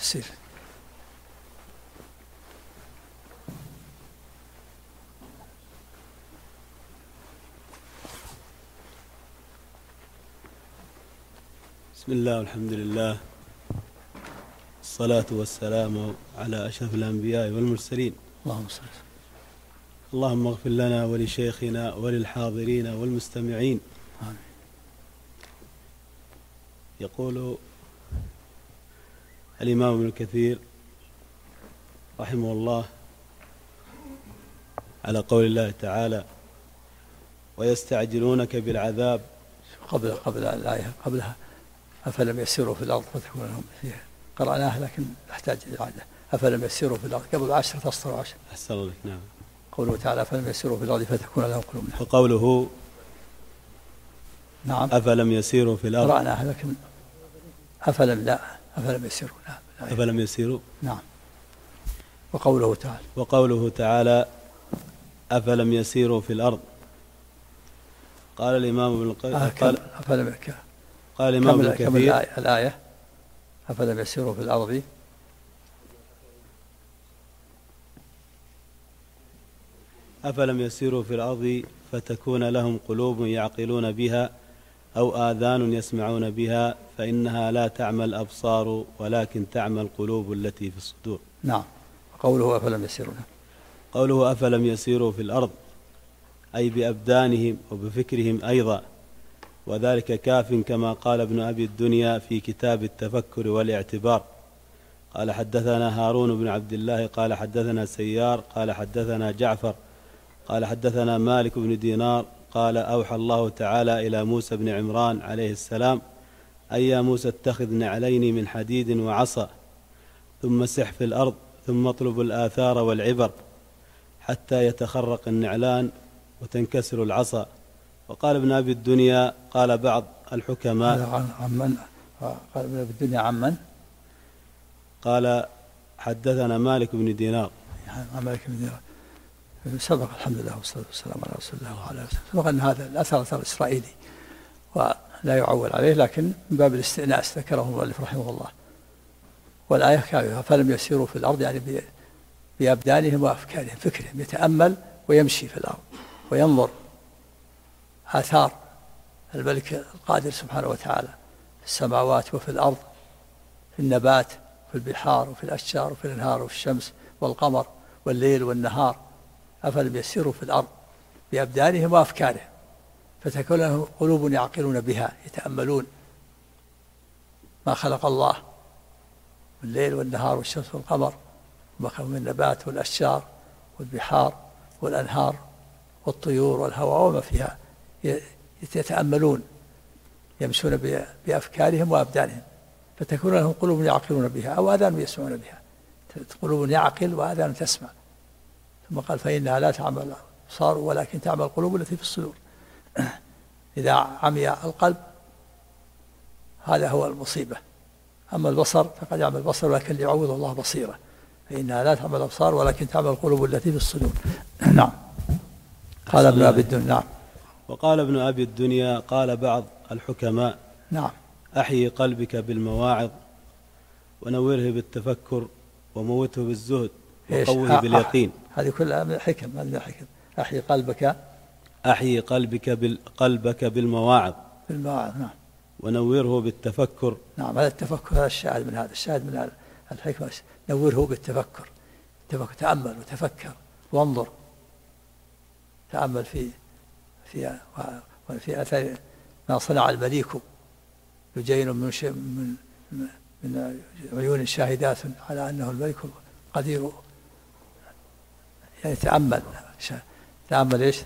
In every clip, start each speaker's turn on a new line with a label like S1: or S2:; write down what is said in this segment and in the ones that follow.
S1: تفسير.
S2: بسم الله والحمد لله، الصلاة والسلام على أشرف الأنبياء والمرسلين.
S1: اللهم صل.
S2: اللهم اغفر لنا ولشيخنا وللحاضرين والمستمعين.
S1: آمين.
S2: يقول الإمام ابن كثير رحمه الله على قول الله تعالى: ويستعجلونك بالعذاب.
S1: قبل الآية قبلها: أفلم يسيروا في الأرض فتكون لهم فيها. قرأناها لكن نحتاج إعادة. أفلم يسيروا في الأرض قبل 10 أسطر 10.
S2: أحسن الله. نعم.
S1: قوله تعالى: أفلم يسيروا في الأرض فتكون لهم قلوب.
S2: وقوله:
S1: نعم.
S2: أفلم يسيروا في الأرض.
S1: قرأناها لكن أفلم يسيروا. نعم.
S2: أفلم يسيروا.
S1: نعم. وقوله تعالى:
S2: أفلم يسيروا في الأرض. قال الإمام ابن القيم قال الإمام ابن كثير
S1: الآية: أفلم يسيروا في الأرض
S2: أفلم يسيروا في الأرض فتكون لهم قلوب يعقلون بها أو آذان يسمعون بها فإنها لا تعمى الأبصار ولكن تعمى القلوب التي في الصدور.
S1: نعم. قوله
S2: أفلم يسيروا في الأرض أي بأبدانهم وبفكرهم أيضا، وذلك كاف كما قال ابن أبي الدنيا في كتاب التفكر والاعتبار. قال: حدثنا هارون بن عبد الله قال حدثنا سيار قال حدثنا جعفر قال حدثنا مالك بن دينار قال: أوحى الله تعالى إلى موسى بن عمران عليه السلام: أي يا موسى اتخذ نعلين من حديد وعصا ثم سح في الأرض ثم اطلب الآثار والعبر حتى يتخرق النعلان وتنكسر العصا. وقال ابن أبي الدنيا قال بعض الحكماء
S1: قال ابن أبي الدنيا عمن؟
S2: قال: حدثنا مالك بن دينار.
S1: مالك بن دينار سبق، الحمد لله والصلاة والسلام على رسول الله وعلى آله وسلم. سبق أن هذا الأثر إسرائيلي ولا يعول عليه، لكن من باب الاستئناس ذكره المؤلف رحمه الله. والآية كاملة: فلم يسيروا في الأرض يعني بأبدانهم وأفكارهم، فكرهم، يتأمل ويمشي في الأرض وينظر آثار الملك القادر سبحانه وتعالى في السماوات وفي الأرض، في النبات وفي البحار وفي الأشجار وفي الأنهار وفي الشمس والقمر والليل والنهار. أفلم يسيروا في الأرض بأبدانهم وأفكارهم فتكون لهم قلوب يعقلون بها، يتأملون ما خلق الله والليل والنهار والشمس والقمر وما خلق من النبات والأشجار والبحار والأنهار والطيور والهواء وما فيها، يتأملون يمشون بأفكارهم وأبدانهم فتكون لهم قلوب يعقلون بها أو آذان يسمعون بها. قلوب يعقل وآذان تسمع. ثم قال: فإنها لا تعمى الأبصار ولكن تعمى القلوب التي في الصدور. إذا عمي القلب هذا هو المصيبة. أما البصر فقد يعمى البصر ولكن ليعوض الله بصيرة. فإنها لا تعمى الأبصار ولكن تعمى القلوب التي في الصدور. نعم. قال ابن أبي الدنيا. نعم.
S2: وقال ابن أبي الدنيا قال بعض الحكماء:
S1: نعم.
S2: أحيي قلبك بالمواعظ ونوره بالتفكر وموته بالزهد وقوه باليقين.
S1: هذه كلها من الحكم. أحيي
S2: قلبك بالمواعظ.
S1: نعم.
S2: ونوره بالتفكر.
S1: نعم. هذا التفكر، هذا الشاهد من هذا الحكمة. نوره بالتفكر. تأمل وتفكر وانظر، تأمل في أثر ما صنع المليك يجين من عيون شاهدات على أنه الملك القدير. يعني تأمل إيش؟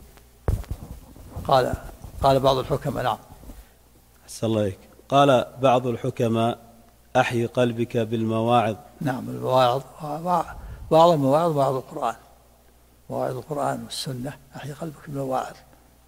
S1: قال بعض الحكماء. نعم.
S2: أحسن الله عليك. قال بعض الحكماء: أحيي قلبك بالمواعظ.
S1: نعم. المواعظ، بعض المواعظ بعض القرآن، مواعظ القرآن والسنة. أحيي قلبك بالمواعظ،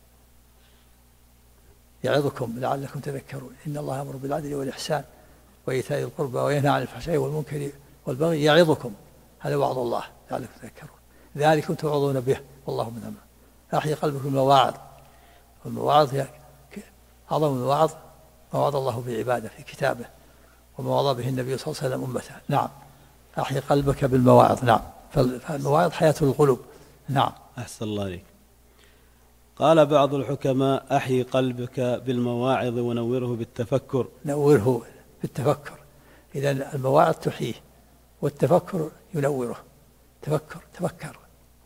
S1: يعظكم لعلكم تذكرون. إن الله يأمر بالعدل والإحسان وإيتاء القربى وينهى عن الفحشاء والمنكر والبغي يعظكم. هذا وعظ الله لعلكم تذكرون. ذلكم توعظون به والله من أمره. أحيي قلبك بالمواعظ. والمواعظ هي أعظم المواعظ ما وعظ الله بعباده في كتابه وما وضى به النبي صلى الله عليه وسلم أمته. نعم. أحي قلبك بالمواعظ. نعم. فالمواعظ حياة القلوب. نعم.
S2: أحسن الله عليك. قال بعض الحكماء: أحي قلبك بالمواعظ ونوره بالتفكر.
S1: نوره بالتفكر. إذن المواعظ تحييه والتفكر ينوره. تفكر.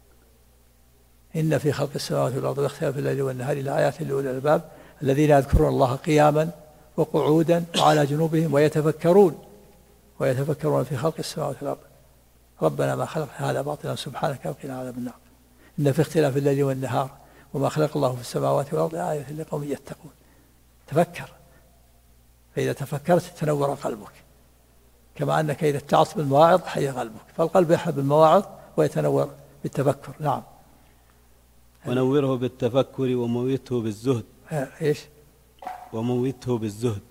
S1: إن في خلق السماوات والأرض واختلاف الليل والنهار لآيات لأولي الألباب الذين يذكرون الله قياما وقعودا وعلى جنوبهم ويتفكرون في خلق السماوات والأرض ربنا ما خلق هذا باطلا سبحانك وقنا عذاب النار إن في اختلاف الليل والنهار وما خلق الله في السماوات والأرض آية لقوم يتقون. تفكر، فإذا تفكرت تنور قلبك، كما أنك إذا اتعظت بالمواعظ حي قلبك، فالقلب يحب المواعظ ويتنور بالتفكر. نعم.
S2: ونوره بالتفكر وموته بالزهد.
S1: إيش؟
S2: وموته بالزهد.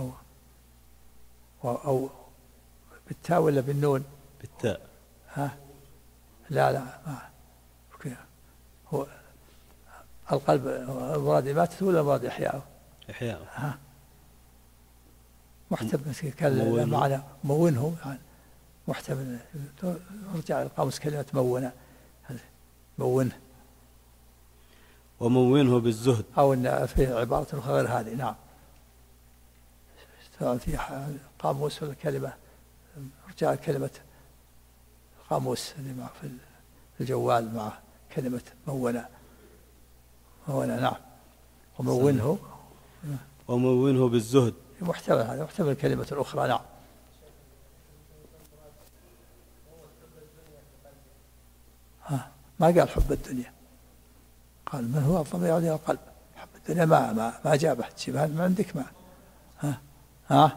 S1: أو بالتاء ولا بالنون؟
S2: بالتاء.
S1: لا ما هو القلب المراد إماتته ولا المراد إحياءه؟
S2: إحياءه.
S1: محتمل كان معنى مونه يعني محتمل. ارجع القاموس كلمة مونه
S2: ومونه بالزهد،
S1: أو إن في عبارة أخرى غير هذه. نعم. سواء في قاموس ولا كلمة، ارجع كلمة قاموس اللي مع في الجوال مع كلمة مونه. نعم.
S2: ومونه بالزهد
S1: محتمل هذا، محتمل كلمة أخرى. نعم. ما قال حب الدنيا، قال من هو الضمير يعود إلى القلب. حب الدنيا ما جابه، تجيبها ما عندك. ما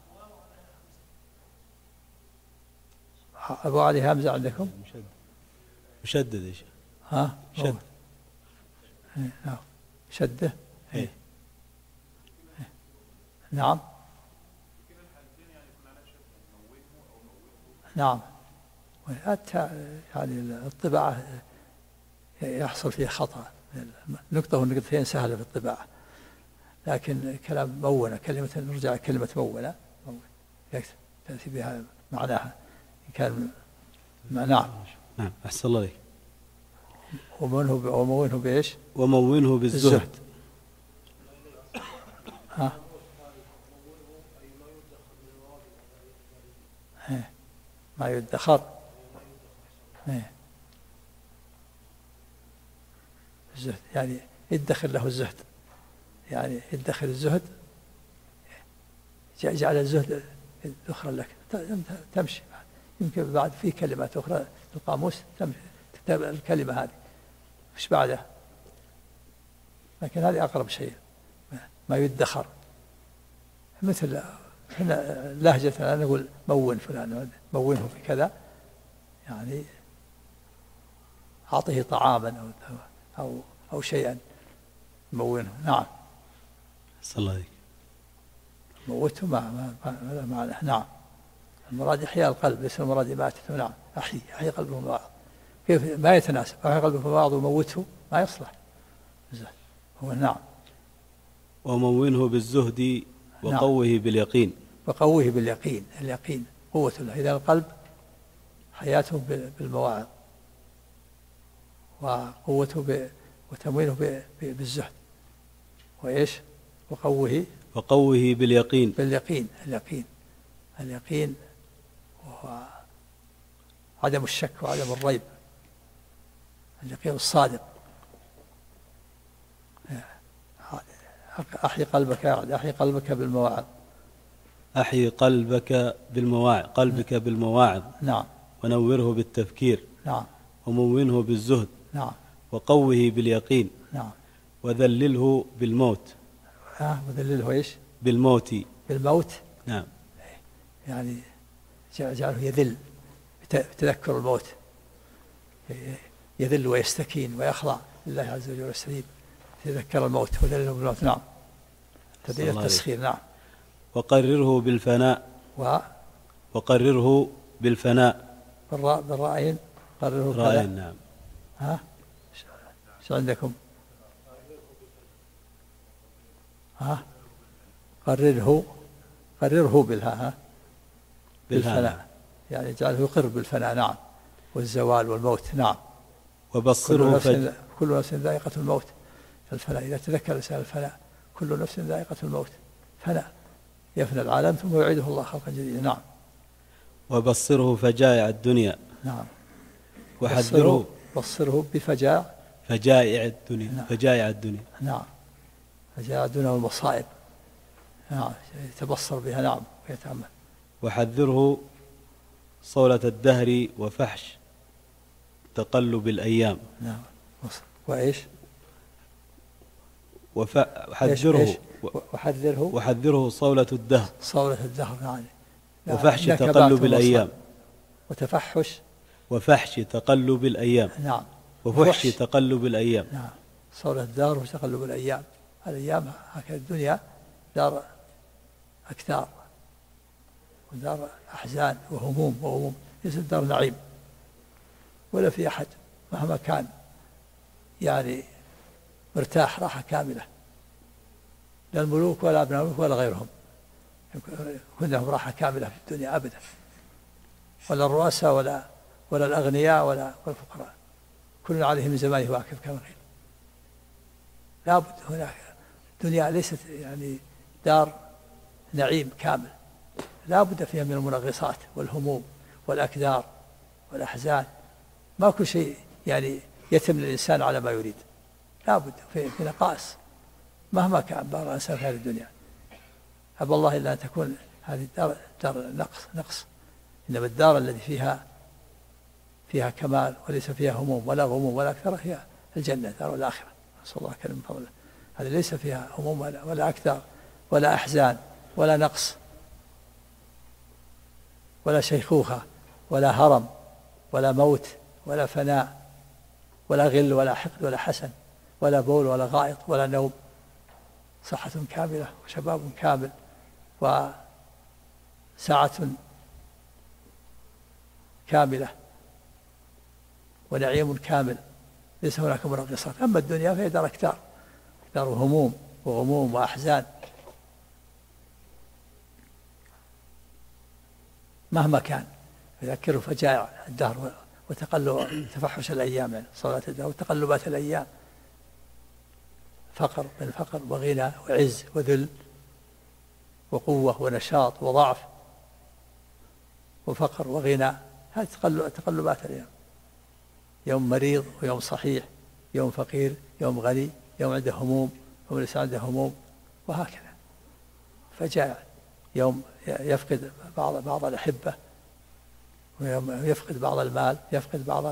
S1: أبو علي همزة عندكم؟
S2: مشدد يا شيخ.
S1: شد. نعم. شده. نعم. نعم. يعني الطباعة يحصل فيه خطأ، نقطة ونقطتين سهلة في الطباعة، لكن كلام مونة، كلمة نرجع كلمة مونة تأتي بها معناها كان. نعم.
S2: أحسن الله عليك.
S1: ومونه بإيش؟
S2: ومونه بالزهد. ما
S1: يدخر. الزهد يعني يدخر له الزهد، يعني يدخر الزهد، جعل الزهد ذخرا لك تمشي. يمكن بعد في كلمات أخرى في القاموس تكتب الكلمة هذه مش بعدها، لكن هذه أقرب شيء. ما يدخر، مثل احنا لهجتنا نقول مون فلان، مونه في كذا، يعني أعطيه طعاما أو شيئا مونه. نعم.
S2: صلى الله عليك.
S1: موته ما معنى. نعم. المراد إحياء القلب، ليس المراد إماتته. نعم. أحيي قلبه بعض، كيف ما يتناسب؟ أحيي قلبه بعض وموته ما يصلح. هو. نعم.
S2: ومونه بالزهد وقوه. نعم. باليقين.
S1: وقوه باليقين. اليقين قوة الله. إذا القلب حياته بالمواعظ، وقوته وتموينه بالزهد، وإيش؟ وقوه
S2: باليقين.
S1: اليقين وهو عدم الشك وعدم الريب، اليقين الصادق. أحيي قلبك بالمواعظ.
S2: أحيي قلبك بالمواعظ.
S1: نعم.
S2: ونوره بالتفكير.
S1: نعم.
S2: ومونه بالزهد.
S1: نعم.
S2: وقوه باليقين.
S1: نعم.
S2: وذلله بالموت.
S1: وذلله إيش؟
S2: بالموت.
S1: نعم. يعني جعله يذل بتذكر الموت، يذل ويستكين ويخضع لله عز وجل ويستجيب، يتذكر الموت وذلله بالموت. نعم. تدليل التسخير. نعم.
S2: وقرره بالفناء.
S1: بالرأيين. قرره
S2: بالرأيين. نعم.
S1: شو عندكم؟ قرره بالها. بالفناء، يعني يجعله يقر بالفناء، نعم، والزوال والموت، نعم.
S2: وبصره
S1: كل نفس ذائقة الموت، فالفناء إذا تذكر الإنسان الفناء، كل نفس ذائقة الموت، فناء، يفنى العالم ثم يعيده الله خلقا جديدا، نعم.
S2: وبصره فجائع الدنيا،
S1: نعم.
S2: وحذره
S1: بصره بفجائع
S2: الدنيا،
S1: نعم.
S2: فجائع الدنيا،
S1: نعم، فجائع الدنيا والمصائب، نعم، يتبصر بها، نعم، ويتأمل.
S2: وحذره صولة الدهر وفحش تقلب الأيام.
S1: نعم. وإيش؟
S2: وحذره صولة الدهر،
S1: نعم،
S2: وفحش تقلب الأيام، وفحش تقلب الأيام،
S1: نعم،
S2: وفحش تقلب الأيام،
S1: نعم، صولة الدهر وتقلب الأيام. الأيام هكذا، الدنيا دار أكثار ودار أحزان وهموم، ليست دار نعيم، ولا في أحد مهما كان يعني مرتاح راحة كاملة، لا الملوك ولا أبناء الملوك ولا غيرهم يكون لهم راحة كاملة في الدنيا أبدا، ولا الرؤساء ولا الأغنياء ولا الفقراء، كل عليه من زمانه واقف كما قيل. لا بد هناك، الدنيا ليست يعني دار نعيم كامل، لا بد فيها من المنغصات والهموم والأكدار والأحزان، ما كل شيء يعني يتم للإنسان على ما يريد، لا بد في نقائص مهما كان بار الإنسان في هذه الدنيا. أبى الله إلا أن تكون هذه دار نقص، إنما الدار التي فيها كمال وليس فيها هموم ولا غموم ولا أكثر هي الجنة، دار الآخرة، نسأل الله كريم من فضله. هذه ليس فيها هموم ولا أكثر ولا أحزان ولا نقص ولا شيخوخة ولا هرم ولا موت ولا فناء ولا غل ولا حقد ولا حسن ولا بول ولا غائط ولا نوم، صحة كاملة وشباب كامل وساعة كاملة ونعيم كامل، ليس هناك منغصات. أما الدنيا فهي دار أكثار، دار هموم وغموم وأحزان مهما كان. يذكر فجائع الدهر وتقلب تفحش الأيام، يعني صلاة الدهر وتقلبات الأيام، فقر بين فقر وغنى وعز وذل وقوة ونشاط وضعف وفقر وغنى، هذه تقلبات الأيام، يوم مريض ويوم صحيح، يوم فقير يوم غني، يوم عنده هموم يوم ليس عنده هموم، وهكذا. فجائع، يوم يفقد بعض الأحبة، ويوم يفقد بعض المال، يفقد بعض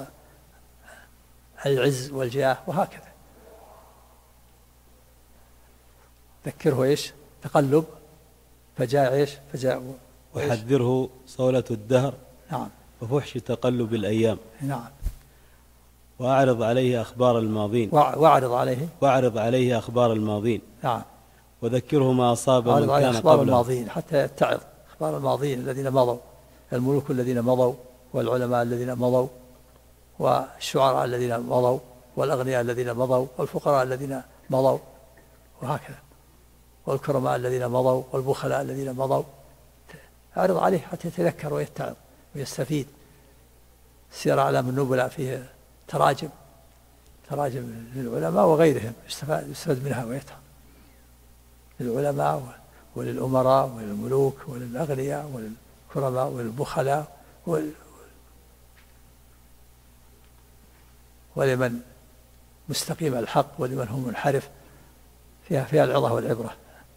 S1: العز والجاه، وهكذا. ذكره ايش؟ تقلب فجائع ايش؟ فجائع.
S2: وحذره صولة الدهر،
S1: نعم،
S2: وفحش تقلب الأيام،
S1: نعم.
S2: وأعرض عليه أخبار الماضين، وأعرض عليه أخبار الماضين،
S1: نعم.
S2: وذكره ما أصاب من كان
S1: أخبار
S2: قبله،
S1: الماضين حتى يتعظ، أخبار الماضين الذين مضوا، الملوك الذين مضوا، والعلماء الذين مضوا، والشعراء الذين مضوا، والأغنياء الذين مضوا، والفقراء الذين مضوا، وهكذا، والكرماء الذين مضوا، والبخلاء الذين مضوا. أعرض عليه حتى يتذكر ويتعظ ويستفيد. سير أعلام النبلاء فيه تراجم للعلماء وغيرهم، يستفاد منها ويتعظ، للعلماء وللأمراء وللملوك وللأغنياء وللكرماء وللبخلاء ولمن مستقيم الحق ولمن هم منحرف، فيها العظة والعبرة.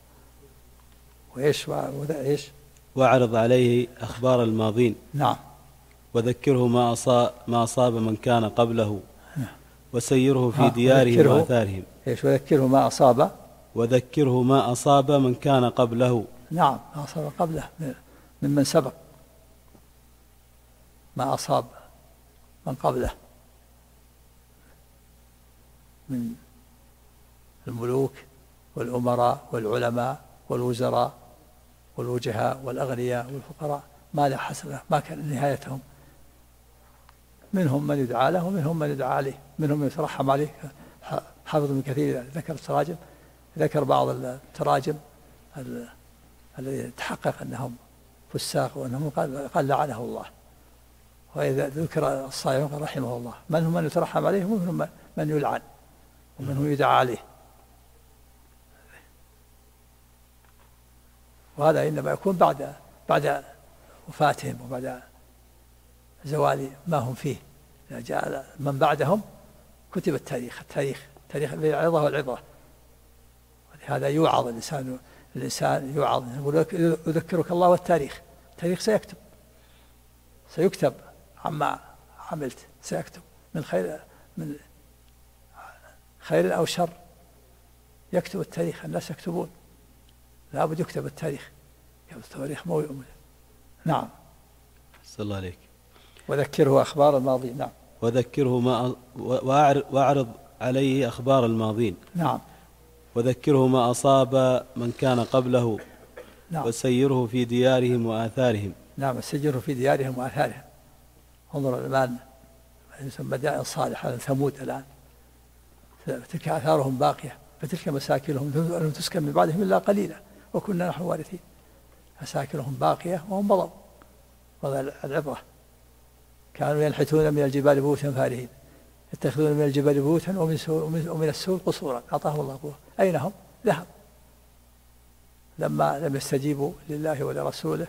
S1: وإيش
S2: وأعرض عليه أخبار الماضين،
S1: نعم.
S2: وذكره ما أصاب من كان قبله، وسيره في ديارهم وآثارهم. وذكره ما أصاب من كان قبله،
S1: نعم، ما أصاب قبله ممن سبق، ما أصاب من قبله من الملوك والأمراء والعلماء والوزراء والوجهاء والأغنياء والفقراء، ما لا حسن له، ما كان نهايتهم. منهم من يدعى له ومنهم من يدعى عليه، منهم من يترحم عليه. حافظ ابن كثير ذكر التراجم، ذكر بعض التراجم الذي تحقق أنهم فساق وأنهم قال لعنه الله. وإذا ذكر الصالحون قال رحمه الله. من هم من يترحم عليه ومنهم من يلعن ومنهم يدعى عليه. وهذا إنما يكون بعد وفاتهم وبعد زوال ما هم فيه. إذا جاء من بعدهم كتب التاريخ العظة والعظة. ولهذا يوعظ الإنسان يوعظ يذكرك الله والتاريخ. التاريخ سيكتب عما عملت، سيكتب من خير أو شر. يكتب التاريخ، الناس يكتبون، لا بد يكتب التاريخ. التاريخ نعم.
S2: صلى الله عليك.
S1: وذكره أخبار الماضين. نعم.
S2: وذكره وأعرض عليه أخبار الماضين.
S1: نعم.
S2: وذكره ما أصاب من كان قبله.
S1: نعم.
S2: وسيره في ديارهم وآثارهم.
S1: نعم، سيره في ديارهم وآثارهم. انظر الآن مدائن صالحة ثمود الآن تلك آثارهم باقية، فتلك مساكنهم لم تسكن من بعدهم إلا قليلا وكنا نحن وارثين. مساكنهم باقية وهم مضوا. وهذا العبرة. كانوا ينحتون من الجبال بيوتا فارهين، يتخذون من الجبال بيوتا ومن السوق قصورا. أعطاهم الله قوة. أين هم؟ ذهب. لما لم يستجيبوا لله ولرسوله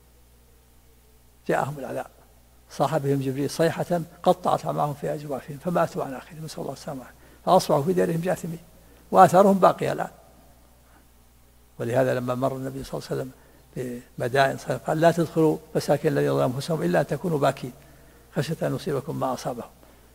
S1: جاءهم العذاب، صاح بهم جبريل صيحة قطعت معهم في أجوافهم فماتوا عن آخرهم، نسأل الله السلامة، فأصبحوا في ديرهم جاثمين وآثارهم باقية الآن. ولهذا لما مر النبي صلى الله عليه وسلم بمدائن قال لا تدخلوا مساكن الذين ظلموا أنفسهم إلا أن تكونوا باكين خشية أن يصيبكم ما أصابهم.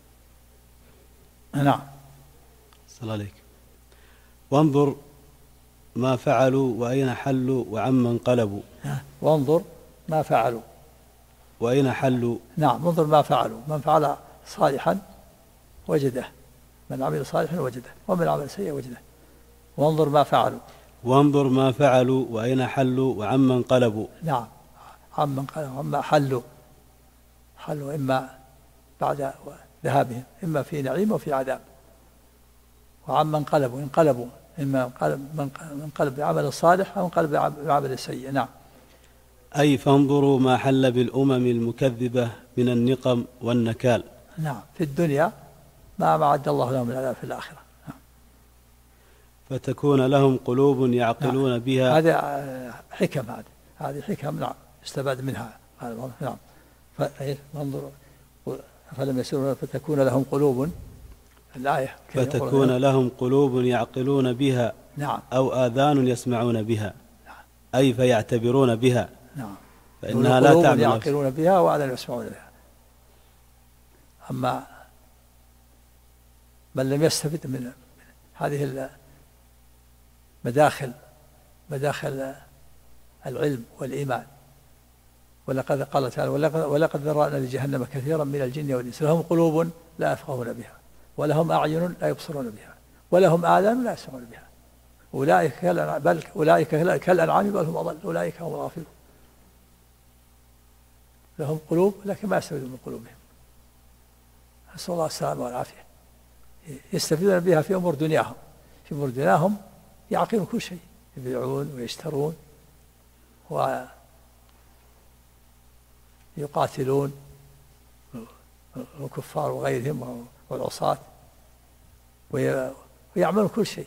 S1: نعم.
S2: صلى الله عليك. وانظر ما فعلوا وأين حلوا وعما انقلبوا.
S1: وانظر ما فعلوا
S2: وأين حلوا.
S1: نعم، انظر ما فعلوا. من فعل صالحا وجده، من عمل صالحا وجده، ومن عمل سيئا وجده. وانظر ما فعلوا.
S2: وانظر ما فعلوا وأين حلوا وعما انقلبوا.
S1: نعم، عما انقلبوا، عما حلوا إما بعد ذهابهم إما في نعيم وفي عذاب. وعما انقلبوا إما انقلب بعمل الصالح أو انقلب بعمل السيء. نعم.
S2: أي فانظروا ما حل بالأمم المكذبة من النقم والنكال.
S1: نعم، في الدنيا ما أعد الله لهم من العذاب في الآخرة. نعم.
S2: فتكون لهم قلوب يعقلون
S1: نعم.
S2: بها.
S1: هذه حكم، هذه حكم. نعم، استفاد منها. نعم. فانظروا فلم يسيروا فتكون لهم قلوب. الآية
S2: فتكون لهم قلوب يعقلون بها.
S1: نعم.
S2: أو آذان يسمعون بها.
S1: نعم.
S2: أي فيعتبرون بها.
S1: نعم.
S2: فإنها لا تعمل
S1: يعقلون بها وآذان يسمعون بها. أما من لم يستفد من هذه مداخل العلم والإيمان، ولقد قال تعالى ولقد ذرأنا لجهنم كثيرا من الجن والإنس لهم قلوب لا يفقهون بها ولهم أعين لا يبصرون بها ولهم آذان لا يسمعون بها أولئك كالأنعام بل هم أضل أولئك هم الغافلون. لهم قلوب لكن ما يستفيدون من قلوبهم. نسأل الله السلامة والعافية. يستفيدون بها في أمور دنياهم. في أمور دنياهم يعقلون كل شيء، يبيعون ويشترون ويقاتلون الكفار وغيرهم والعصاة ويعملون كل شيء،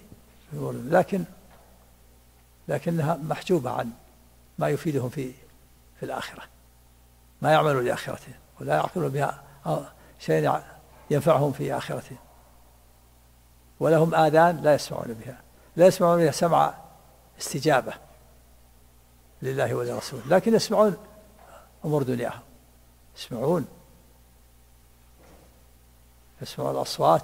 S1: لكنها محجوبة عن ما يفيدهم في الآخرة. ما يعملون لآخرتهم ولا يعقلون بها شيء ينفعهم في آخرتهم. ولهم آذان لا يسمعون بها سمع استجابة لله ولرسوله، لكن يسمعون أمور دنياهم، يسمعون الأصوات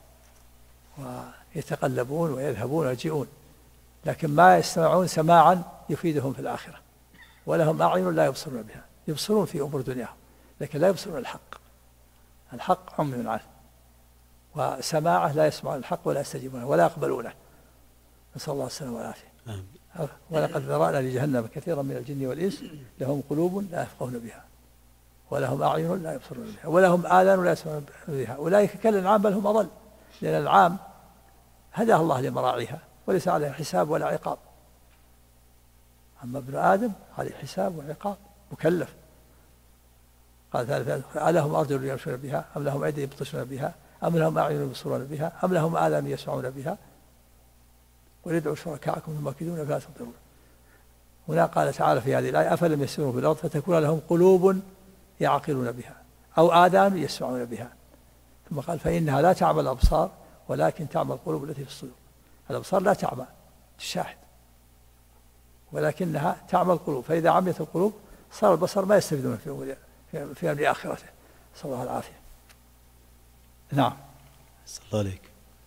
S1: ويتقلبون ويذهبون ويجيئون، لكن ما يستمعون سماعا يفيدهم في الآخرة. ولهم أعين لا يبصرون بها، يبصرون في أمور دنياهم لكن لا يبصرون الحق عمي عنه، وسماعه لا يسمعون الحق ولا يستجيبونه ولا يقبلونه. نسأل الله السلامة والعافية. ولقد ذرأنا لجهنم كثيرا من الجن والإنس لهم قلوب لا يفقهون بها ولهم أعين لا يبصرون بها ولهم آذان لا يسمعون بها أولئك كالأنعام بل هم أضل، لأن الأنعام هداها الله لمراعيها وليس عليها حساب ولا عقاب. أما ابن آدم عليه حساب وعقاب، مكلف. قال ثالثا ألهم أرجل يمشون بها أم لهم أيدي يبطشون بها أم لهم أعين يبصرون بها أم لهم آذان يسمعون بها قل ادعوا شركاءكم ثم كيدون فلا تنظرون. هنا قال تعالى في هذه الآية أفلم يسيروا في الأرض فتكون لهم قلوب يعقلون بها أو آذان يسمعون بها، ثم قال فإنها لا تعمى الأبصار ولكن تعمى القلوب التي في الصدور. الأبصار لا تعمى تشاهد، ولكنها تعمى القلوب، فإذا عميت القلوب صار البصر ما يستفيدون في أمر آخرته، نسأل الله العافية. نعم.
S2: صلى الله عليك.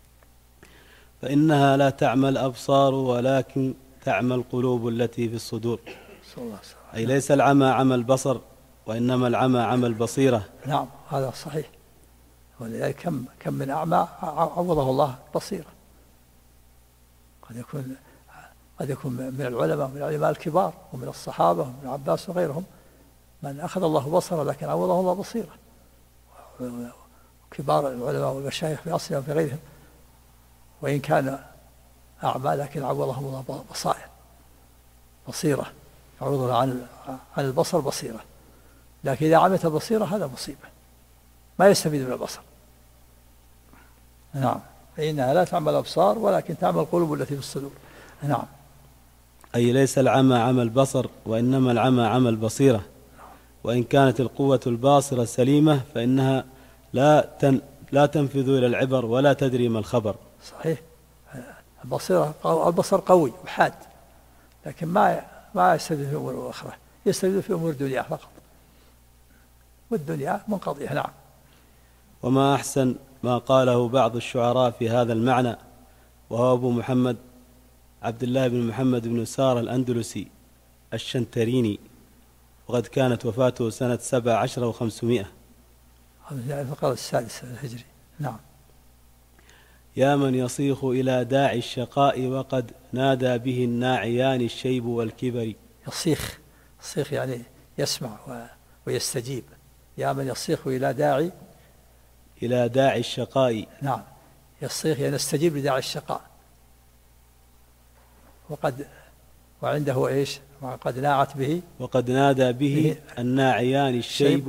S2: فإنها لا تعمى الأبصار ولكن تعمى القلوب التي في الصدور.
S1: صلى الله عليه.
S2: أي ليس العمى عمى البصر وإنما العمى عمى البصيرة.
S1: نعم هذا صحيح. ولذلك كم من أعمى عوضه الله بصيرة. قد يكون من العلماء من العلماء الكبار ومن الصحابة ومن عباس وغيرهم من أخذ الله بصره لكن عوضه الله بصيرة. كبار العلماء والمشايخ في عصرهم وفي غيرهم وإن كان أعمى لكن عوضهم الله بصائر بصيرة، يعوضها عن البصر بصيرة. لكن إذا عمت البصيرة هذا مصيبة، ما يستفيد من البصر. نعم. فإنها لا تعمى الأبصار ولكن تعمى القلوب التي في الصدور. نعم.
S2: أي ليس العمى عمى البصر وإنما العمى عمى البصيرة. وإن كانت القوة الباصرة سليمة فإنها لا تنفذ إلى العبر ولا تدري ما الخبر.
S1: صحيح. البصر قوي وحاد لكن ما يستفيد في أمور الآخرة، يستفيد في أمور الدنيا فقط، والدنيا منقضية. نعم.
S2: وما أحسن ما قاله بعض الشعراء في هذا المعنى، وهو أبو محمد عبد الله بن محمد بن سار الأندلسي الشنتريني، وقد كانت وفاته سنة 17 و500
S1: في القرن السادس الهجري. نعم.
S2: يا من يصيخ إلى داعي الشقاء وقد نادى به الناعيان الشيب والكبر.
S1: يصيخ يعني يسمع ويستجيب. يا من يصيخ إلى داعي
S2: الشقاء.
S1: نعم. يصيخ يعني يستجيب لداعي الشقاء. وعنده إيش؟ وقد ناعت به
S2: وقد نادى به الناعيان الشيب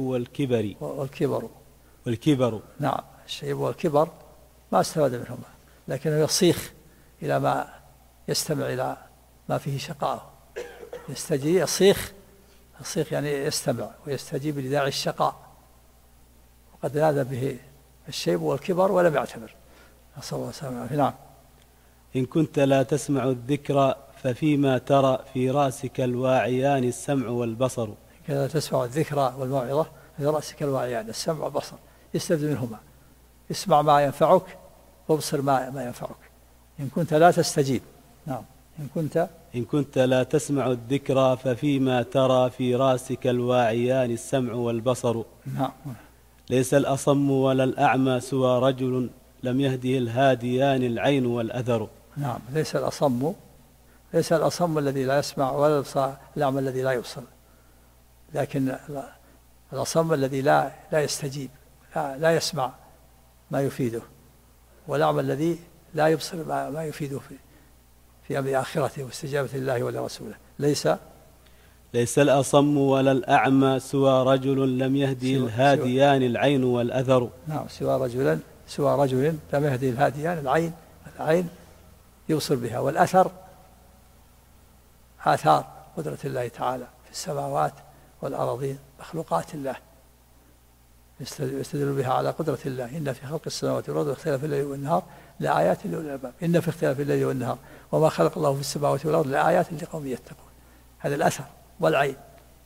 S2: والكبر. نعم.
S1: الشيب والكبر ما استفاد منهما، لكنه يصيخ إلى ما يستمع إلى ما فيه شقاء. يصيخ يعني يستمع ويستجيب لداعي الشقاء. وقد نادى به الشيب والكبر ولم يعتبر، نسأل الله السلامة. نعم.
S2: إن كنت لا تسمع الذكر ففيما ترى في رأسك الواعيان السمع والبصر.
S1: كذا تسمع الذكرى والموعظة في رأسك الواعيان السمع والبصر، يستفيد منهما، اسمع ما ينفعك وابصر ما ينفعك. إن كنت لا تستجيب. نعم. إن
S2: كنت لا تسمع الذكرى ففيما ترى في رأسك الواعيان السمع والبصر.
S1: نعم.
S2: ليس الأصم ولا الأعمى سوى رجل لم يهده الهاديان العين والأذر.
S1: نعم. ليس الأصم الذي لا يسمع ولا الأعمى الذي لا يبصر، لكن الأصم الذي لا يستجيب لا يسمع ما يفيده، والأعمى الذي لا يبصر ما يفيده في أمر آخرته واستجابة لله ولرسوله.
S2: ليس الأصم ولا الأعمى سوى رجل لم يهدي الهاديان العين والأثر.
S1: نعم. سوى رجل لم يهدي الهاديان العين يبصر بها، والأثر آثار قدرة الله تعالى في السماوات والأراضين، مخلوقات الله يستدل بها على قدرة الله. إن في خلق السماوات والأرض واختلاف الليل والنهار لآيات لأولي الألباب. إن في اختلاف الليل والنهار وما خلق الله في السماوات والأرض لآيات لقوم يتقون. هذا الأثر والعين.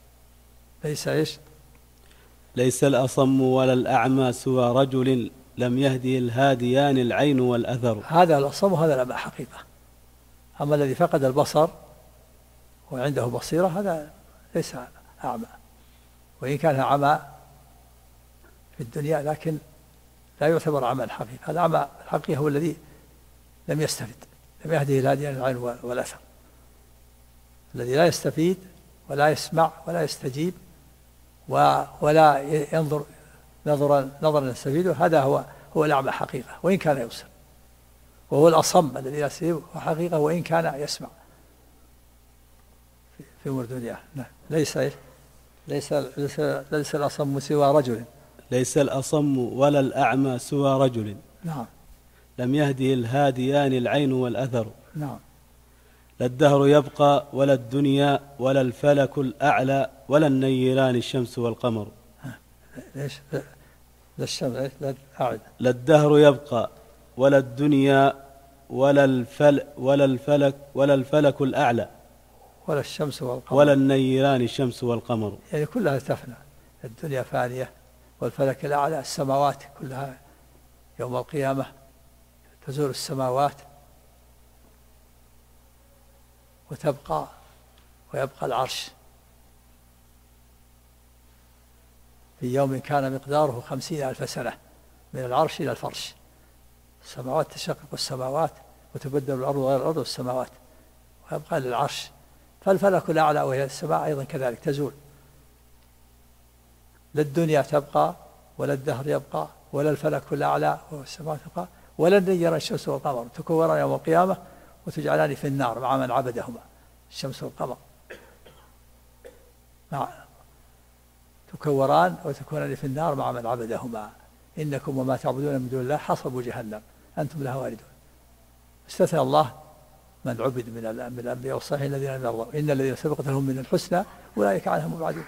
S2: ليس الأصم ولا الأعمى سوى رجل لم يهدي الهاديان العين والأثر.
S1: هذا الأصم وهذا الأعمى حقيقة. أما الذي فقد البصر وعنده بصيرة هذا ليس أعمى، وإن كان أعمى في الدنيا لكن لا يعتبر أعمى الحقيقة. هذا أعمى الحقيقة هو الذي لم يستفد، لم يهديه الهاديان العين والأثر. الذي لا يستفيد ولا يسمع ولا يستجيب ولا ينظر نظرا يستفيده، هذا هو الأعمى حقيقة وإن كان يبصر. وهو الأصم الذي لا يستجيب حقيقة وإن كان يسمع في أمور دنياه. ليس ليس الأصم سوى رجل.
S2: ليس الأصم ولا الأعمى سوى رجل.
S1: نعم.
S2: لم يهده الهاديان العين والأثر.
S1: نعم.
S2: لا الدهر يبقى ولا الدنيا ولا الفلك الأعلى ولا النيران الشمس والقمر.
S1: ليش لا الشمس لا أعد.
S2: لا الدهر يبقى ولا الدنيا ولا الفلك الأعلى
S1: ولا الشمس والقمر
S2: ولا النيران الشمس والقمر.
S1: يعني كلها تفنى. الدنيا فانية والفلك الأعلى، السماوات كلها يوم القيامة تزول السماوات ويبقى العرش في يوم كان مقداره 50,000 سنة من العرش إلى الفرش. السماوات تشقق السماوات وتبدل الأرض غير الأرض والسماوات ويبقى للعرش. فالفلك الأعلى وهي السماء أيضا كذلك تزول. لا الدنيا تبقى ولا الدهر يبقى ولا الفلك الأعلى والسماء تبقى ولا النيران الشمس والقمر تكوران يوم القيامة وتجعلان في النار مع من عبدهما، الشمس والقمر تكوران وتكونان في النار مع من عبدهما. إنكم وما تعبدون من دون الله حصب جهنم أنتم لها واردون. استثنى الله من عبد من الأنبياء والصالحين الذين لم يرضوا إن الذين سبقت لهم من الحسنى أولئك عنهم مبعدون.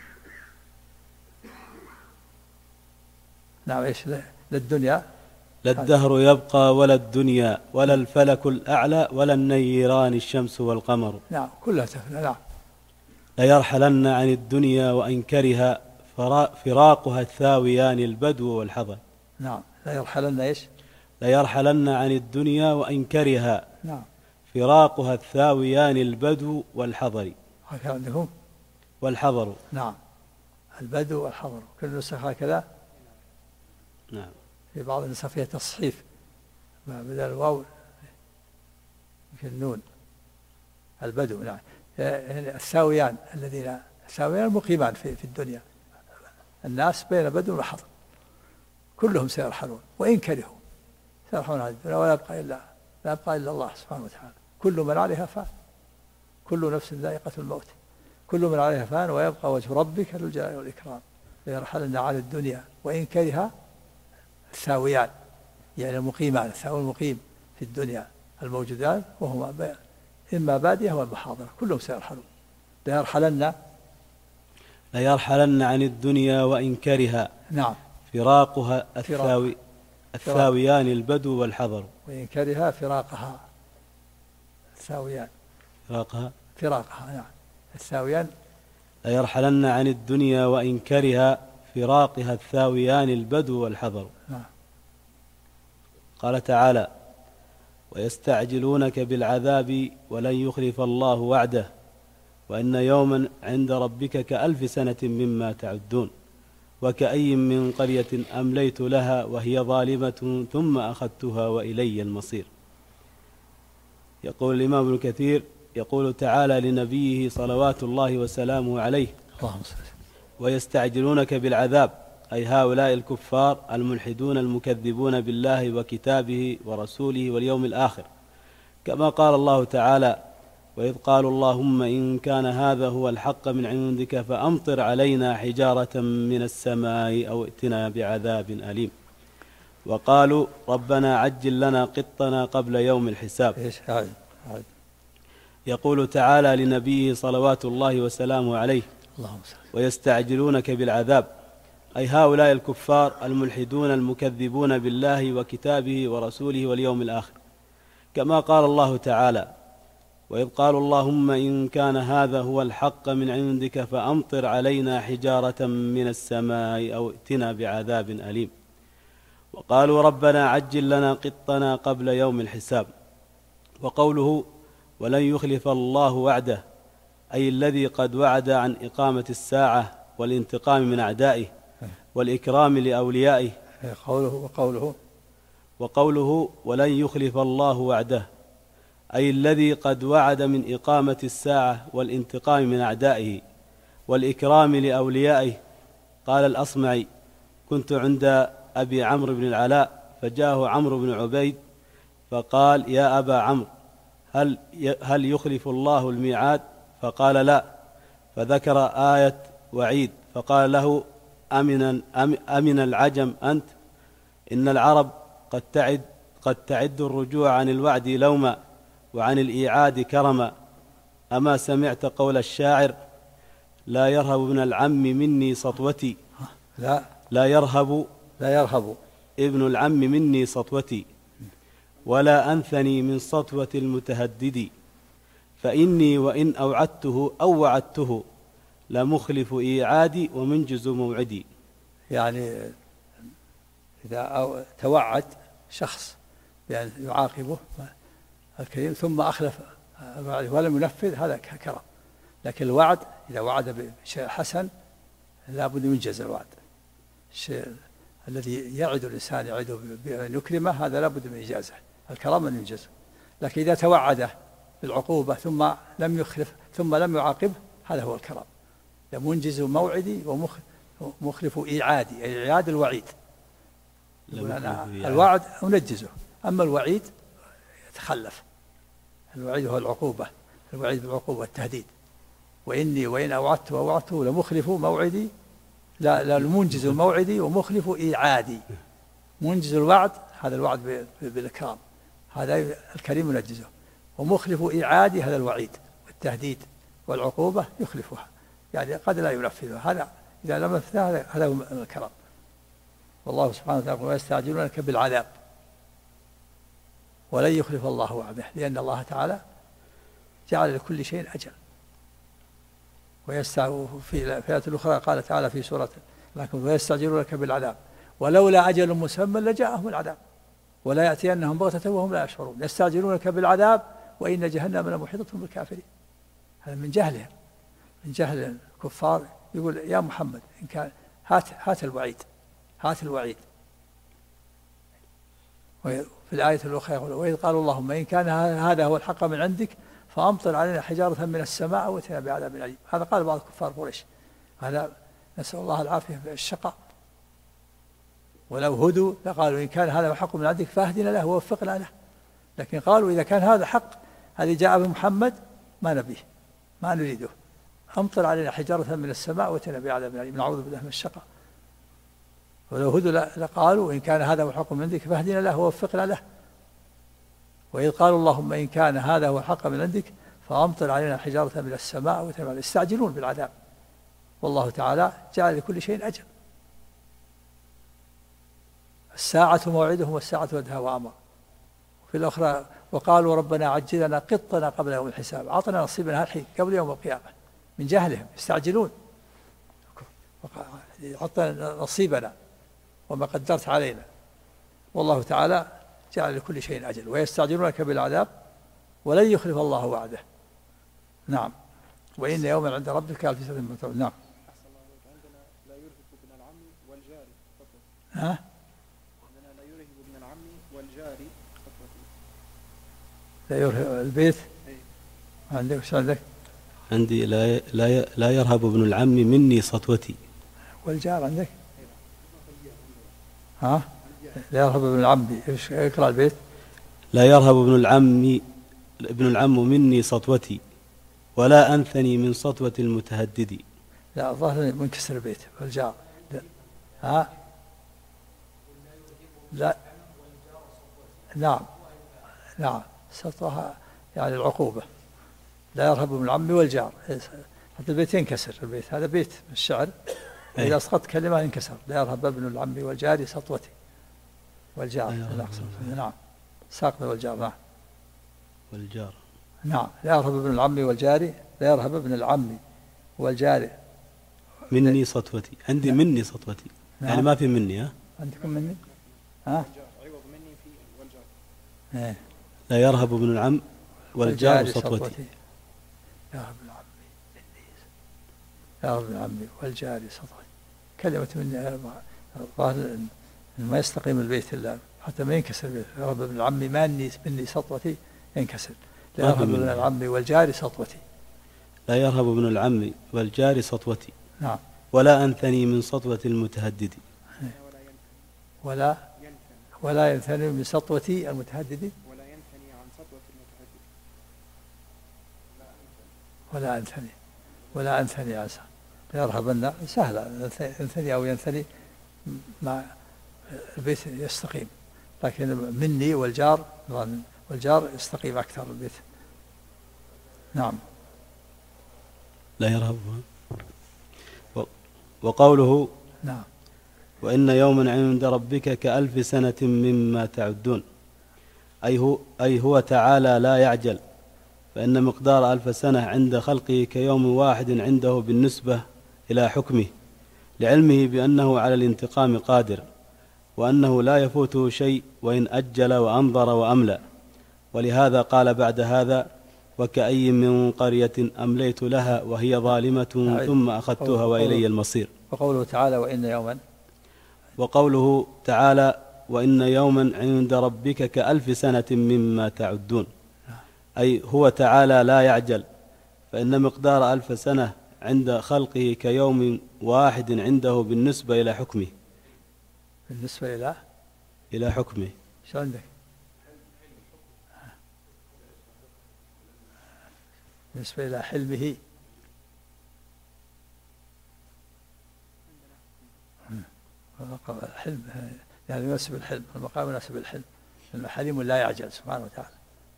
S1: نعم. إيش للدنيا
S2: لا الدهر يبقى ولا الدنيا ولا الفلك الأعلى ولا النيران الشمس والقمر.
S1: نعم كلها تفنى. نعم.
S2: ليرحلن عن الدنيا وإن كره فراقها الثاويان البدو والحضر.
S1: نعم. ليرحلن إيش؟
S2: ليرحلن عن الدنيا وإن كره
S1: نعم
S2: فراقها الثاويان البدو والحضر.
S1: هكذا عندكم؟
S2: والحضر.
S1: نعم. البدو والحضر كل نسخ هكذا.
S2: نعم.
S1: في بعض النسخ فيها تصحيف بدل الواو في النون. البدو. نعم. الثاويان الثاويان المقيمان في الدنيا. الناس بين بدو وحضر كلهم سيرحلون وإن كرهوا سيرحلون عن الدنيا ولا يبقى إلا الله سبحانه وتعالى. كل من عليها فان كل نفس ذائقة الموت كل من عليها فان ويبقى وجه ربك ذو الجلال والإكرام. ليرحلن عن الدنيا وإن كره الثاويان يعني المقيمان. الثاوي المقيم في الدنيا الموجودان وهما إما بادية أو المحاضرة كلهم سيرحلون.
S2: ليرحلن عن الدنيا وإن كره.
S1: نعم.
S2: فراقها الثاويان البدو والحضر.
S1: وإن كره فراقها الثاويان فراقها. نعم. الثاويان.
S2: ليرحلن عن الدنيا وإن كره فراقها الثاويان البدو والحضر.
S1: نعم.
S2: قال تعالى ويستعجلونك بالعذاب ولن يخلف الله وعده وإن يوما عند ربك كألف سنة مما تعدون وكأي من قرية أمليت لها وهي ظالمة ثم أخذتها وإلي المصير. يقول الإمام ابن كثير يقول تعالى لنبيه صلوات الله وسلامه عليه ويستعجلونك بالعذاب أي هؤلاء الكفار الملحدون المكذبون بالله وكتابه ورسوله واليوم الآخر، كما قال الله تعالى وإذ قالوا اللهم إن كان هذا هو الحق من عندك فأمطر علينا حجارة من السماء أو ائتنا بعذاب أليم. وقالوا ربنا عجل لنا قطنا قبل يوم الحساب. يقول تعالى لنبيه صلوات الله وسلامه عليه ويستعجلونك بالعذاب أي هؤلاء الكفار الملحدون المكذبون بالله وكتابه ورسوله واليوم الآخر، كما قال الله تعالى وإذ قالوا اللهم إن كان هذا هو الحق من عندك فأمطر علينا حجارة من السماء أو ائتنا بعذاب أليم. وقالوا ربنا عجل لنا قطنا قبل يوم الحساب. وقوله ولن يخلف الله وعده أي الذي قد وعد عن إقامة الساعة والانتقام من أعدائه والإكرام لأوليائه. وقوله ولن يخلف الله وعده أي الذي قد وعد من إقامة الساعة والانتقام من أعدائه والإكرام لأوليائه. قال الأصمعي كنت عند أبي عمرو بن العلاء فجاءه عمرو بن عبيد فقال يا أبا عمرو هل يخلف الله الميعاد؟ فقال لا، فذكر آية وعيد فقال له أمن العجم أنت؟ إن العرب قد تعد الرجوع عن الوعد لوما وعن الإيعاد كرما. أما سمعت قول الشاعر لا يرهب ابن العم مني سطوتي؟ لا يرهب ابن العم مني سطوتي ولا أنثني من سطوة المتهدد، فإني وإن أوعدته أو وعدته لمخلف إيعادي ومنجز موعدي.
S1: يعني إذا توعد شخص بأن يعاقبه الكريم ثم أخلف ولم ينفذ هذا كرم، لكن الوعد إذا وعد بشيء حسن لا بد من ينجز الوعد. الشيء الذي يعد الإنسان يعده بأن يكرمه هذا لا بد من إجازة، الكرم أن ينجزه. لكن إذا توعده بالعقوبة ثم لم يخلف ثم لم يعاقبه هذا هو الكرم. منجز موعدي ومخلف إيعادي، أي إيعاد الوعيد. الوعد أنجزه، أما الوعيد يتخلف. الوعيد هو العقوبة، الوعيد بالعقوبة والتهديد. وإني وإن أوعدته لمخلف موعدي، لا منجز موعدي ومخلف إيعادي. منجز الوعد هذا الوعد بالإكرام، هذا الكريم ينجزه، ومخلف إيعادي هذا الوعيد والتهديد والعقوبة يخلفها، يعني قد لا ينفذها. هذا إذا لم ينفذها هذا هو الكرم. والله سبحانه وتعالى ويستعجلونك بالعذاب ولن يخلف الله وعده، لأن الله تعالى جعل لكل شيء أجل. في الآية الأخرى قال تعالى في سورة لكن ويستعجلونك بالعذاب ولولا أجل مسمى لجاءهم العذاب ولا يأتينهم بغتة وهم لا يشعرون. يستعجلونك بالعذاب وإن جهنم لمحيطة بالكافرين. هذا من جهلهم، من جهل الكفار. يقول يا محمد إن كان هات الوعيد، هات الوعيد. وفي الآية الأخرى يقول وإذ قالوا اللهم إن كان هذا هو الحق من عندك فأمطر علينا حجارة من السماء أو ائتنا بعذاب أليم. هذا قال بعض كفار قريش، هذا نسأل الله العافية في الشقاء. ولو هدوا لقالوا إن كان هذا الحق من عندك فاهدنا له ووفقنا له. لكن قالوا إذا كان هذا حق الذي جاء بمحمد ما نبيه، ما نريده، أمطر علينا حجارة من السماء وائتنا بعذاب أليم، نعوذ بالله من الشقاء. ولو هدوا لقالوا إن كان هذا هو الحق من عندك فاهدنا له ووفقنا له. وإذ قالوا اللهم إن كان هذا هو الحق من عندك فأمطر علينا حجارة من السماء وتنزل. يستعجلون بالعذاب والله تعالى جعل لكل شيء أجل. الساعة موعدهم والساعة أدهى وأمر. وفي الأخرى وقالوا ربنا عجلنا قطنا قبل يوم الحساب، أعطنا نصيبنا الحين قبل يوم القيامة. من جهلهم يستعجلون، أعطنا نصيبنا وما قدرت علينا. والله تعالى جعل لكل شيء أجل ويستعجلونك بالعذاب ولن يخلف الله وعده. نعم. وإن يوما عند ربك كألف سنة مما تعودون. نعم.
S3: عندنا لا يرهب ابن العم والجار خطوة. عندنا لا يرهب ابن العم والجار خطوة.
S1: لا يرهب البيت. عندك وش عندك؟
S2: عندي لا يرهب ابن العم مني سطوتي.
S1: والجار عندك؟ لا يرهب ابن العم. ايش اقرأ البيت؟
S2: لا يرهب ابن العم مني سطوتي ولا أنثني من سطوة المتهدد.
S1: لا الظاهر منكسر البيت والجار. لا. لا. نعم سطوها يعني العقوبة. لا يرهب ابن العم والجار، حتى البيت ينكسر. البيت هذا بيت من الشعر، إذا أسقطت كلمة ينكسر. لا يرهب ابن العم والجار سطوتي والجار. نعم ساقط والجار. نعم
S2: والجار.
S1: نعم لا يرهب ابن العم والجار. لا يرهب ابن العم والجار
S2: مني سطوتي. عندي مني سطوتي.
S1: نعم.
S2: يعني ما في مني.
S1: عندكم مني؟
S3: عوض مني في والجار.
S2: لا يرهب ابن العم والجار سطوتي.
S1: يا رب العم يا رب العم والجار سطوتي. كلمة مني الظاهر ما يستقيم البيت إلا حتى ما ينكسر البيت. يا رب ابن العم مني سطوتي ينكسر. لا يرهب ابن العم والجار سطوتي.
S2: لا يرهب ابن العم والجار سطوتي.
S1: نعم.
S2: ولا أنثني من سطوة المتهدد.
S1: ولا ينثني من سطوة المتهدد.
S3: ولا ينثني عن سطوة المتهدد.
S1: ولا أنثني عسى يرهبن سهلة أنثني أو ينثني مع البيت يستقيم، لكن مني والجار يستقيم أكثر البيت. نعم.
S2: لا يرهب. وقوله
S1: نعم
S2: وإن يوما عند ربك كألف سنة مما تعدون، أي هو تعالى لا يعجل، فإن مقدار 1000 سنة عند خلقه كيوم واحد عنده بالنسبة إلى حكمه، لعلمه بأنه على الانتقام قادر، وأنه لا يفوته شيء وإن أجل وأنظر وأملى. ولهذا قال بعد هذا وكأي من قرية أمليت لها وهي ظالمة ثم أخذتها وإلي المصير.
S1: وقوله تعالى وإن يوما،
S2: وقوله تعالى وإن يوما عند ربك كألف سنة مما تعدون، أي هو تعالى لا يعجل، فإن مقدار 1000 سنة عند خلقه كيوم واحد عنده بالنسبة إلى حكمه.
S1: بالنسبة
S2: إلى حكمه
S1: شو عندك؟ بالنسبة إلى حلمه الحلم يعني يناسب الحلم، المقام يناسب الحلم، حليم لا يعجل سبحانه وتعالى.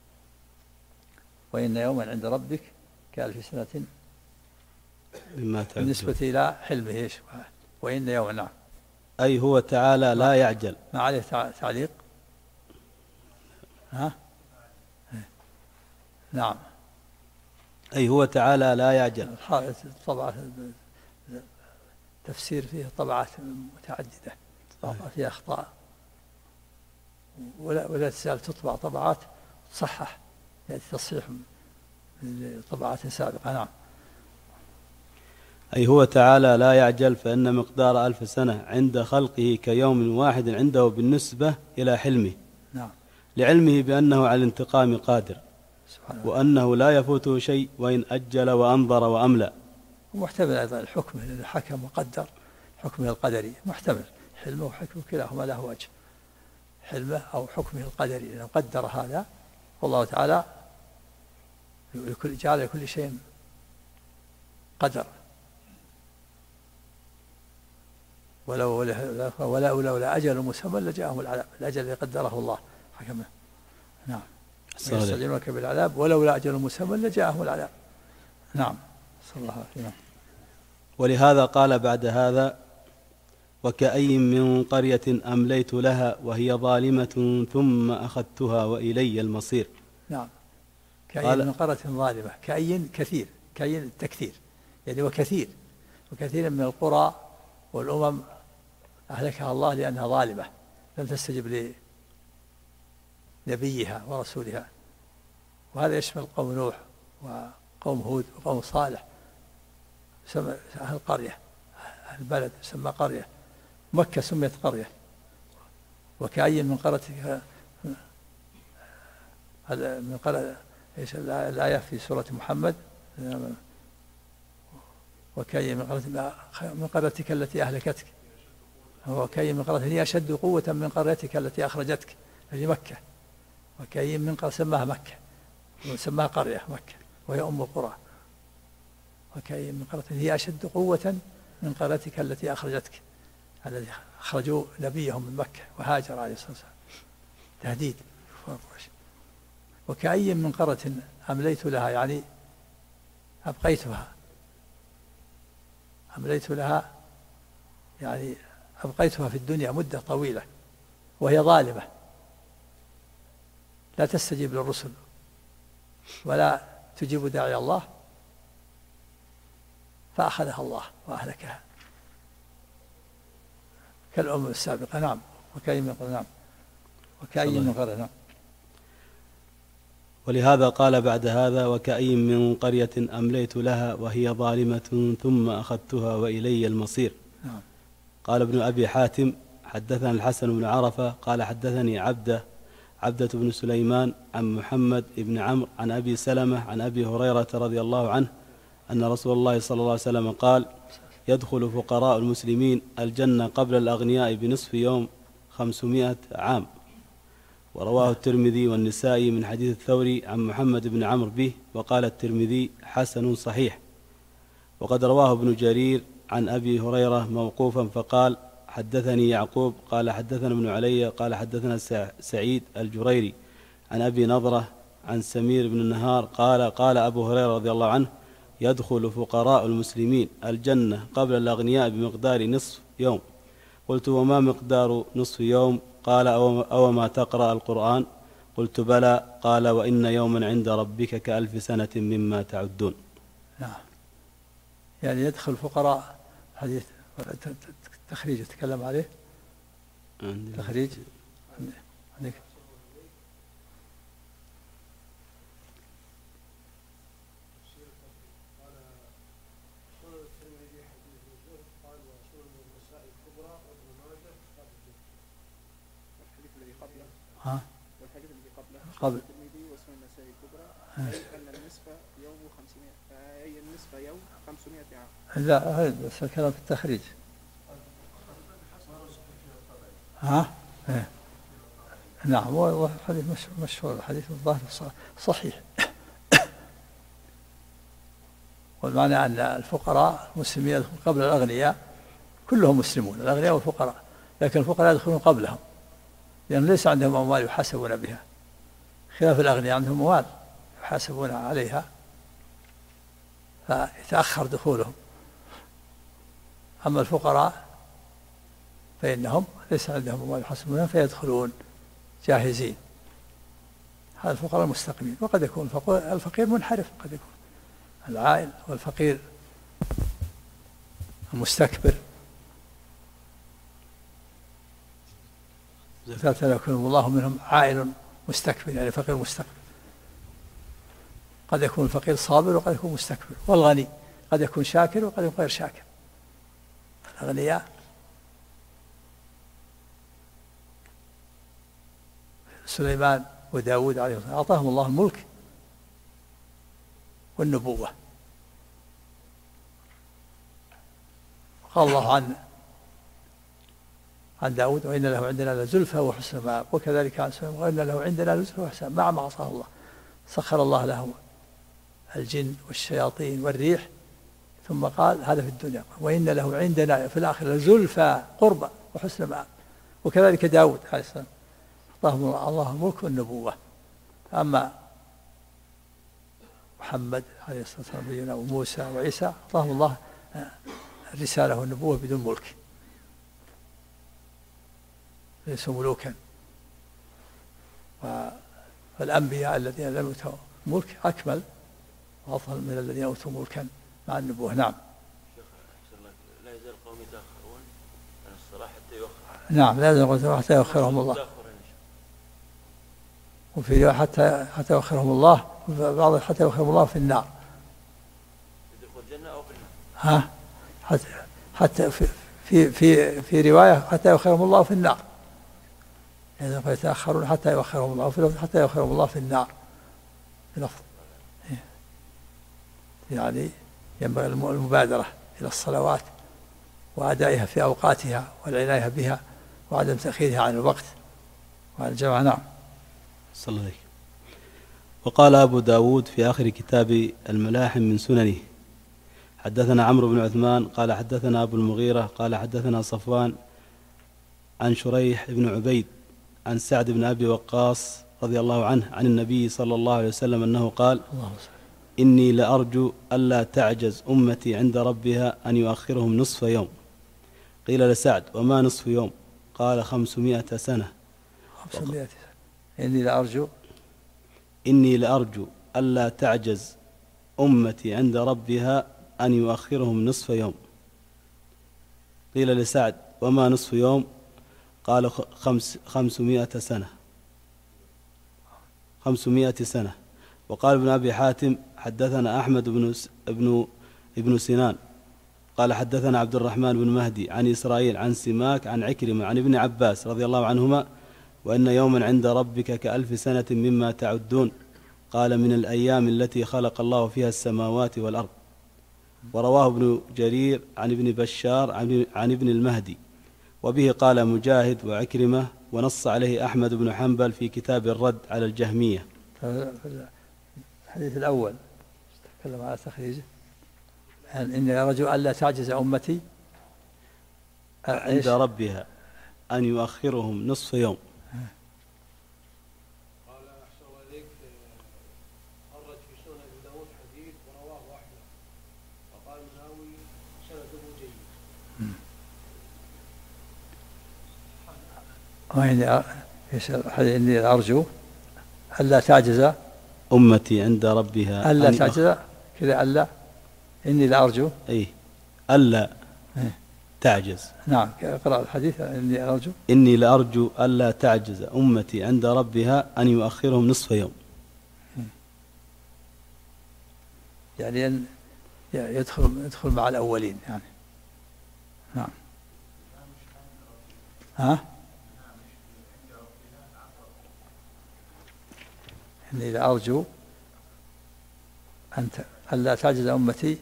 S1: وإن يوما عند ربك كألف سنة
S2: مما تعدون،
S1: بالنسبة إلى حلمه إيش؟ وإن يوما. نعم.
S2: أي هو تعالى لا يعجل.
S1: ما عليه تعليق؟ ها؟ نعم.
S2: أي هو تعالى لا يعجل.
S1: طبعا تفسير فيه طبعات متعددة، فيها أخطاء، ولا تزال تطبع طبعات تصحح، يعني تصحيح لطبعات سابقة. نعم.
S2: أي هو تعالى لا يعجل، فإن مقدار 1000 سنة عند خلقه كيوم واحد عنده بالنسبة إلى حلمه.
S1: نعم.
S2: لعلمه بأنه على الانتقام قادر، وأنه لا يفوته شيء وإن أجل وأنظر وأملى.
S1: ومحتمل أيضا الحكم الذي حكم وقدر، حكمه القدري محتمل، حلمه وحكمه كلاهما له وجه، حلمه أو حكمه القدري لأنه قدر هذا، والله تعالى جعل لكل شيء قدر. ولولا أجل مسمى لجاءهم العذاب، الأجل الذي قدره الله حكمه. نعم. يستعجلونك بالعذاب ولولا أجل مسمى لجاءهم العذاب. نعم. صلى الله عليه وسلم.
S2: ولهذا قال بعد هذا وكأي من قرية أمليت لها وهي ظالمة ثم أخذتها وإلي المصير.
S1: نعم. كأي من قرية ظالمة، كأي كثير، كأي التكثير يعني وكثير من القرى والأمم أهلكها الله لأنها ظالمة، لم تستجب لنبيها ورسولها. وهذا يشمل قوم نوح وقوم هود وقوم صالح، سمى أهل القرية، أهل البلد سمى قرية، مكة سميت قرية. وكأي من قرية، من قرية ايش الآية في سورة محمد؟ وكأي من قريتك التي أهلكتك، وكأي من قرية هي أشد قوة من قريتك التي أخرجتك، هذه مكة. وكأي من قرية سماها مكة وسماها قرية مكة وهي أم القرى. وكأي من قرية هي أشد قوة من قريتك التي أخرجتك، الذي أخرجوا نبيهم من مكة وهاجر عليه الصلاة والسلام، تهديد. وكأي من قرية أمليت لها يعني أبقيتها، أمليت لها يعني أبقيتها في الدنيا مدة طويلة وهي ظالمة، لا تستجيب للرسل ولا تجيب داعي الله، فأخذها الله وأهلكها كالأمم السابقة. نعم. وكأي من قرية. نعم. وكأي من قرية. نعم.
S2: ولهذا قال بعد هذا وكأي من قرية أمليت لها وهي ظالمة ثم أخذتها وإلي المصير.
S1: نعم.
S2: قال ابن أبي حاتم حدثنا الحسن بن عرفة قال حدثني عبدة بن سليمان عن محمد بن عمرو عن أبي سلمة عن أبي هريرة رضي الله عنه أن رسول الله صلى الله عليه وسلم قال يدخل فقراء المسلمين الجنة قبل الأغنياء بنصف يوم 500 عام، ورواه الترمذي والنسائي من حديث الثوري عن محمد بن عمرو به، وقال الترمذي حسن صحيح. وقد رواه ابن جرير عن أبي هريرة موقوفا فقال حدثني يعقوب قال حدثنا ابن علي قال حدثنا سعيد الجريري عن أبي نضرة عن سمير بن النهار قال أبو هريرة رضي الله عنه يدخل فقراء المسلمين الجنة قبل الأغنياء بمقدار نصف يوم. قلت وما مقدار نصف يوم؟ قال أو ما تقرأ القرآن؟ قلت بلى. قال وإن يوما عند ربك كألف سنة مما تعدون.
S1: نعم، يعني يدخل فقراء حديث تخريج يتكلم عليه تخريج عندك
S3: والحديث الذي قبله
S1: قبل
S3: الترمذي وسنن النسائي الكبرى أن النصف يوم 500 أي النصف يوم 500 عام.
S1: لا هذا بس الكلام في التخريج. إيه. نعم، وحديث مشهور، الحديث الظاهر صحيح. والمعنى أن الفقراء المسلمين قبل الأغنياء كلهم مسلمون، الأغنياء والفقراء، لكن الفقراء يدخلون قبلهم لأن ليس عندهم أموال يحاسبون بها، خلاف الأغنياء عندهم أموال يحاسبون عليها فيتأخر دخولهم. أما الفقراء فإنهم ليس عندهم أموال يحاسبونها فيدخلون جاهزين. هذا الفقراء المستقيمين. وقد يكون الفقير منحرف، قد يكون العائل والفقير المستكبر. لا يكون الله منهم عائل مستكبر، يعني فقير مستكبر. قد يكون الفقير صابر وقد يكون مستكبر، والغني قد يكون شاكر وقد يكون غير شاكر. الأغنياء سليمان وداود عليه الصلاة والسلام أعطاهم الله الملك والنبوة. قال الله عن داود وإن له عندنا لزلفى وحسن مآب، وكذلك عن سليمان وإن له عندنا لزلفى وحسن مع ما عصاه الله. سخر الله له الجن والشياطين والريح، ثم قال هذا في الدنيا، وإن له عندنا في الآخرة لزلفى قربى وحسن مآب. وكذلك داود عليه السلام أعطاهم الله الملك والنبوة. أما محمد عليه الصلاة والسلام وموسى وعيسى أعطاهم الله الرسالة والنبوة بدون ملك، ليسوا ملوكا. والأنبياء الذين لم يؤتوا ملك أكمل وأفضل من الذين أوتوا ملكا مع النبوة. نعم.
S4: لا يزال قوم يتأخرون عن الصلاة حتى يؤخر.
S1: نعم، لا يزال حتى يؤخرهم الله. وفي رواية حتى يؤخرهم الله، بعض حتى يؤخرهم الله في النار.
S4: يدخل الجنة أو في النار.
S1: حتى في رواية حتى يؤخرهم الله في النار، يعني فيتأخرون حتى يؤخرهم الله، في حتى يؤخرهم الله في النار بلفظ. يعني ينبغي المبادرة إلى الصلوات وأدائها في أوقاتها والعناية بها وعدم تأخيرها عن الوقت وعن الجماعة. نعم.
S2: صلى الله عليه. وقال أبو داود في آخر كتاب الملاحم من سننه حدثنا عمرو بن عثمان قال حدثنا أبو المغيرة قال حدثنا صفوان عن شريح بن عبيد عن سعد بن أبي وقاص رضي الله عنه عن النبي صلى الله عليه وسلم أنه قال إني لأرجو ألا تعجز أمتي عند ربها أن يؤخرهم نصف يوم. قيل لسعد وما نصف يوم؟ قال 500 سنة.
S1: 500 سنة. إني لأرجو
S2: ألا تعجز أمتي عند ربها أن يؤخرهم نصف يوم. قيل لسعد وما نصف يوم؟ قال 500 سنة. 500 سنة. وقال ابن أبي حاتم حدثنا أحمد ابن سنان قال حدثنا عبد الرحمن بن مهدي عن إسرائيل عن سماك عن عكرمة عن ابن عباس رضي الله عنهما وإن يوما عند ربك كألف سنة مما تعدون. قال من الأيام التي خلق الله فيها السماوات والأرض. ورواه ابن جرير عن ابن بشار عن ابن المهدي وبه قال مجاهد وعكرمة ونص عليه أحمد بن حنبل في كتاب الرد على الجهمية.
S1: الحديث الأول تكلم على تخريجه، إني أرجو ألا تعجز أمتي
S2: عند ربها أن يؤخرهم نصف يوم.
S5: قال أحسن الله إليك، خرج في سنن أبي داود حديث ورواه أحمد، وقال المناوي سنده جيد.
S1: إني أرجو ألا تعجز
S2: أمتي عند ربها
S1: ألا تعجز كذا، ألا إني لأرجو
S2: ألا تعجز.
S1: نعم، اقرأ الحديث.
S2: إني لأرجو ألا تعجز أمتي عند ربها أن يؤخرهم نصف يوم.
S1: يعني أن يدخل مع الأولين يعني. نعم. إني لأرجو ألا تعجز أمتي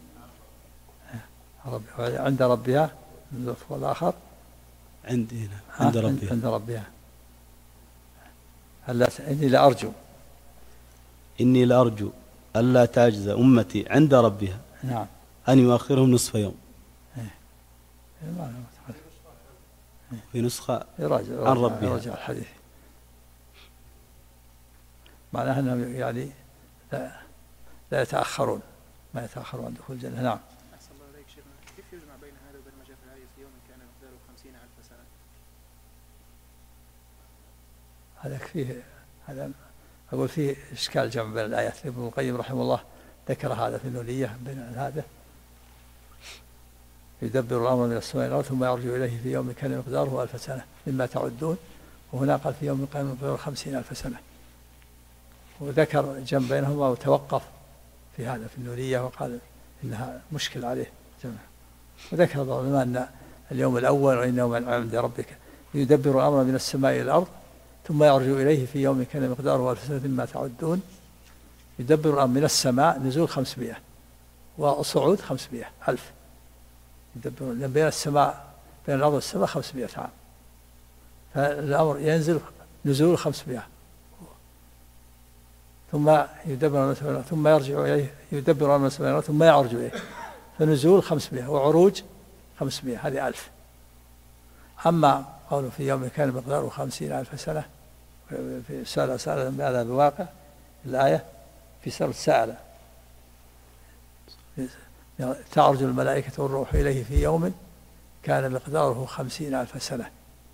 S1: عند ربها، والآخر
S2: عند ربها. إني لأرجو ألا تعجز أمتي عند ربها،
S1: نعم،
S2: أن يؤخرهم نصف يوم. في نسخة عن ربها.
S1: يراجع الحديث، معناها أنهم يعني لا يتأخرون، ما يتأخرون عن دخول الجنة. نعم.
S3: أحسن الله إليك شيخنا، كيف يجمع بين هذا وبين ما جاء في الآية في يوم كان مقداره 50,000 سنة؟
S1: هذا هذا أقول فيه إشكال جمع بين الآيات. ابن القيم رحمه الله ذكر هذا في النونية بين هذا، يدبر الأمر من السماء إلى الأرض ثم يرجع إليه في يوم كان مقداره 1000 سنة مما تعدون، وهنا قال في يوم كان مقداره 50,000 سنة، وذكر جمع بينهما وتوقف في هذا في النونية وقال إنها مشكل عليه جمع. وذكر بعض العلماء أن اليوم الأول وإن يوم عند ربك يدبر الأمر من السماء إلى الأرض ثم يرجع إليه في يوم كان مقداره 1000 سنة مما تعدون. يدبر الأمر من السماء نزول 500 وصعود 500 ألف، يدبر بين السماء بين الأرض والسماء 500 عام، فالأمر ينزل نزول 500 ثم يدبر ثم يرجع إليه، يدبر الأمر من السماء ثم يعرج إليه، فنزول 500 وعروج 500، هذه 1000. أما قوله في يوم كان مقداره 50,000 سنة في سأل بهذا بواقع الآية في سورة سأل، تعرج الملائكة والروح إليه في يوم كان مقداره 50,000 سنة.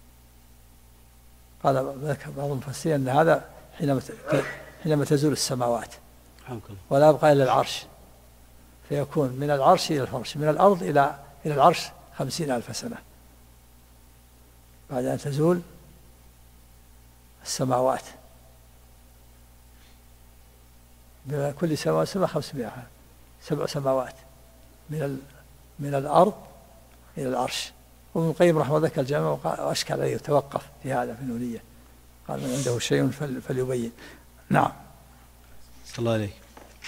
S1: قال ذكر بعض المفسرين أن هذا حينما تزول السماوات ولا يبقى إلا العرش، فيكون من العرش إلى الفرش، من الأرض إلى العرش 50,000 سنة بعد أن تزول السماوات. بكل سماء 500 عام، 7 سماوات من الأرض إلى العرش. وابن القيم رحمه الله ذكر الجامع وأشكل عليه وتوقف في هذا في النونية، قال من عنده شيء فليبين. نعم.
S2: صلى الله عليه.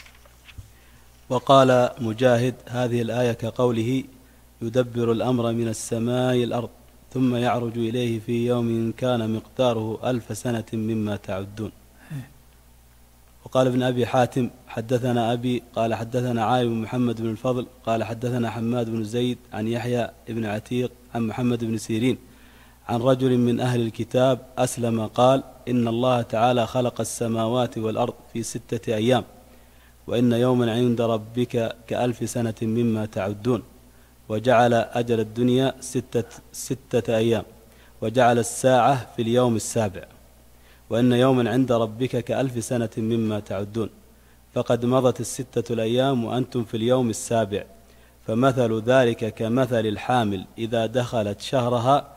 S2: وقال مجاهد هذه الآية كقوله يدبر الأمر من السماء إلى الأرض ثم يعرج إليه في يوم كان مقداره 1000 سنة مما تعدون. وقال ابن أبي حاتم حدثنا أبي قال حدثنا عالم بن محمد بن الفضل قال حدثنا حماد بن زيد عن يحيى بن عتيق عن محمد بن سيرين عن رجل من أهل الكتاب أسلم قال إن الله تعالى خلق السماوات والأرض في 6 أيام، وإن يوما عند ربك ك1000 سنة مما تعدون، وجعل أجل الدنيا 6 أيام، وجعل الساعة في اليوم السابع، وإن يوما عند ربك ك1000 سنة مما تعدون، فقد مضت 6 الأيام وأنتم في اليوم السابع، فمثل ذلك كمثل الحامل إذا دخلت شهرها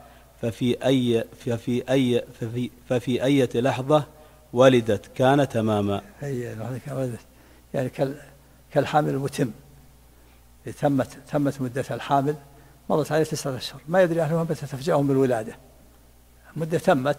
S2: ففي أي لحظة ولدت كان تماما.
S1: يعني كالحامل المتم، تمت مدة الحامل، مضت عليه 9 أشهر، ما يدري أهلها متى تفجأهم بالولادة، مدة تمت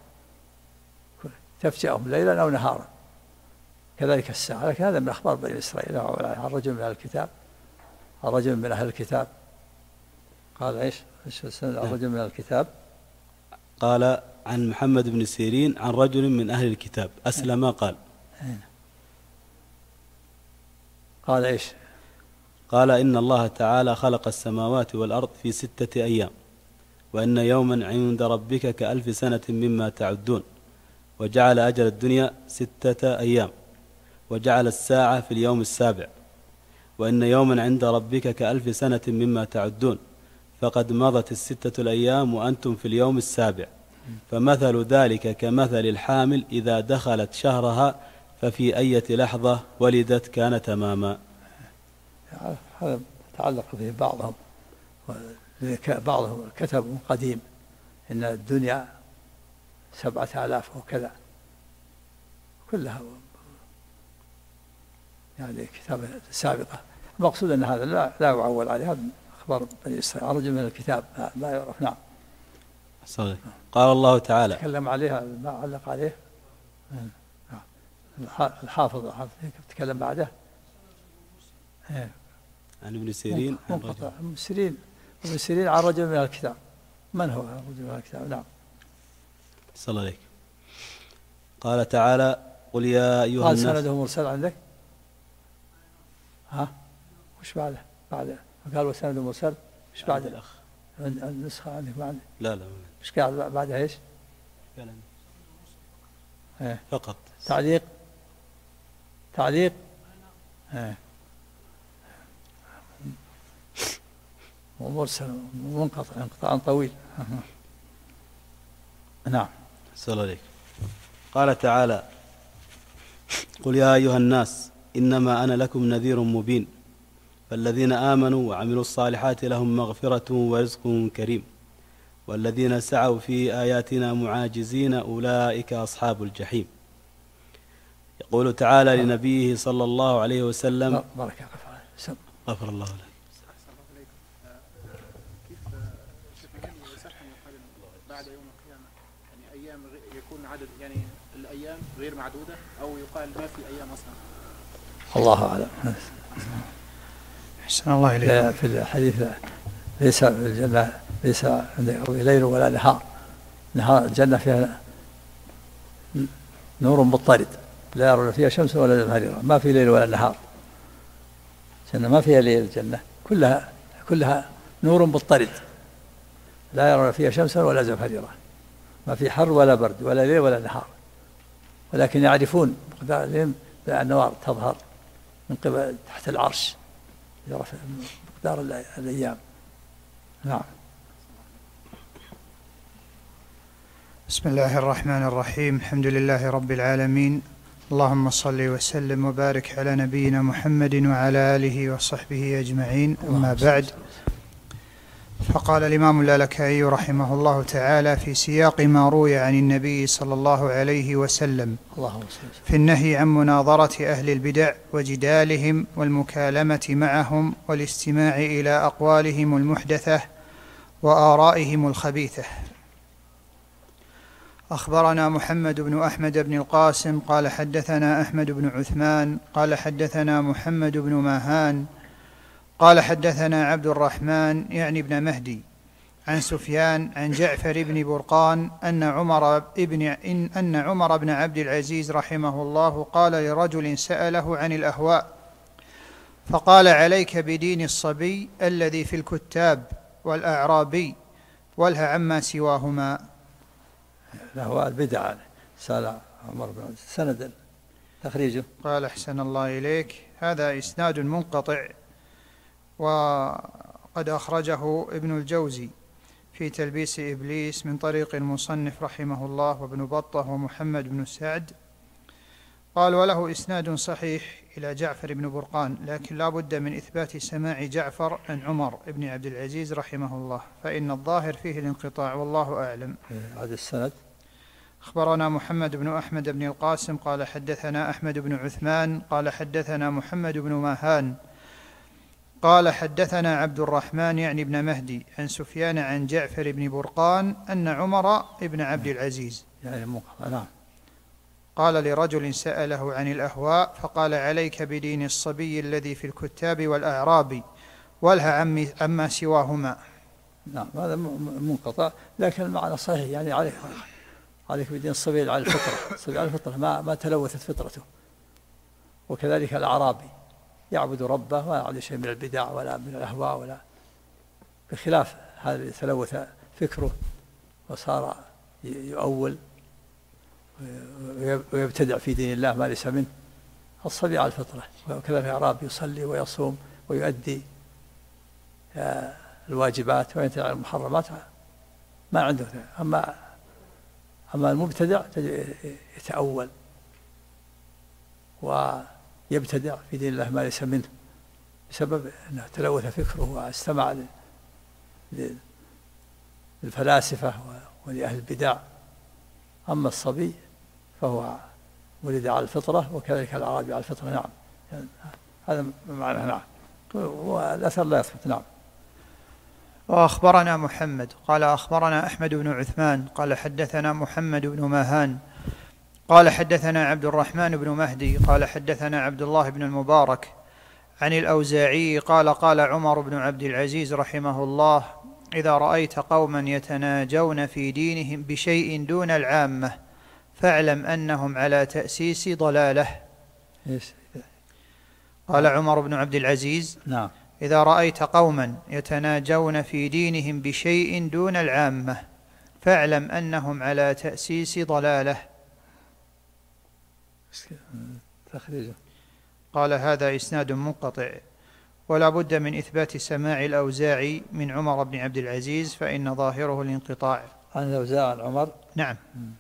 S1: تفجأهم ليلا أو نهارا، كذلك الساعة. لكن هذا من أخبار بني إسرائيل عن رجل من أهل الكتاب، قال إيش الرجل من الكتاب؟
S2: قال عن محمد بن سيرين عن رجل من أهل الكتاب أسلم قال.
S1: قال إيش؟
S2: قال إن الله تعالى خلق السماوات والأرض في 6 أيام، وإن يوما عند ربك ك1000 سنة مما تعدون، وجعل أجل الدنيا 6 أيام، وجعل الساعة في اليوم السابع، وإن يوما عند ربك ك1000 سنة مما تعدون، فقد مضت 6 الأيام وأنتم في اليوم السابع، فمثل ذلك كمثل الحامل إذا دخلت شهرها ففي أية لحظة ولدت كان تماما.
S1: هذا تعلق به بعضهم كتب قديم إن الدنيا 7000 وكذا، كلها يعني كتابة سابقة. المقصود أن هذا لا يعول عليه، هذا أخبار بني إسرائيل رجل من الكتاب لا يعرف. نعم.
S2: صدق. قال الله تعالى
S1: تكلم عليها ما علق عليه الحافظ تكلم بعده
S2: عن ابن سيرين
S1: ابن سيرين عن رجل من الكتاب. من هو رجل من الكتاب؟ نعم.
S2: صلى الله عليك. قال تعالى قل يا أيها الناس.
S1: قال سنده مرسل عندك؟ وش بعده؟ قال وسنده مرسل وش بعده؟
S2: الأخ
S1: النسخة عندك ما عندك؟
S2: لا
S1: وش قال بعدها ايش؟
S2: فقط
S1: تعليق ومرسل منقطع انقطاع طويل. نعم.
S2: صلى الله عليك. قال تعالى قل يا أيها الناس إنما أنا لكم نذير مبين، فالذين آمنوا وعملوا الصالحات لهم مغفرة ورزق كريم، والذين سعوا في آياتنا معاجزين أولئك أصحاب الجحيم. يقول تعالى لنبيه صلى الله عليه وسلم
S1: بارك
S2: غفر الله لك.
S3: كيف يصح أن يقال بعد يوم القيامة يعني أيام يكون عدد يعني الأيام غير معدودة، أو يقال ما في أيام أصلا؟
S1: الله أعلم.
S6: أحسن الله إليك.
S1: في الحديث ليس الجنة ليس ليل ولا نهار الجنة فيها نور مضطرد لا يرون فيها شمس ولا زمهريرا، ما في ليل ولا نهار. الجنة ما فيها ليل، الجنة كلها نور مضطرد لا يرون فيها شمسا ولا زمهريرا، ما في حر ولا برد ولا ليل ولا نهار، ولكن يعرفون الأنوار تظهر من قبل تحت العرش يعرف مقدار الأيام. نعم.
S6: بسم الله الرحمن الرحيم. الحمد لله رب العالمين، اللهم صل وسلم وبارك على نبينا محمد وعلى آله وصحبه أجمعين. أما بعد، فقال الإمام اللالكائي رحمه الله تعالى في سياق ما روي عن النبي صلى الله عليه وسلم في النهي عن مناظرة أهل البدع وجدالهم والمكالمة معهم والاستماع إلى أقوالهم المحدثة وآرائهم الخبيثة. أخبرنا محمد بن أحمد بن القاسم قال حدثنا أحمد بن عثمان قال حدثنا محمد بن ماهان قال حدثنا عبد الرحمن يعني ابن مهدي عن سفيان عن جعفر بن برقان أن عمر بن عبد العزيز رحمه الله قال لرجل سأله عن الأهواء فقال عليك بدين الصبي الذي في الكتاب والأعرابي والها عما سواهما.
S1: الأهواء البدع. سأل عمر بن عبد سند تخريجه.
S6: قال أحسن الله إليك. هذا إسناد منقطع، وقد أخرجه ابن الجوزي في تلبيس إبليس من طريق المصنف رحمه الله وابن بطة ومحمد بن سعد. قال وله إسناد صحيح إلى جعفر بن برقان، لكن لا بد من إثبات سماع جعفر عن عمر بن عبد العزيز رحمه الله، فإن الظاهر فيه الانقطاع والله أعلم.
S1: هذا السند.
S6: أخبرنا محمد بن أحمد بن القاسم قال حدثنا أحمد بن عثمان قال حدثنا محمد بن ماهان قال حدثنا عبد الرحمن يعني ابن مهدي عن سفيان عن جعفر بن برقان أن عمر بن عبد العزيز قال لرجل سأله عن الأهواء فقال عليك بدين الصبي الذي في الكتاب والأعراب والها عما سواهما.
S1: نعم، هذا منقطع، لكن المعنى صحيح، يعني عليك بدين الصبي على الفطرة، الصبي على الفطرة ما تلوثت فطرته. وكذلك الأعرابي يعبد ربه ما عنده شيء من البدع ولا من الأهواء ولا، بخلاف هذا الذي تلوث فكره وصار يؤول ويبتدع في دين الله ما ليس منه. الصبي على الفطرة. وكذلك الأعرابي يصلي ويصوم ويؤدي الواجبات وينتهي عن المحرمات ما عنده. أما المبتدع يتأول ويبتدع في دين الله ما ليس منه بسبب أنه تلوث فكره واستمع للفلاسفة ولأهل البدع. أما الصبي فهو ولد على الفطرة وكذلك الأعرابي على الفطرة. نعم، يعني هذا معنى. نعم، والأثر لا يثبت. نعم.
S6: وأخبرنا محمد قال أخبرنا أحمد بن عثمان قال حدثنا محمد بن ماهان قال حدثنا عبد الرحمن بن مهدي قال حدثنا عبد الله بن المبارك عن الأوزاعي قال قال عمر بن عبد العزيز رحمه الله: إذا رأيت قوما يتناجون في دينهم بشيء دون العامة فاعلم أنهم على تأسيس ضلالة. قال عمر بن عبد العزيز:
S1: نعم.
S6: إذا رأيت قوما يتناجون في دينهم بشيء دون العامة فاعلم أنهم على تأسيس ضلالة.
S1: تخريجه.
S6: قال: هذا إسناد منقطع ولا بد من إثبات سماع الأوزاعي من عمر بن عبد العزيز فإن ظاهره الانقطاع.
S1: عن الأوزاعي عن عمر.
S6: نعم.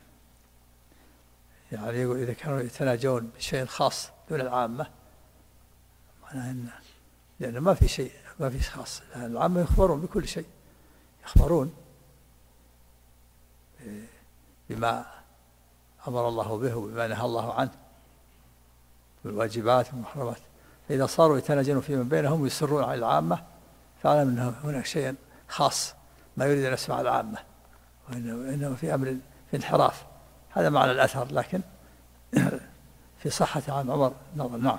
S1: يعني يقول إذا كانوا يتناجون بشيء خاص دون العامة معناه أن لأنه ما في شيء ما في خاص. العامة يخبرون بكل شيء، يخبرون بما أمر الله به وبما نهى الله عنه بالواجبات والمحرمات. فإذا صاروا يتناجون فيما بينهم ويسرون على العامة فاعلم أن هناك شيء خاص ما يريد أن يسمع العامة وإنه في أمر في انحراف. هذا معنى الأثر، لكن في صحة عن عمر نظر. نعم.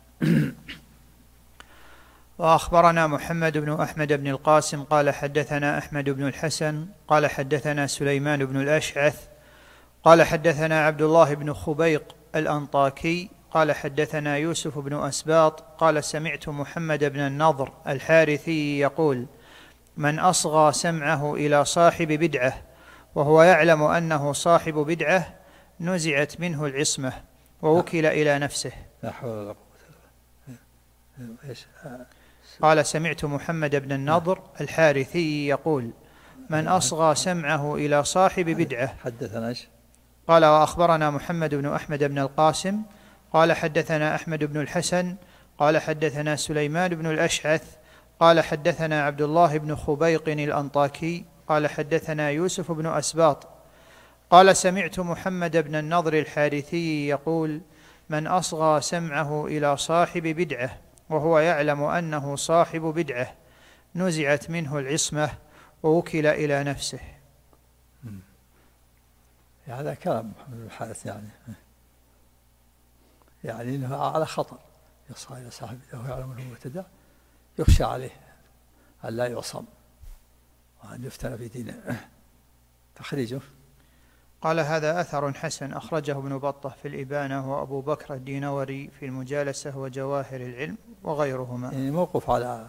S6: وأخبرنا محمد بن أحمد بن القاسم قال حدثنا أحمد بن الحسن قال حدثنا سليمان بن الأشعث قال حدثنا عبد الله بن خبيق الأنطاكي قال حدثنا يوسف بن أسباط قال سمعت محمد بن النضر الحارثي يقول: من أصغى سمعه إلى صاحب بدعة وهو يعلم أنه صاحب بدعة نزعت منه العصمة ووكل إلى نفسه.
S1: لا حول ولا قوة.
S6: قال: سمعت محمد بن النضر الحارثي يقول: من أصغى سمعه إلى صاحب بدعة.
S1: حدثنا ايش؟
S6: قال: وأخبرنا محمد بن أحمد بن القاسم قال حدثنا أحمد بن الحسن قال حدثنا سليمان بن الأشعث قال حدثنا عبد الله بن خبيق الأنطاكي قال حدثنا يوسف بن أسباط قال سمعت محمد بن النضر الحارثي يقول: من أصغى سمعه إلى صاحب بدعة وهو يعلم أنه صاحب بدعة نزعت منه العصمة ووكل إلى نفسه.
S1: هذا كلام محمد بن الحارث يعني انه على خطر يصغى الى صاحب بدعة وهو يعلم انه مبتدع، يخشى عليه ان لا يعصم وان يفتن في دينه. تخريجه.
S6: قال: هذا أثر حسن أخرجه ابن بطة في الإبانة وأبو بكر الدينوري في المجالسة وجواهر العلم وغيرهما.
S1: يعني موقف على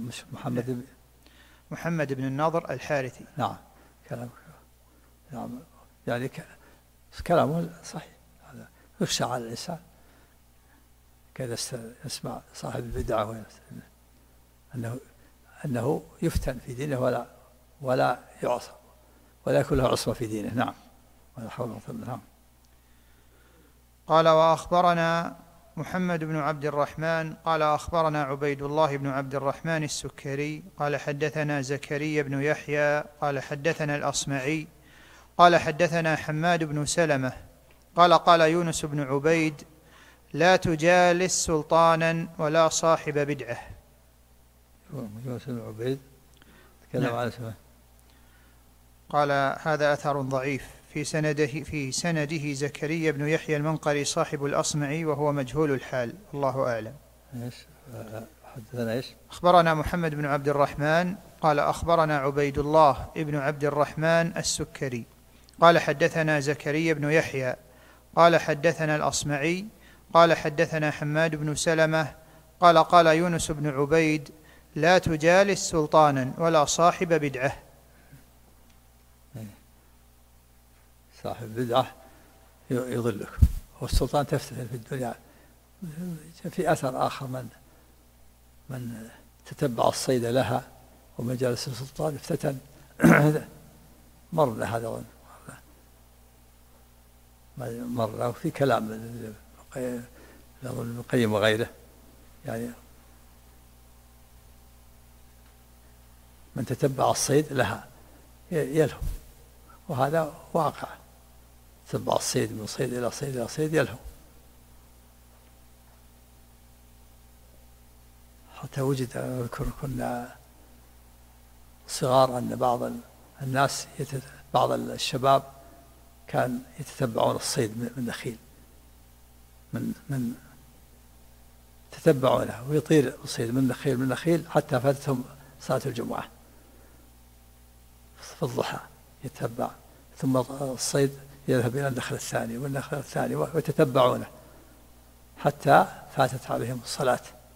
S1: محمد
S6: بن النضر الحارثي.
S1: نعم. نعم، يعني كلامه صحيح. يخشى على الإنسان كذا يسمع صاحب البدعة أنه يفتن في دينه ولا يعصم ولا يكون له عصمة في دينه. نعم. ولا حول ولا قوة. نعم.
S6: قال: وأخبرنا محمد بن عبد الرحمن قال أخبرنا عبيد الله بن عبد الرحمن السكري قال حدثنا زكريا بن يحيى قال حدثنا الأصمعي قال حدثنا حماد بن سلمة قال يونس بن عبيد: لا تجالس سلطانا ولا صاحب بدعة.
S1: يونس بن عبيد تكلم عن اسمه.
S6: قال: هذا أثر ضعيف في سنده زكريا بن يحيى المنقري صاحب الأصمعي وهو مجهول الحال، الله أعلم.
S1: حدثنا ايش؟
S6: أخبرنا محمد بن عبد الرحمن قال أخبرنا عبيد الله بن عبد الرحمن السكري قال حدثنا زكريا بن يحيى قال حدثنا الأصمعي قال حدثنا حماد بن سلمة قال قال يونس بن عبيد لا تجالس سلطانا ولا صاحب بدعة.
S1: صاحب بدعة يضلك، والسلطان تفتتن في الدنيا. في أثر آخر من تتبع الصيد لها ومن جالس السلطان افتتن. مر هذا مر في كلام ابن القيم وغيره، يعني من تتبع الصيد لها يلهو، وهذا واقع. تتبع الصيد من صيد إلى صيد إلى صيد يلهو، حتى وجد، أذكر كنا صغار أن بعض الناس بعض الشباب كان يتتبعون الصيد من النخيل، من تتبعونه ويطير الصيد من نخيل حتى فاتتهم صلاة الجمعة في الضحى، يتبع، ثم الصيد يذهب إلى النخل الثاني والنخل الثاني ويتتبعونه حتى فاتت عليهم الصلاة.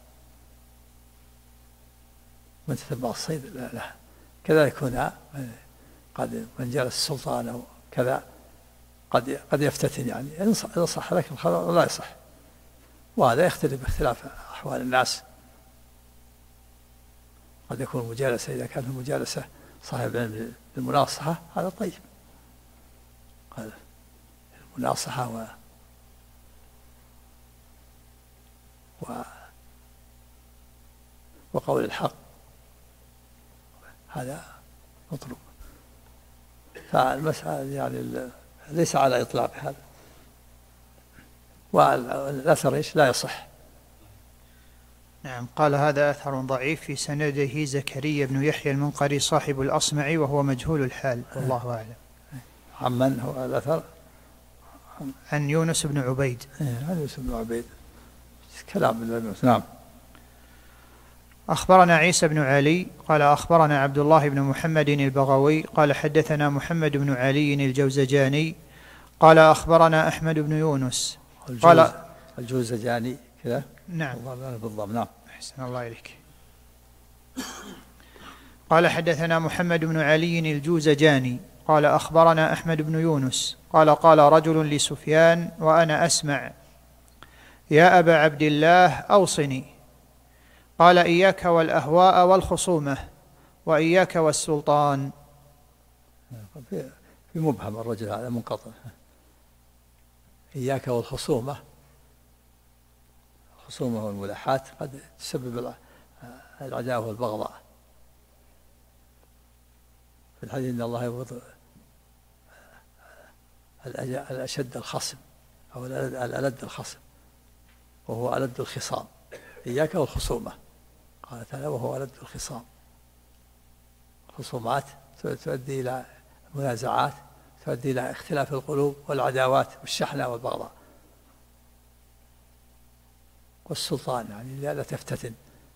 S1: من تتبع الصيد لا. كذلك هنا قد من جالس السلطان أو كذا قد يفتتن، يعني إن صح لكن لا يصح، وهذا يختلف باختلاف أحوال الناس. قد يكون مجالسة إذا كانت المجالسة صاحب علم بالمناصحة هذا طيب، هذا المناصحة وقول الحق هذا مطلوب. فالمسألة يعني ليس على إطلاق هذا، والأثر إيش لا يصح.
S6: نعم. قال هذا أثر ضعيف في سنده زكريا بن يحيى المنقري صاحب الأصمعي وهو مجهول الحال، والله أعلم.
S1: عمن هو الأثر؟
S6: عن يونس بن عبيد.
S1: عن يونس بن عبيد كلام. نعم.
S6: أخبرنا عيسى بن علي قال أخبرنا عبد الله بن محمد البغوي قال حدثنا محمد بن علي الجوزجاني قال أخبرنا أحمد بن يونس قال
S1: الجوزجاني كذا.
S6: نعم
S1: بالضبط. نعم.
S6: أحسن الله إليك. قال حدثنا محمد بن علي الجوزجاني قال أخبرنا أحمد بن يونس قال قال رجل لسفيان وأنا أسمع يا أبا عبد الله أوصني، قال إياك والأهواء والخصومة وإياك والسلطان.
S1: في مبهم الرجل هذا منقطع. إياك والخصومة، الخصومة والملاحات قد تسبب العداوة والبغضاء. في الحديث إن الله يبغض الأشد الخصم أو الألد الخصم، وهو ألد الخصام. إياك والخصومة، قال تعالى وهو ألد الخصام. الخصومات تؤدي إلى منازعات، تؤدي إلى اختلاف القلوب والعداوات والشحنة والبغضاء. والسلطان يعني لا تفتتن.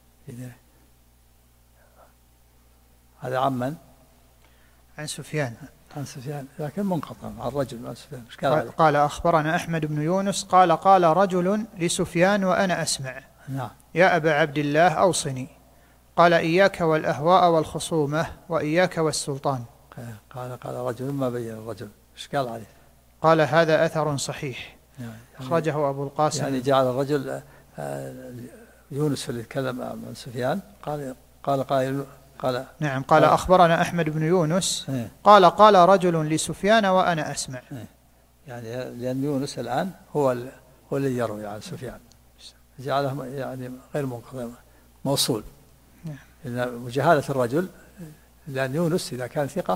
S1: هذا عمن؟
S6: عن سفيان.
S1: عن سفيان لكن منقطع عن رجل عن سفيان.
S6: قال أخبرنا أحمد بن يونس قال قال رجل لسفيان وأنا أسمع
S1: نعم.
S6: يا أبا عبد الله أوصني، قال إياك والأهواء والخصومة وإياك والسلطان.
S1: قال رجل ما بين الرجل ايش قال عليه؟
S6: قال هذا أثر صحيح
S1: يعني
S6: أخرجه أبو القاسم.
S1: يعني جعل الرجل يونس اللي تكلم عن سفيان قال
S6: نعم. قال أخبرنا أحمد بن يونس قال قال رجل لسفيان وأنا أسمع.
S1: يعني لأن يونس الآن هو الذي يروي عن سفيان، جعله يعني غير منقطع موصول. لأن مجاهلة الرجل، لأن يونس إذا كان ثقة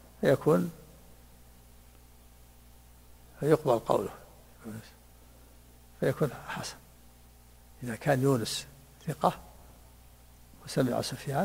S1: فيقبل قوله فيكون حسن. إذا كان يونس ثقة وسمع سفيان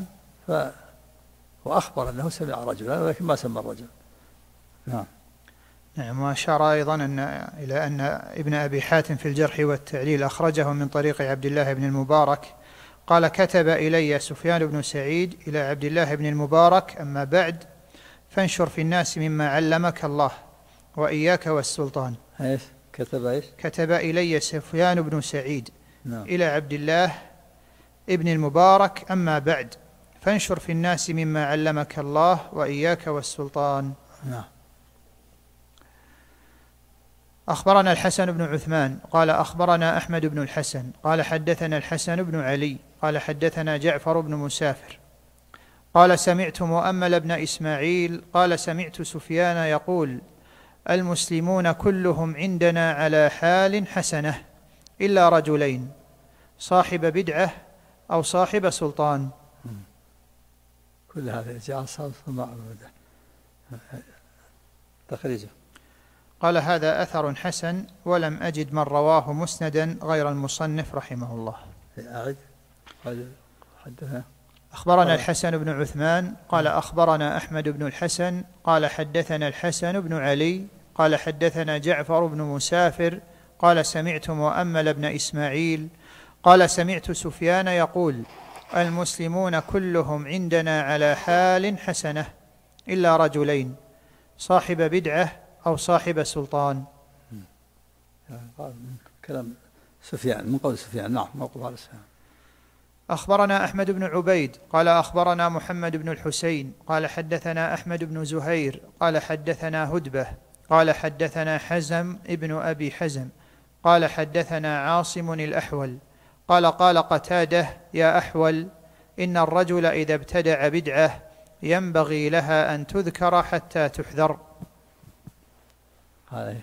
S1: وأخبر أنه سمع رجلا ولكن ما سمى الرجل. نعم.
S6: نعم. وأشار أيضا إلى أن ابن أبي حاتم في الجرح والتعديل أخرجه من طريق عبد الله بن المبارك قال كتب إلي سفيان بن سعيد إلى عبد الله بن المبارك أما بعد فانشر في الناس مما علمك الله وإياك والسلطان.
S1: ايش كتب ايش؟
S6: كتب إلي سفيان بن سعيد
S1: نعم.
S6: إلى عبد الله ابن المبارك: أما بعد، فانشر في الناس مما علمك الله وإياك والسلطان.
S1: نعم.
S6: أخبرنا الحسن بن عثمان قال أخبرنا أحمد بن الحسن قال حدثنا الحسن بن علي قال حدثنا جعفر بن مسافر قال سمعت مؤمل بن إسماعيل قال سمعت سفيان يقول: المسلمون كلهم عندنا على حال حسنة إلا رجلين، صاحب بدعة أو صاحب سلطان.
S1: كل هذا جاء ثم تخريجه.
S6: قال هذا أثر حسن ولم أجد من رواه مسندا غير المصنف رحمه الله.
S1: أعد. قال حدثنا.
S6: أخبرنا الحسن بن عثمان قال أخبرنا أحمد بن الحسن قال حدثنا الحسن بن علي قال حدثنا جعفر بن مسافر قال سمعت مؤمل بن إسماعيل قال سمعت سفيان يقول: المسلمون كلهم عندنا على حال حسنة إلا رجلين، صاحب بدعة أو صاحب سلطان.
S1: كلام سفيان من قول سفيان. نعم موقوف على سفيان.
S6: أخبرنا أحمد بن عبيد قال أخبرنا محمد بن الحسين قال حدثنا أحمد بن زهير قال حدثنا هدبة قال حدثنا حزم ابن أبي حزم قال حدثنا عاصم الأحول قال قال قتادة: يا أحول، إن الرجل إذا ابتدع بدعة ينبغي لها أن تذكر حتى تحذر.
S1: قال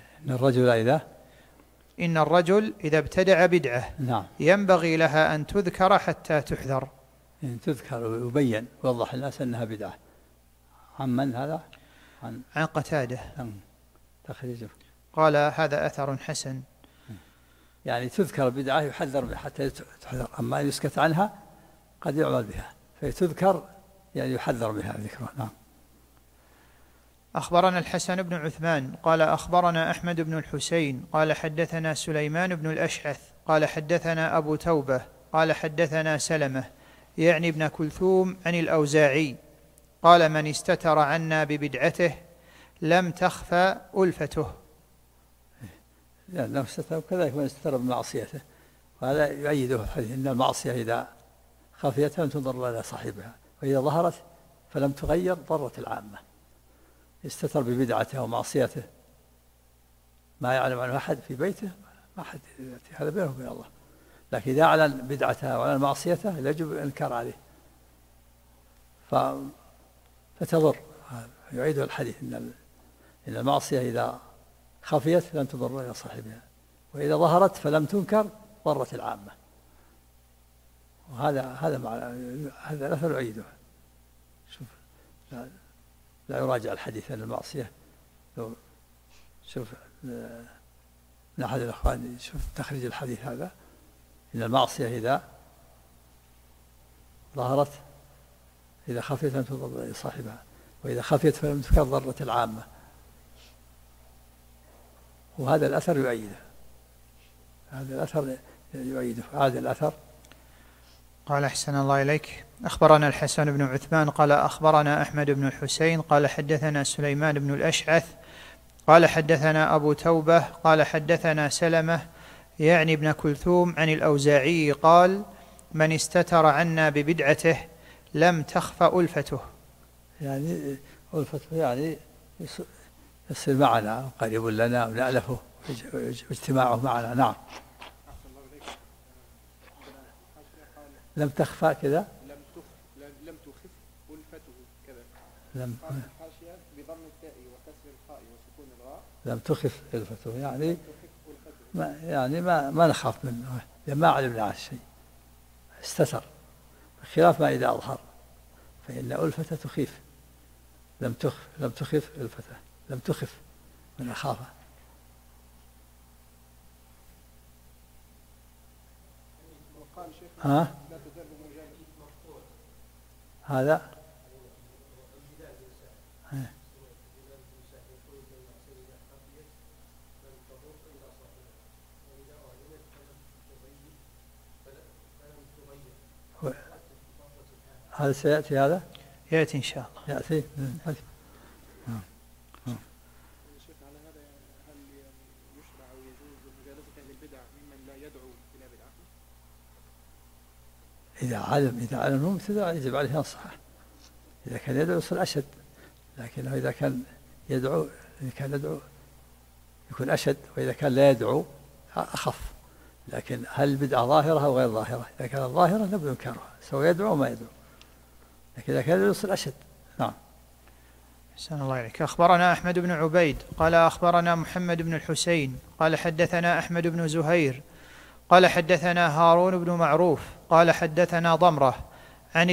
S1: إن الرجل
S6: إذا ابتدع بدعة
S1: نعم
S6: ينبغي لها أن تذكر حتى تحذر.
S1: يعني تذكر ويبين ويوضح الناس أنها بدعة. عن من هذا؟
S6: عن قتادة.
S1: تخريجه.
S6: قال هذا أثر حسن.
S1: يعني تذكر بدعة يحذر حتى تحذر، أما يسكت عنها قد يعمل بها، فتذكر يعني يحذر بها ذكرها. نعم.
S6: أخبرنا الحسن بن عثمان قال أخبرنا أحمد بن الحسين قال حدثنا سليمان بن الأشعث قال حدثنا أبو توبة قال حدثنا سلمة يعني ابن كلثوم عن الأوزاعي قال: من استتر عنا ببدعته لم تخفى ألفته.
S1: لم استتر، وكذلك من استتر بمعصيته، وهذا يؤيده الحديث: إن المعصية إذا خفيت لم تضر إلى صاحبها، وإذا ظهرت فلم تغير ضرت العامة. استتر ببدعته ومعصيته ما يعلم عنه أحد في بيته، ما أحد، هذا بينه وبين الله. لكن إذا أعلن بدعته وأعلن معصيته يجب الإنكار عليه فتضر. يعيد الحديث: إن المعصية إذا خفيت لن تضر إلى صاحبها، وإذا ظهرت فلم تنكر ضرت العامة. وهذا هذا الأثر يعيده. شوف، لا يراجع الحديث عن المعصية. لو شوف من أحد الأخوان شوف تخريج الحديث هذا: إن المعصية إذا ظهرت إذا خفيت لم تضر صاحبها، وإذا خفيت فلم تنكر ضرت العامة. وهذا الأثر يؤيده. هذا الأثر يؤيده. هذا الأثر.
S6: قال: أحسن الله إليك. أخبرنا الحسن بن عثمان قال أخبرنا أحمد بن الحسين قال حدثنا سليمان بن الأشعث قال حدثنا أبو توبة قال حدثنا سلمة يعني ابن كلثوم عن الأوزاعي قال: من استتر عنا ببدعته لم تخف ألفته.
S1: يعني ألفته يعني يصير معنا قريب لنا ونألفه واجتماعه معنا. نعم. لم تخفى كذا.
S3: لم تخف ألفته كذا.
S1: لم
S3: حاشية بضم التاء وكسر الخاء وسكون الراء.
S1: لم تخف ألفته يعني ما نخاف منه، ما علمنا عن شيء، استتر، بخلاف ما إذا أظهر فإن ألفته تخيف. لم تخف ألفته، لم تخف من أخافه. ها؟ هذا هذا سيأتي. هذا
S6: يأتي إن شاء الله.
S1: يأتي.
S3: شيخ على هذا
S1: إذا علم أنه مبتدع يجب عليه ينصحه. إذا كان يدعو يصير أشد، لكنه إذا كان يدعو يكون أشد، وإذا كان لا يدعو أخف. لكن هل البدعة ظاهرة أو غير ظاهرة؟ إذا كانت ظاهرة نبذ إنكارها سواء يدعو أو ما يدعو، لكن إذا كان يصير أشد. نعم.
S6: أحسن الله إليك. أخبرنا أحمد بن عبيد قال أخبرنا محمد بن الحسين قال حدثنا أحمد بن زهير قال حدثنا هارون بن معروف قال حدثنا ضمرة عن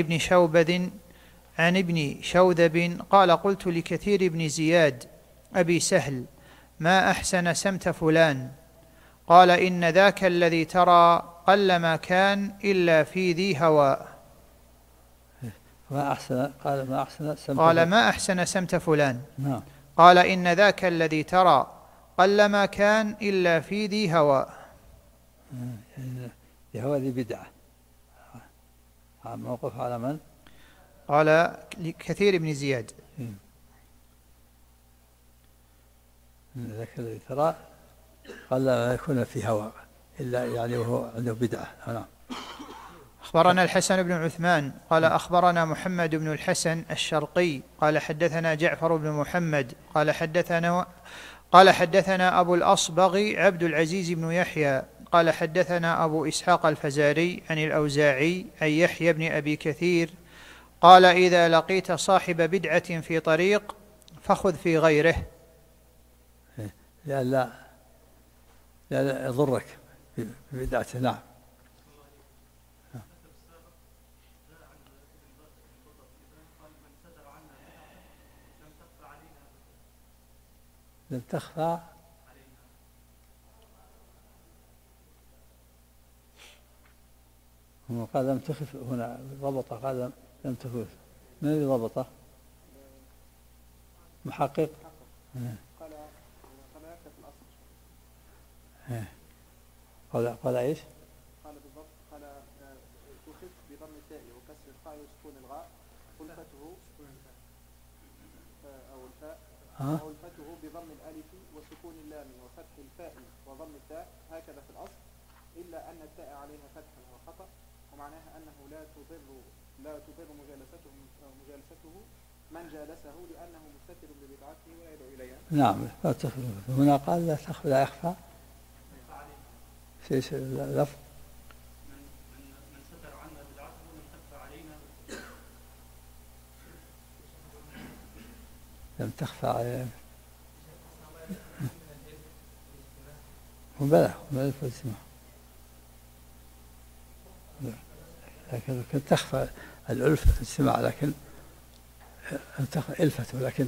S6: ابن شوذب قال قلت لكثير بن زياد أبي سهل ما أحسن سمت فلان؟ قال إن ذاك الذي ترى قلما كان إلا في ذي هواء.
S1: قال ما أحسن
S6: سمت فلان.
S1: نعم.
S6: قال إن ذاك الذي ترى قلما كان إلا في ذي هواء.
S1: ذي هواء ذي بدعة. موقف على من؟
S6: قال لكثير بن زياد.
S1: ذاك الذي ترى قلما يكون في هواء إلا يعني وهو عنده بدعة. نعم.
S6: أخبرنا الحسن بن عثمان قال أخبرنا محمد بن الحسن الشرقي قال حدثنا جعفر بن محمد قال حدثنا أبو الأصبغ عبد العزيز بن يحيى قال حدثنا أبو إسحاق الفزاري عن الأوزاعي عن يحيى بن أبي كثير قال إذا لقيت صاحب بدعة في طريق فخذ في غيره.
S1: لا يضرك ببدعته. نعم. لم تخفى قال لم تخف. هنا ضبطه قال لم تخف. من الذي ضبطه؟ محقق. قال ايش؟
S3: قال بالضبط قال تخف بضم التاء وكسر الخاء وسكون الغاء ألفته أو الفاء أو ألفته بضم الألف وسكون اللام وفتح الفاء وضم التاء هكذا في الأصل، إلا أن التاء عليها فتح وهو خطأ، ومعناها أنه لا تضر مجالسته من جالسه لأنه مستتر ببدعته ولا يدعو إليها.
S1: نعم. هنا قال لا تخفى لا يخفى في اللفظ
S5: من ستر عنا بدعته ومن خف علينا
S1: لم تخفى علينا. وبلغ الاجتماع، لكن تخفى الألفة في الاجتماع، لكن ألفته، لكن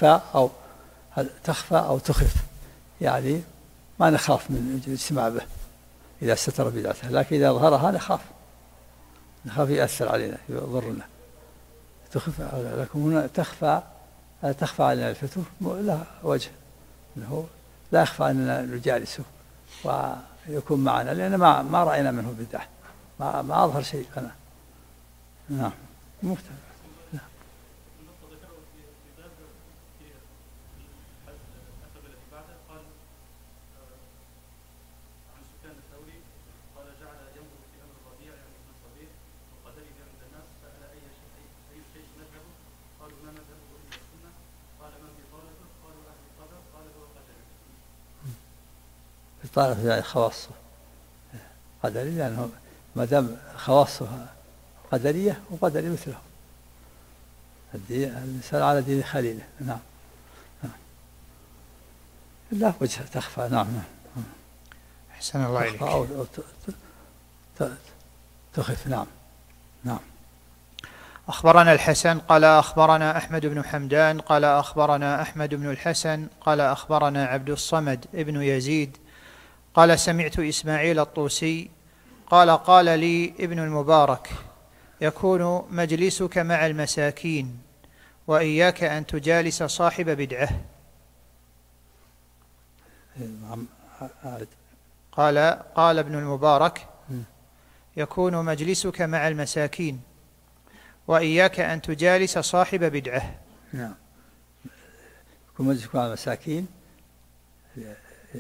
S1: تخفى أو تخف، يعني ما نخاف من الاجتماع به إذا ستر بدعته، لكن إذا ظهرها نخاف يأثر علينا يضرنا. تخف، لكن هنا تخفى علينا الفتوح لها وجه، أنه لا يخفى أننا نجالسه ويكون معنا، لأن ما رأينا منه بدعة، ما أظهر شيء لنا. نعم. مختلف. طالب يعني خواصه قدري، لأنه ما دام خواصه قدرية وقدري مثله، الإنسان على دين خليله. نعم. لا وجه تخفى. نعم.
S6: أحسن الله إليك.
S1: أو تخف. نعم. نعم.
S6: أخبرنا الحسن قال أخبرنا أحمد بن حمدان قال أخبرنا أحمد بن الحسن قال أخبرنا عبد الصمد ابن يزيد قال سمعت إسماعيل الطوسي قال لي ابن المبارك يكون مجلسك مع المساكين وإياك أن تجالس صاحب بدعة. قال ابن المبارك يكون مجلسك مع المساكين وإياك أن تجالس صاحب بدعة.
S1: نعم. يكون مجلسك مع المساكين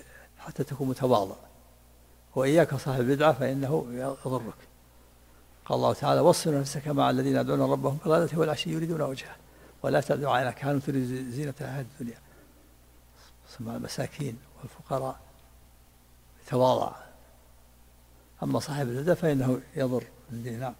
S1: حتى تكون متواضع، وإياك صاحب البدعة فإنه يضرك. قال الله تعالى واصبر نفسك مع الذين يدعون ربهم بالغداة والعشي يريدون وجهه ولا تعد عينك عنهم تريد زينة الحياة الدنيا. ثم المساكين والفقراء يتواضع، أما صاحب الردى فإنه يضر الدين. نعم.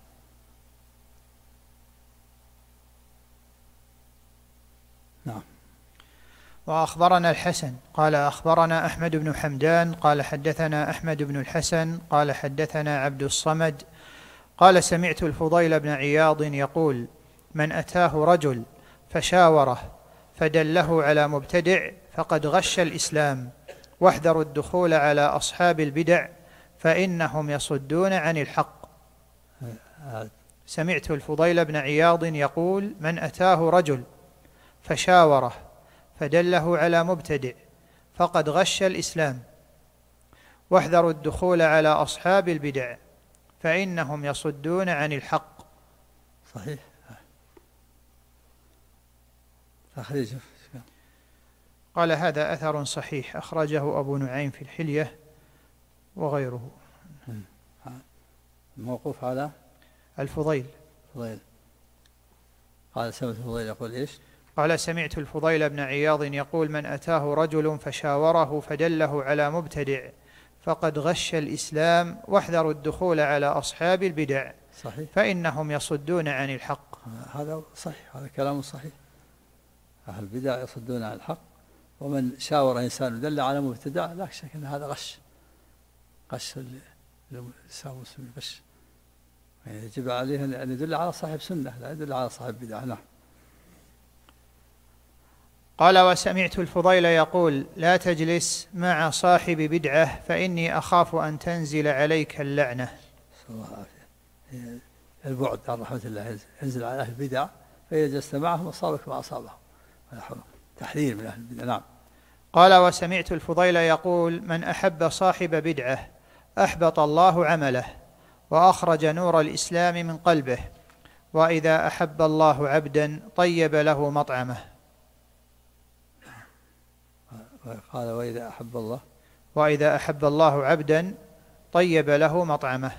S1: نعم.
S6: وأخبرنا الحسن قال أخبرنا أحمد بن حمدان قال حدثنا أحمد بن الحسن قال حدثنا عبد الصمد قال سمعت الفضيل بن عياض يقول من أتاه رجل فشاوره فدله على مبتدع فقد غش الإسلام واحذروا الدخول على أصحاب البدع فإنهم يصدون عن الحق. سمعت الفضيل بن عياض يقول من أتاه رجل فشاوره فدله على مبتدع فقد غش الإسلام واحذروا الدخول على أصحاب البدع فإنهم يصدون عن الحق.
S1: صحيح. تخريج.
S6: قال هذا أثر صحيح أخرجه أبو نعيم في الحلية وغيره.
S1: موقوف على
S6: الفضيل.
S1: قال سمعت الفضيل يقول إيش؟
S6: قال سمعت الفضيل بن عياض يقول من أتاه رجل فشاوره فدله على مبتدع فقد غش الإسلام واحذروا الدخول على أصحاب البدع.
S1: صحيح.
S6: فإنهم يصدون عن الحق.
S1: هذا صحيح، هذا كلام صحيح. أهل البدع يصدون عن الحق، ومن شاور إنسان ودل على مبتدع لا شك أن هذا غش الإنسان المسلم غش، يعني يجب عليه أن يدل على صاحب سنة لا يدل على صاحب بدعة. نعم.
S6: قال وسمعت الفضيل يقول لا تجلس مع صاحب بدعة فإني أخاف أن تنزل عليك اللعنة.
S1: صلى الله عليه وسلم. البعد عن رحمة الله ينزل على أهل البدع، فإذا جلست معهم أصابك ما أصابهم. تحذير من أهل البدع. نعم.
S6: قال وسمعت الفضيل يقول من أحب صاحب بدعة أحبط الله عمله وأخرج نور الإسلام من قلبه وإذا أحب الله عبدا طيب له مطعمه.
S1: قال
S6: وإذا أحب الله عبدا طيب له مطعمه.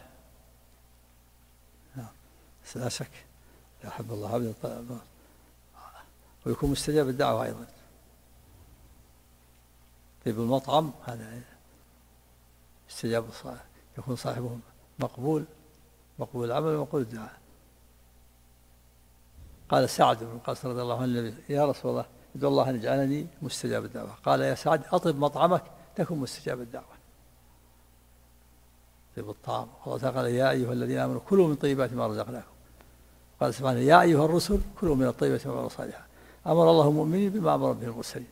S1: لا شك إذا أحب الله عبدا ويكون مستجاب الدعوة أيضا. طيب المطعم هذا استجاب الصالح، يكون صاحبه مقبول العمل ومقبول الدعاء. قال سعد بن وقاص رضي الله عنه يا رسول الله ادعو الله أن يجعلني مستجاب الدعوة. قال يا سعد أطب مطعمك تكن مستجاب الدعوة. طيب الطعام. الله تعالى قال يا أيها الذين آمنوا كلوا من طيبات ما رزقناكم. قال سبحانه يا أيها الرسل كلوا من الطيبات وعملوا صالحا. أمر الله المؤمنين بما أمر به المرسلين.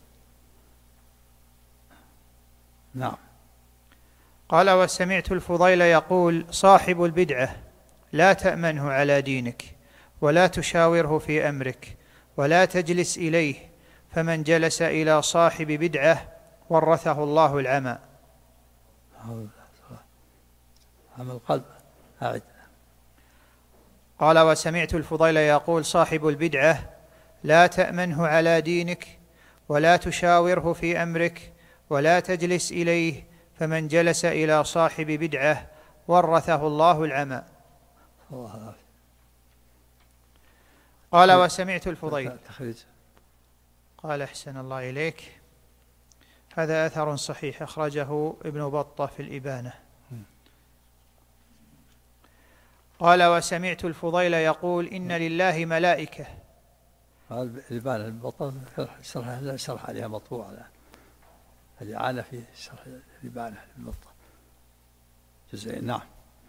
S1: نعم.
S6: قال وسمعت الفضيل يقول صاحب البدعة لا تأمنه على دينك ولا تشاوره في أمرك ولا تجلس إليه فمن جلس إلى صاحب بدعة ورثه الله العمى.
S1: عمى القلب. أعد.
S6: قال وسمعت الفضيل يقول صاحب البدعة لا تأمنه على دينك ولا تشاوره في أمرك ولا تجلس إليه فمن جلس إلى صاحب بدعة ورثه الله العمى. قال وسمعت الفضيل. قال أحسن الله إليك هذا أثر صحيح أخرجه ابن بطة في الإبانة. قال وسمعت الفضيل يقول إن لله ملائكة.
S1: الإبانة البطة شرح عليها مطبوع الآن، الإعانة في شرح الإبانة البطة جزئين. نعم.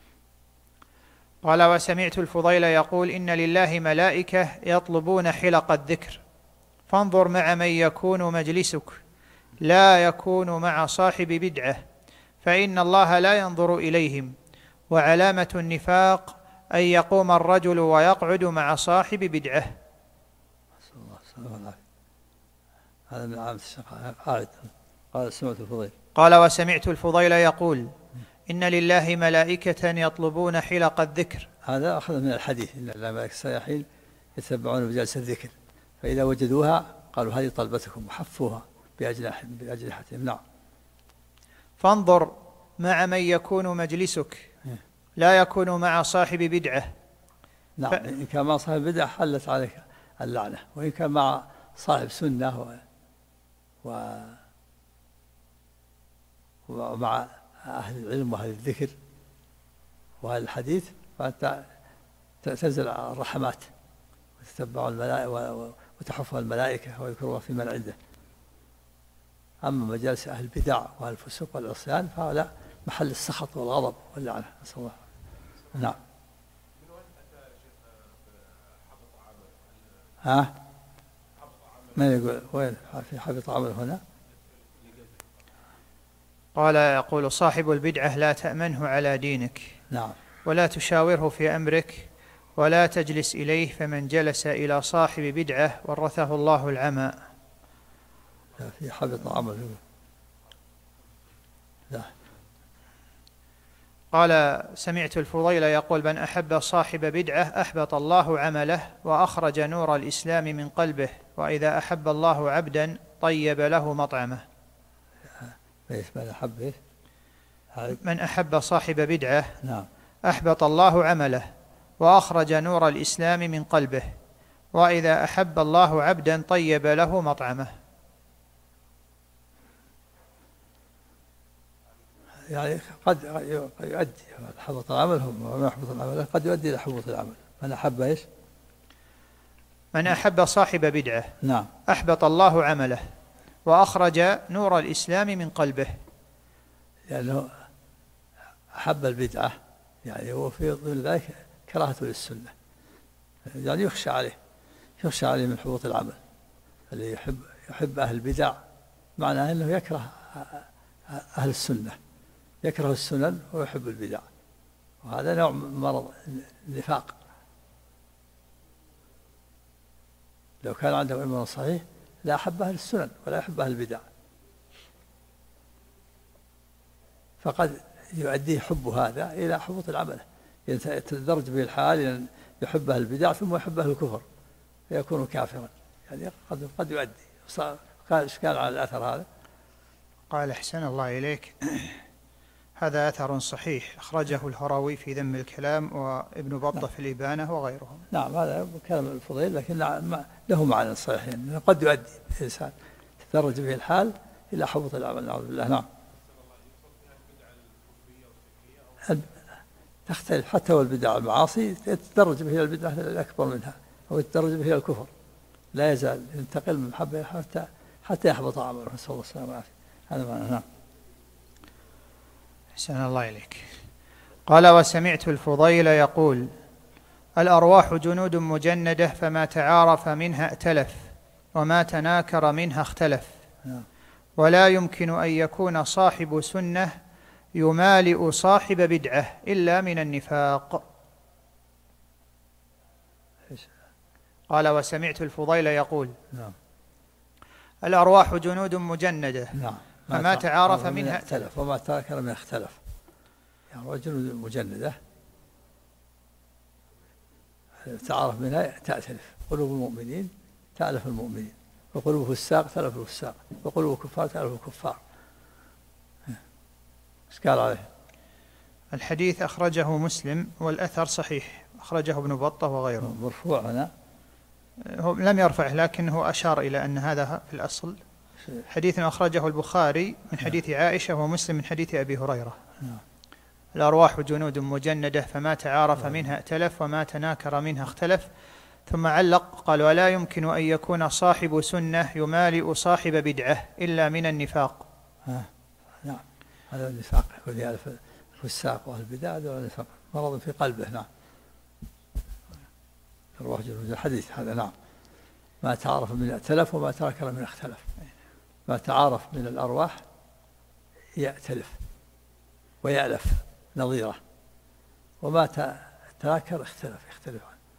S6: قال وسمعت الفضيل يقول إن لله ملائكة يطلبون حلق الذكر فانظر مع من يكون مجلسك لا يكون مع صاحب بدعة فإن الله لا ينظر إليهم وعلامة النفاق أن يقوم الرجل ويقعد مع صاحب بدعة.
S1: هذا من علامة الشقاء. قال سمعت الفضيل.
S6: قال وسمعت الفضيل يقول إن لله ملائكة يطلبون حلق الذكر.
S1: هذا أخذ من الحديث إن لله ملائكة الصالحين يتبعون بجالس الذكر فإذا وجدوها قالوا هذه طلبتكم وحفوها بأجنحتهم. نعم.
S6: فانظر مع من يكون مجلسك لا يكون مع صاحب بدعة
S1: نعم. إن كان مع صاحب بدعة حلت عليك اللعنة، وإن كان مع صاحب سنة ومع أهل العلم وأهل الذكر وأهل الحديث فأنت تنزل الرحمات وتتبع الملائكة وتحفها الملائكة ويذكرها في من عنده. أما مجالس أهل البدع وأهل الفسوق والعصيان فهؤلاء محل السخط والغضب واللعنة، نسأل الله. نعم. ها؟ من يقول وين في حبط عمل هنا؟
S6: قال يقول صاحب البدعة لا تأمنه على دينك.
S1: نعم.
S6: ولا تشاوره في أمرك ولا تجلس إليه، فمن جلس إلى صاحب بدعة ورثه الله العمى.
S1: في حبط عمل. لا.
S6: قال سمعت الفضيل يقول من أحب صاحب بدعة أحبط الله عمله وأخرج نور الإسلام من قلبه، وإذا أحب الله عبدا طيب له مطعمه.
S1: من
S6: أحب صاحب بدعة
S1: نعم
S6: أحبط الله عمله وأخرج نور الإسلام من قلبه، وإذا أحب الله عبدا طيب له مطعمه.
S1: يعني قد يؤدي حبط العمل وما يحبط العمل قد يؤدي إلى حبط العمل. من أحب إيش؟
S6: من أحب صاحب بدعة
S1: نعم
S6: أحبط الله عمله وأخرج نور الإسلام من قلبه.
S1: لأنه أحب البدعة، يعني هو في ظل ذلك كراهته للسنة، يعني يخشى عليه من حبوط العمل. اللي يحب أهل البدع معناه أنه يكره أهل السنة، يكره السنن ويحب البدع، وهذا نوع من مرض النفاق. لو كان عنده إيمان صحيح لا أحب أهل السنن ولا يحب أهل البدع، فقد يؤدي حب هذا إلى حبوط العمل، يتدرج به الحال إلى يحب أهل البدع ثم يحب أهل الكفر فيكون كافرا، يعني قد يؤدي. قال إشكال على الأثر هذا.
S6: قال أحسن الله إليك، هذا أثر صحيح أخرجه الهروي في ذم الكلام وابن بطة في الإبانة وغيرهم.
S1: نعم هذا كلام الفضيل، لكن له معنى صحيح، قد يؤدي الإنسان تدرج به الحال إلى حبوط العمل، نعوذ بالله. نعم تختلف، حتى والبدع المعاصي تدرج به إلى البدعة الأكبر منها أو تدرج به إلى الكفر، لا يزال ينتقل من محبة حتى يحبط عمله، نسأل الله السلامة والعافية. هذا معنى. نعم.
S6: أحسن الله إليك. قال وسمعت الفضيل يقول الأرواح جنود مجندة فما تعارف منها ائتلف وما تناكر منها اختلف، ولا يمكن أن يكون صاحب سنة يمالئ صاحب بدعة إلا من النفاق. قال وسمعت الفضيل يقول الأرواح جنود مجندة فما تعارف منها
S1: ائتلف وما تناكر منها اختلف. يعني رجل مجندة تعارف منها تأتلف، قلوب المؤمنين تألف المؤمنين، وقلوب الفساق تألف الفساق، وقلوب الكفار تألف الكفار. ايش قال عليه؟
S6: الحديث أخرجه مسلم والأثر صحيح، أخرجه ابن بطة وغيره.
S1: مرفوع هنا؟
S6: هو لم يرفعه لكنه أشار إلى أن هذا في الأصل حديث أخرجه البخاري من حديث عائشة ومسلم من حديث أبي هريرة. الأرواح جنود مجندة فما تعارف منها ائتلف وما تناكر منها اختلف. ثم علق قال ولا يمكن أن يكون صاحب سنة يمالئ صاحب بدعة إلا من النفاق.
S1: نعم هذا النفاق، الفساق وأهل البدع هذا النفاق، مرض في قلبه. نعم الأرواح جنود، الحديث هذا. نعم ما تعارف من ائتلف وما تناكر من اختلف. ما تعارف من الأرواح يأتلف ويألف نظيره، وما تناكر يختلف عنه.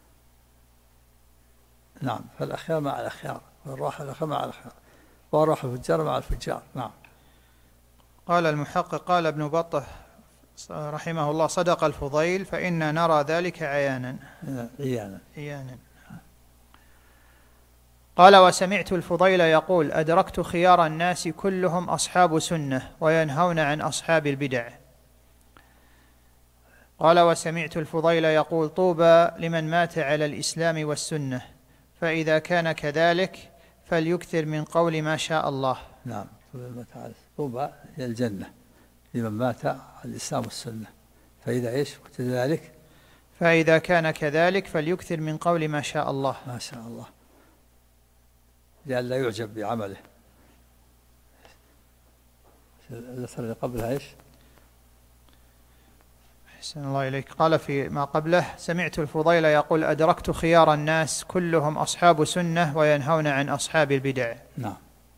S1: نعم فالأخيار مع الأخيار، والأرواح الأخيار مع الأخيار، وأرواح الفجار مع الفجار. نعم.
S6: قال المحقق قال ابن بطة رحمه الله صدق الفضيل فإنا نرى ذلك عيانا. قال وسمعت الفضيل يقول أدركت خيار الناس كلهم أصحاب سنة وينهون عن أصحاب البدع. قال: وسمعت الفضيل يقول: طوبى لمن مات على الإسلام والسنة، فإذا كان كذلك فليكثر من قول ما شاء الله.
S1: نعم، طوبى هي الجنة لمن مات على الإسلام والسنة، فإذا إيش وكذلك
S6: فإذا كان كذلك فليكثر من قول ما شاء الله.
S1: ما شاء الله، لئلا يعجب بعمله. الأثر اللي قبلها إيش؟
S6: أحسن الله إليك. قال في ما قبله: سمعت الفضيل يقول: أدركت خيار الناس كلهم أصحاب سنة وينهون عن أصحاب البدع.
S1: نعم.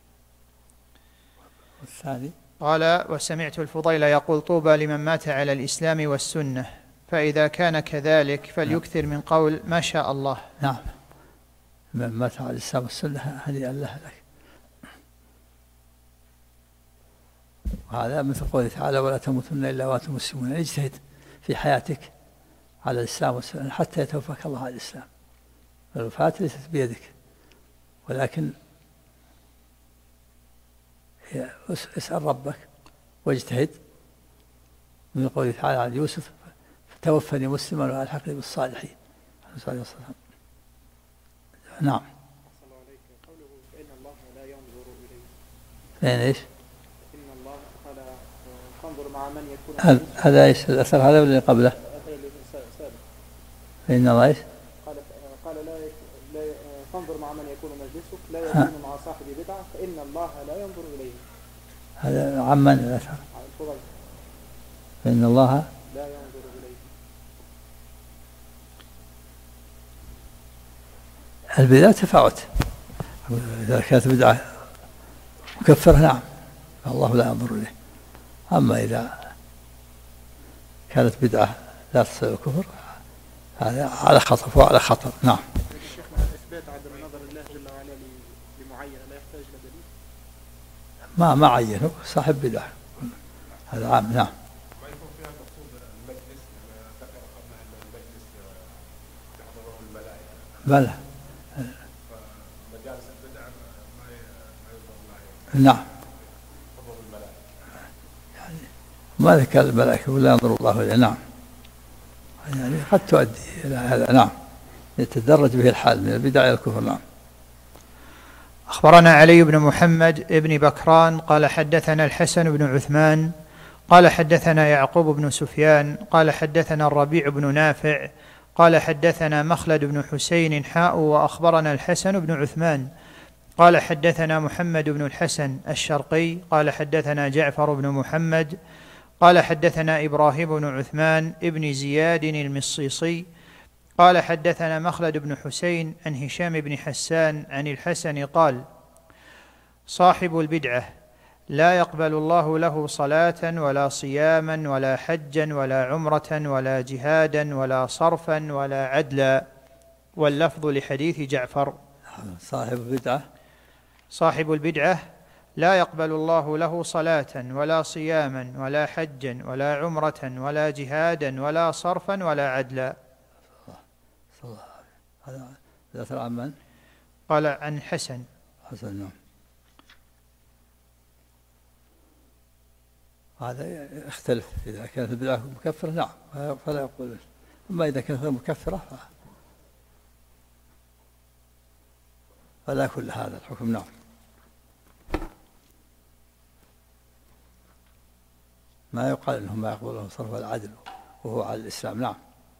S1: والثاني
S6: قال: وسمعت الفضيل يقول: طوبى لمن مات على الإسلام والسنة، فإذا كان كذلك فليكثر من قول ما شاء الله.
S1: نعم، من مات على الإسلام والسنة هنيئا له لك. وهذا مثل قوله تعالى: ولا تموتن إلا وأنتم مسلمون. اجتهد في حياتك على الإسلام والسنة حتى يتوفاك الله على الإسلام. الوفاة ليست بيدك، ولكن اسأل ربك واجتهد، من قوله تعالى عن يوسف: فتوفني مسلما والحقني بالصالحين. نعم.
S3: قوله فإن الله لا ينظر إليه،
S1: فين إيش؟
S3: إن الله قال فانظر مع من يكون
S1: هذا إيش الأثر هذا ولا اللي قبله؟ فإن الله إيش؟
S3: قال لا فانظر مع من يكون مجلسك، لا يكون مع صاحب بدعة، فإن الله لا ينظر إليه.
S1: هذا عمن الأثر؟
S3: عن الفضيل.
S1: فإن الله
S3: لا ينظر إليه.
S1: البدعة تفاوت، إذا كانت بدعة مكفرة نعم الله لا ينظر إليه، أما إذا كانت بدعة لا تصل الكفر هذا على خطر وعلى خطر. نعم.
S3: شيخنا إثبات عدم نظر الله جل وعلا لمعين لا يحتاج إلى دليل؟
S1: ما عينه صاحب بدعة، هذا عام. نعم.
S7: ما يكون فيها مقصود المجلس، يعني ذكر قبل أن المجلس تحضره الملائكة.
S1: بلى.
S7: فمجالس البدع ما ينظر لها.
S1: نعم.
S7: حضور الملائكة.
S1: يعني ما ذكر الملائكة ولا ينظر الله إليه. نعم. يعني قد تؤدي إلى هذا. نعم، يتدرج به الحال من البدع إلى الكفر. نعم.
S6: أخبرنا علي بن محمد بن بكران قال حدثنا الحسن بن عثمان قال حدثنا يعقوب بن سفيان قال حدثنا الربيع بن نافع قال حدثنا مخلد بن حسين وأخبرنا الحسن بن عثمان قال حدثنا محمد بن الحسن الشرقي قال حدثنا جعفر بن محمد قال حدثنا إبراهيم بن عثمان ابن زياد المصيصي قال حدثنا مخلد بن حسين عن هشام بن حسان عن الحسن قال: صاحب البدعة لا يقبل الله له صلاة ولا صياما ولا حجا ولا عمرة ولا جهادا ولا صرفا ولا عدلا. واللفظ لحديث جعفر. صاحب البدعة لا يقبل الله له صلاة ولا صياما ولا حجا ولا عمرة ولا جهادا ولا صرفا ولا عدلا.
S1: هذا ذكر عن من؟
S6: قال عن حسن.
S1: نعم. هذا يختلف، إذا كانت البدعة مكفرة نعم فلا يقول، أما إذا كانت مكفرة فلا كل هذا الحكم. نعم. ما يقال إنهم ما يقبلون صرف العدل وهو على الإسلام. نعم.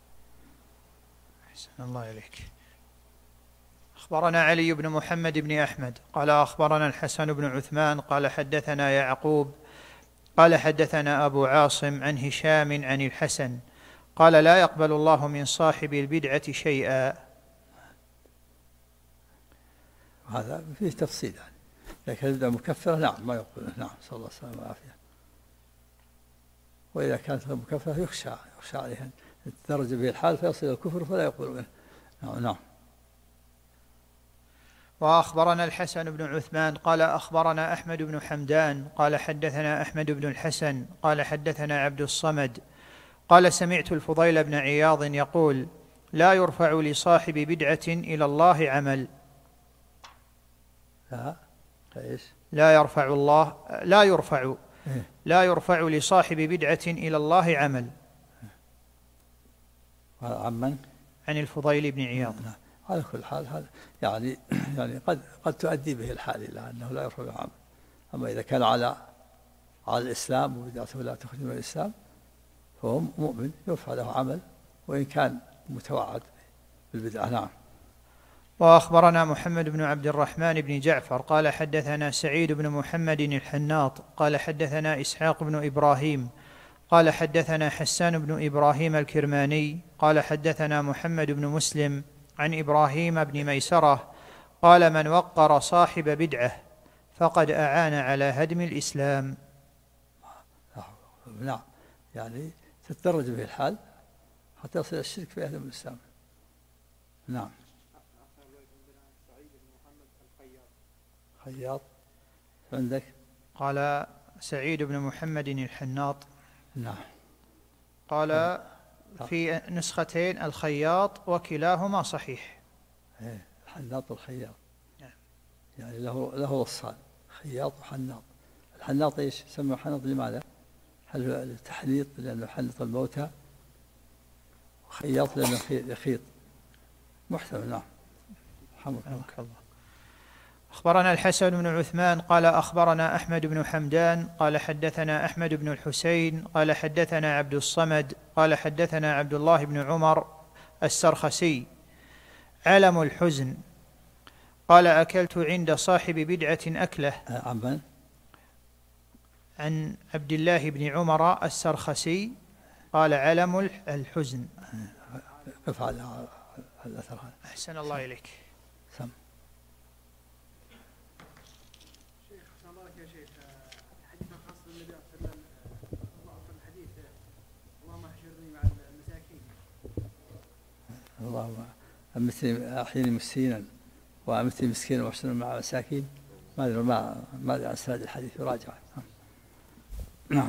S6: أحسن الله إليك. أخبرنا علي بن محمد بن أحمد قال أخبرنا الحسن بن عثمان قال حدثنا يعقوب قال حدثنا أبو عاصم عن هشام عن الحسن قال: لا يقبل الله من صاحب البدعة شيئا.
S1: هذا فيه تفصيل يعني، لكن البدعة مكفرة نعم ما يقبل. نعم، صلى الله عليه وسلم والعافية. وإذا كانت مكفرة يخشى عليها تدرج به الحال فيصل الكفر فلا يقبل منه. نعم.
S6: وأخبرنا الحسن بن عثمان قال أخبرنا أحمد بن حمدان قال حدثنا أحمد بن الحسن قال حدثنا عبد الصمد قال: سمعت الفضيل بن عياض يقول: لا يرفع لصاحب بدعة إلى الله عمل. لا يرفع لصاحب بدعة إلى الله عمل.
S1: عمن؟
S6: عن الفضيل بن عياض.
S1: نعم. على كل حال هذا يعني قد تؤدي به الحال إلى أنه لا يرفع له عمل. أما إذا كان على الإسلام وبدعته لا تخرج من الإسلام فهو مؤمن يرفع له عمل وإن كان متوعد بالبدعة. نعم.
S6: وأخبرنا محمد بن عبد الرحمن بن جعفر قال حدثنا سعيد بن محمد الحناط قال حدثنا إسحاق بن إبراهيم قال حدثنا حسان بن إبراهيم الكرماني قال حدثنا محمد بن مسلم عن إبراهيم بن ميسرة قال من وقر صاحب بدعة فقد أعان على هدم الإسلام.
S1: نعم، يعني تتدرج به الحال حتى يصل الشرك في هدم الإسلام. نعم.
S3: سعيد بن محمد
S1: خياط عندك؟
S6: قال سعيد بن محمد الحناط.
S1: نعم.
S6: قال في نسختين الخياط وكلاهما صحيح.
S1: الحناط والخياط.
S6: نعم.
S1: يعني له وصفان، خياط وحناط. الحناط ايش يسمى حناط لماذا؟ هل التحنيط لأنه يحنط الموتى، وخياط لأنه يخيط. محتمل. نعم. رحمك الله.
S6: أخبرنا الحسن بن عثمان قال أخبرنا أحمد بن حمدان قال حدثنا أحمد بن الحسين قال حدثنا عبد الصمد قال حدثنا عبد الله بن عمر السرخسي علم الحزن قال أكلت عند صاحب بدعة أكله.
S1: عمن؟
S6: عن عبد الله بن عمر السرخسي قال علم الحزن.
S1: كيف على الأثر هذا؟
S6: أحسن الله إليك.
S1: سم.
S3: شيخ أحسن الله يا شيخ، حديث خاص بالنبي صلى الله عليه وسلم، الحديث اللهم احشرني مع المساكين.
S1: اللهم أمتني أحيني مسكينا وأمتني مسكينا واحشرني مع المساكين. ما أدري عن سند الحديث يراجع. نعم.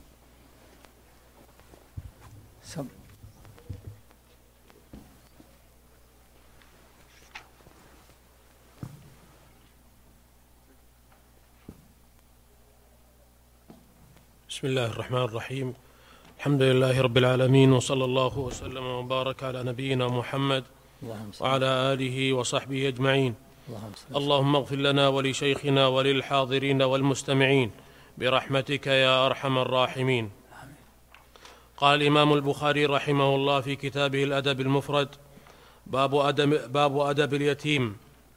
S1: سم.
S5: بسم الله الرحمن الرحيم. الحمد لله رب العالمين، وصلى الله وسلم وبارك على نبينا محمد وعلى آله وصحبه أجمعين. اللهم اغفر لنا ولشيخنا وللحاضرين والمستمعين برحمتك يا أرحم الراحمين. قال الإمام البخاري رحمه الله في كتابه الأدب المفرد باب أدب اليتيم.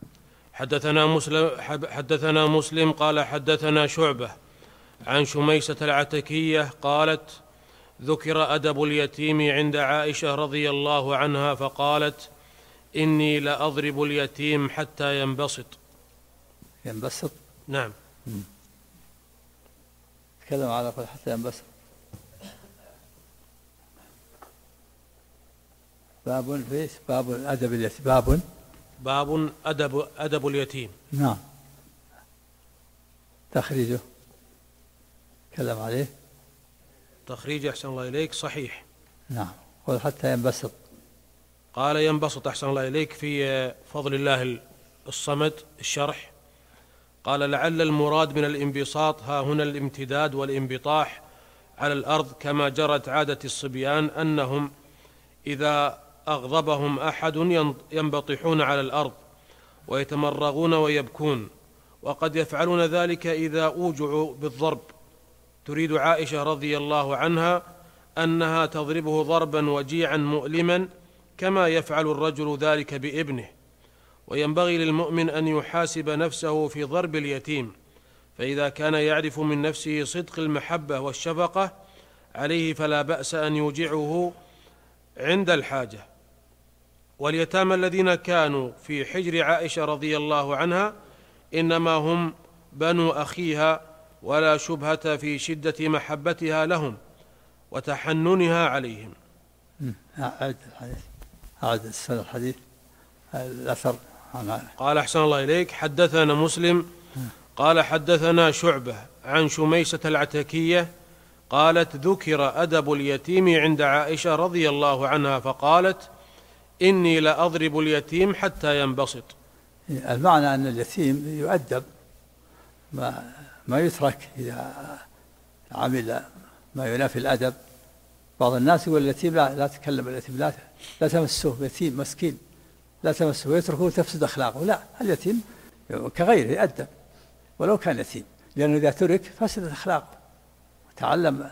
S5: حدثنا مسلم قال حدثنا شعبة عن شميسة العتكية قالت ذكر أدب اليتيم عند عائشة رضي الله عنها فقالت إني لأضرب اليتيم حتى ينبسط.
S1: ينبسط؟
S5: نعم.
S1: تكلم على قول حتى ينبسط. باب أدب اليتيم.
S5: باب أدب اليتيم.
S1: نعم. تخريجه تكلم عليه.
S5: تخريج أحسن الله إليك صحيح.
S1: نعم. قل حتى ينبسط.
S5: قال ينبسط أحسن الله إليك في فضل الله الصمد الشرح. قال لعل المراد من الانبساط ها هنا الامتداد والانبطاح على الأرض كما جرت عادة الصبيان أنهم إذا أغضبهم أحد ينبطحون على الأرض ويتمرغون ويبكون، وقد يفعلون ذلك إذا أوجعوا بالضرب. تريد عائشة رضي الله عنها أنها تضربه ضربا وجيعا مؤلما كما يفعل الرجل ذلك بابنه. وينبغي للمؤمن أن يحاسب نفسه في ضرب اليتيم، فإذا كان يعرف من نفسه صدق المحبة والشفقة عليه فلا بأس أن يوجعه عند الحاجة. واليتامى الذين كانوا في حجر عائشة رضي الله عنها إنما هم بنو أخيها، ولا شبهة في شدة محبتها لهم وتحننها عليهم.
S1: أعد الحديث، أعد السنة الحديث الأثر.
S5: قال أحسن الله إليك حدثنا مسلم قال حدثنا شعبة عن شميسة العتكية قالت ذكر أدب اليتيم عند عائشة رضي الله عنها فقالت إني لأضرب اليتيم حتى ينبسط.
S1: المعنى أن اليتيم يؤدب، ما يترك إذا عمل ما ينافي الأدب بعض الناس يقول اليتيم لا تكلم اليتيم، لا تمسه، يتيم مسكين لا تمسه ويتركه تفسد أخلاقه. لا، اليتيم كغيره يؤدب ولو كان يتيم، لأنه إذا ترك فسدت أخلاقه وتعلم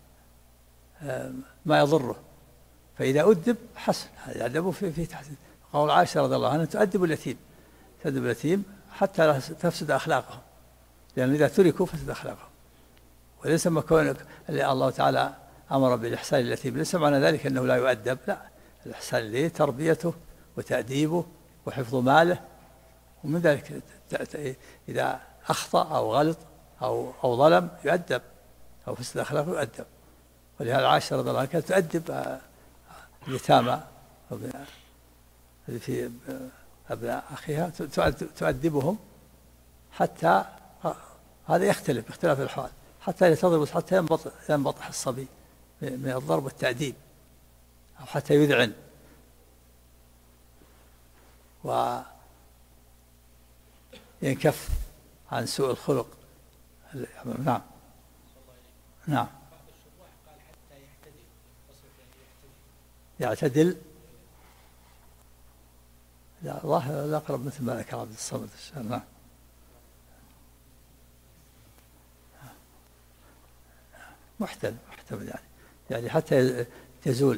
S1: ما يضره، فإذا أدب حسن، هذا أدبه في تحسين. قول عائشة رضي الله عنها تؤدب اليتيم حتى لا تفسد أخلاقهم، لأن إذا تركوا فسد أخلاقهم. وليس ما كون الله تعالى أمر بالإحسان لليتيم ليس معنى ذلك أنه لا يؤدب، لا، الإحسان إليه تربيته وتأديبه وحفظ ماله، ومن ذلك إذا أخطأ أو غلط أو ظلم يؤدب أو فسد أخلاقه يؤدب. ولهذا عائشة رضي الله عنها كانت تؤدب اليتامى في أبناء أخيها، تؤدبهم حتى هذا يختلف باختلاف الأحوال، حتى يتضرب حتى ينبطح الصبي من الضرب والتأديب، أو حتى يذعن وينكف عن سوء الخلق. نعم نعم. يعتدل، لا ظاهر الأقرب مثل ما ذكر عبد الصمد. نعم. محتمل يعني حتى يزول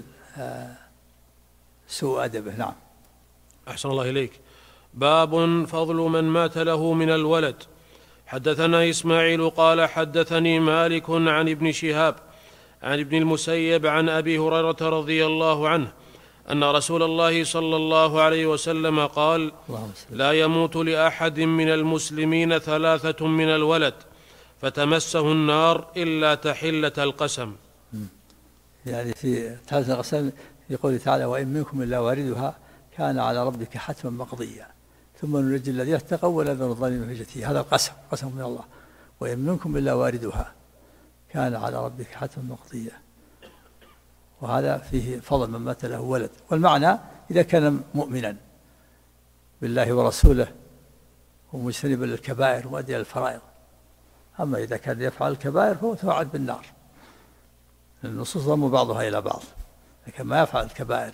S1: سوء أدبه. نعم.
S5: أحسن الله إليك. باب فضل من مات له من الولد. حدثنا إسماعيل قال حدثني مالك عن ابن شهاب عن ابن المسيب عن أبي هريرة رضي الله عنه أن رسول الله صلى الله عليه وسلم قال: لا يموت لأحد من المسلمين 3 من الولد فتمسه النار إلا تحلة القسم.
S1: يعني في تحلة القسم يقول تعالى: وإن منكم إلا واردها كان على ربك حتما مقضيا ثم ننجي الذين اتقوا ولا نذر الظالمين في جثيا. هذا القسم، قسم من الله: وإن منكم إلا واردها كان على ربك حتما مقضيا. وهذا فيه فضل من مات له ولد. والمعنى إذا كان مؤمنا بالله ورسوله ومجتنبا للكبائر ومؤديا للفرائض. أما إذا كان يفعل الكبائر فهو توعد بالنار. النصوص ضم بعضها إلى بعض، لكن ما يفعل الكبائر.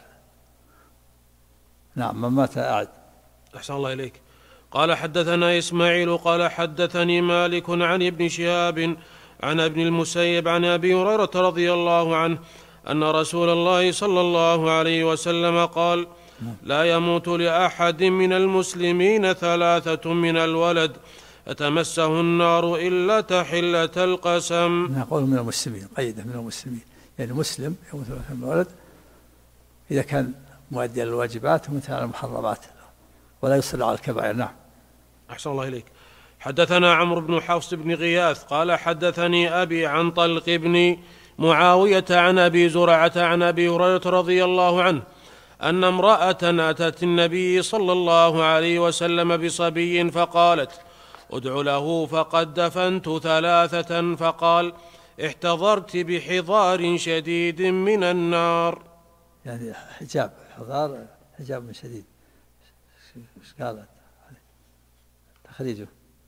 S1: نعم. من مات أعد.
S5: أحسن الله إليك. قال حدثنا إسماعيل قال حدثني مالك عن ابن شهاب عن ابن المسيب عن أبي هريرة رضي الله عنه أن رسول الله صلى الله عليه وسلم قال: لا يموت لأحد من المسلمين 3 من الولد فتمسه النار إلا تحلة القسم.
S1: نقول من المسلمين، قيده من المسلمين، يعني مسلم يموت له من الولد إذا كان مؤديا للواجبات ومنتهى على المحرمات ولا يصر على الكبائر. نعم.
S5: أحسن الله إليك. حدثنا عمرو بن حفص بن غياث قال حدثني أبي عن طلق بن معاوية عن أبي زرعة عن أبي هريرة رضي الله عنه أن امرأة أتت النبي صلى الله عليه وسلم بصبي فقالت: ادع له فقد دفنت 3. فقال: احتضرت بحضار شديد من النار.
S1: يعني حجاب، حضار حجاب من شديد. ايش قالت؟ تخريجه.